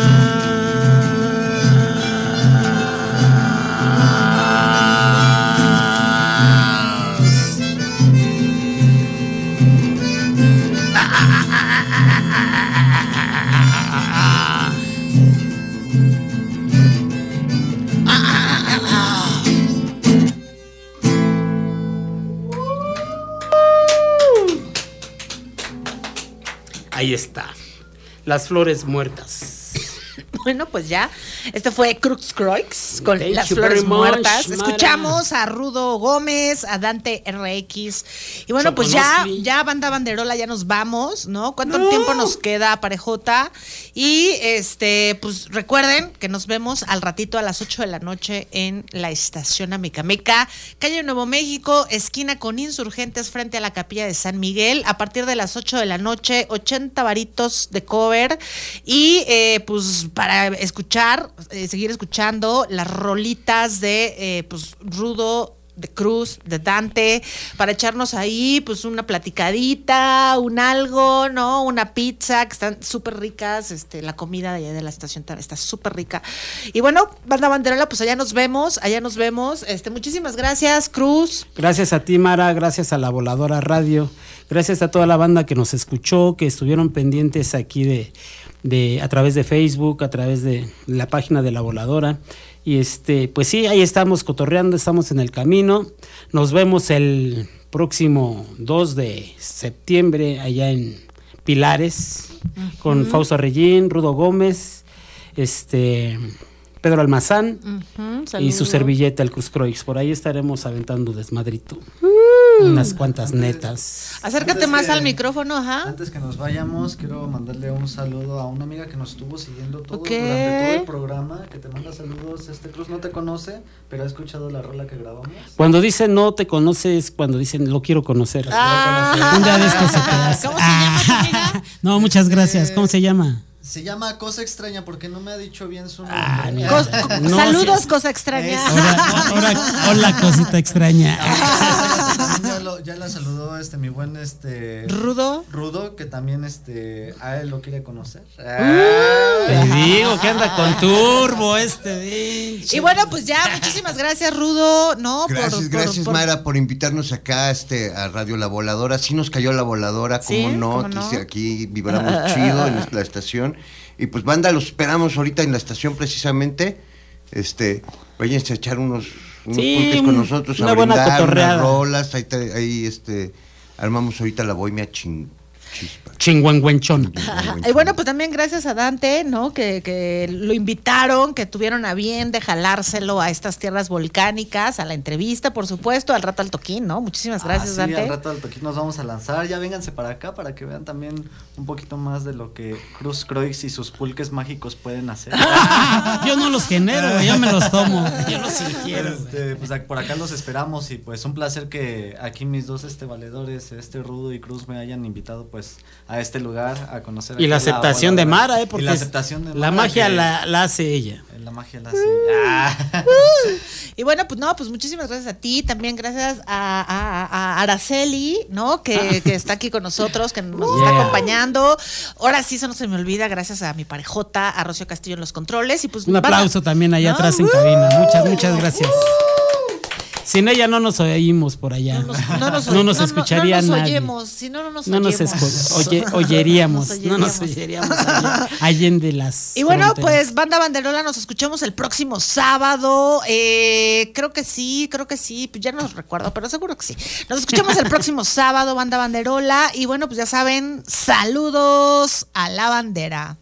Ahí está, las flores muertas. Bueno, pues ya, este fue Crux Croix con Thank las you flores very much, muertas. Mara. Escuchamos a Rudo Gómez, a Dante R X. Y bueno, pues ya, Choconosli. ya banda banderola, ya nos vamos, ¿no? ¿Cuánto No. tiempo nos queda, parejota? Y este, pues recuerden que nos vemos al ratito a las ocho de la noche en la estación Amecameca, calle Nuevo México, esquina con Insurgentes, frente a la capilla de San Miguel, a partir de las ocho de la noche, ochenta varitos de cover. Y eh, pues para escuchar, eh, seguir escuchando las rolitas de eh, pues Rudo de Cruz, de Dante, para echarnos ahí pues una platicadita, un algo, ¿no? Una pizza, que están súper ricas, este, la comida de allá de la estación está súper rica. Y bueno, Banda Banderola, pues allá nos vemos, allá nos vemos. Este, muchísimas gracias, Cruz. Gracias a ti, Mara, gracias a La Voladora Radio, gracias a toda la banda que nos escuchó, que estuvieron pendientes aquí de, de a través de Facebook, a través de la página de La Voladora. Y este, pues sí, ahí estamos cotorreando, estamos en el camino. Nos vemos el próximo dos de septiembre allá en Pilares, uh-huh. con Fausto Arrellín, Rudo Gómez, este Pedro Almazán uh-huh, y su servilleta, el Cruz Croix. Por ahí estaremos aventando desmadrito. Uh, unas cuantas antes, netas. Acércate más que, al micrófono, ajá. Antes que nos vayamos, quiero mandarle un saludo a una amiga que nos estuvo siguiendo todo okay. durante todo el programa, que te manda saludos. Este Cruz no te conoce, pero ha escuchado la rola que grabamos. Cuando dicen no te conoces, cuando dicen lo quiero conocer. Ah, un día de estos se te hace. ¿Cómo se llama tu amiga? No, muchas gracias. ¿Cómo se llama? Se llama Cosa Extraña porque no me ha dicho bien su nombre. Ah, mira. Cos, no, saludos, sí, Cosa Extraña. Ahora, ahora, hola, cosita extraña. Ya, lo, ya la saludó este mi buen este Rudo. Rudo, que también este a él lo quiere conocer. Uh, te digo que anda con turbo este bicho. Y bueno, pues ya, muchísimas gracias, Rudo, no, gracias, por, gracias por, Mara por invitarnos acá este a Radio La Voladora. Sí nos cayó la voladora, ¿Sí? cómo no, ¿Cómo aquí, no? aquí vibramos chido en la estación. Y pues banda, los esperamos ahorita en la estación precisamente. Este, váyanse a echar unos, unos sí, pulques con nosotros, una a buena brindar, cotorreada. unas rolas, ahí, ahí este, armamos ahorita la bohemia ching, chispa. Chingüengüenchón. Y bueno, pues también gracias a Dante, ¿no? Que, que lo invitaron, que tuvieron a bien de jalárselo a estas tierras volcánicas, a la entrevista, por supuesto, al rato al toquín, ¿no? Muchísimas gracias, ah, sí, Dante. Al rato al toquín nos vamos a lanzar. Ya vénganse para acá para que vean también un poquito más de lo que Cruz Croix y sus pulques mágicos pueden hacer. Yo no los genero, yo me los tomo. Yo los ingiero. Este, pues por acá los esperamos y pues un placer que aquí mis dos este valedores, este Rudo y Cruz, me hayan invitado pues a este lugar a conocer. Y la aceptación la de Mara, ¿eh? Porque y la aceptación de Mara, la magia que, la, la hace ella. La magia la hace ella. Ah. Y bueno, pues no, pues muchísimas gracias a ti, también gracias a, a, a Araceli, ¿no? Que, que está aquí con nosotros, que nos yeah. está acompañando. Ahora sí, eso no se me olvida, gracias a mi parejota, a Rocío Castillo en los controles. Y pues un aplauso a... también allá ¿no? atrás en uh, cabina. Muchas, muchas gracias. Uh, Sin ella no nos oímos por allá. No nos, no nos, no nos no, escucharía no, no nos nadie. Oyemos, si no, no nos no oyemos. Nos escu- oye, oyeríamos, no nos oyeríamos. No nos oyeríamos allende las Y bueno, fronteras. Pues Banda Banderola, nos escuchamos el próximo sábado. Eh, creo que sí, creo que sí. Pues ya no recuerdo, pero seguro que sí. Nos escuchamos el próximo sábado, Banda Banderola. Y bueno, pues ya saben, saludos a la bandera.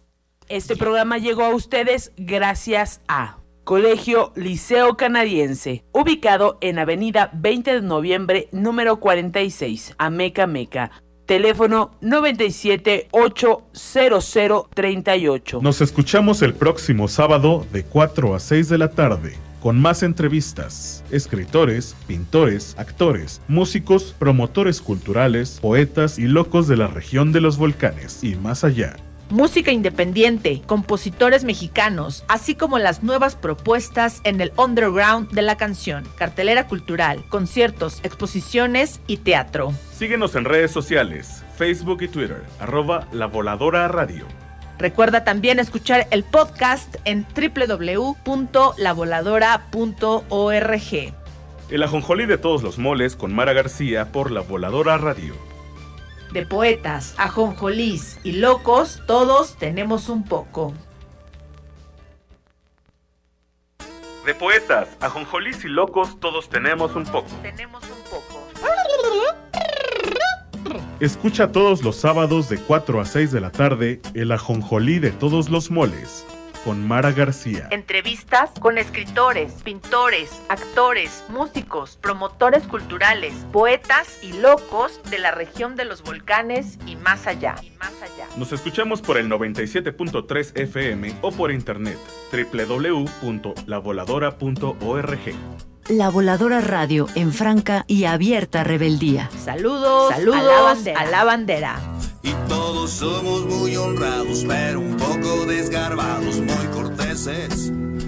Este programa llegó a ustedes gracias a Colegio Liceo Canadiense, ubicado en Avenida veinte de noviembre, número cuarenta y seis, Ameca Meca. Teléfono noventa y siete, ocho cero cero, treinta y ocho. Nos escuchamos el próximo sábado de cuatro a seis de la tarde, con más entrevistas, escritores, pintores, actores, músicos, promotores culturales, poetas y locos de la región de los volcanes y más allá. Música independiente, compositores mexicanos, así como las nuevas propuestas en el underground de la canción, cartelera cultural, conciertos, exposiciones y teatro. Síguenos en redes sociales, Facebook y Twitter, arroba La Voladora Radio. Recuerda también escuchar el podcast en doble u doble u doble u punto la voladora punto org. El ajonjolí de todos los moles con Mara García por La Voladora Radio. De poetas, ajonjolís y locos, todos tenemos un poco. De poetas, ajonjolís y locos, todos tenemos un poco. Tenemos un poco. Escucha todos los sábados de cuatro a seis de la tarde el ajonjolí de todos los moles con Mara García. Entrevistas con escritores, pintores, actores, músicos, promotores culturales, poetas y locos de la región de los volcanes y más allá. Y más allá. Nos escuchamos por el noventa y siete punto tres F M o por internet doble u doble u doble u punto la voladora punto org. La Voladora Radio en franca y abierta rebeldía. Saludos, saludos a la bandera. A la bandera. Y todos somos muy honrados, pero un poco desgarbados, muy corteses.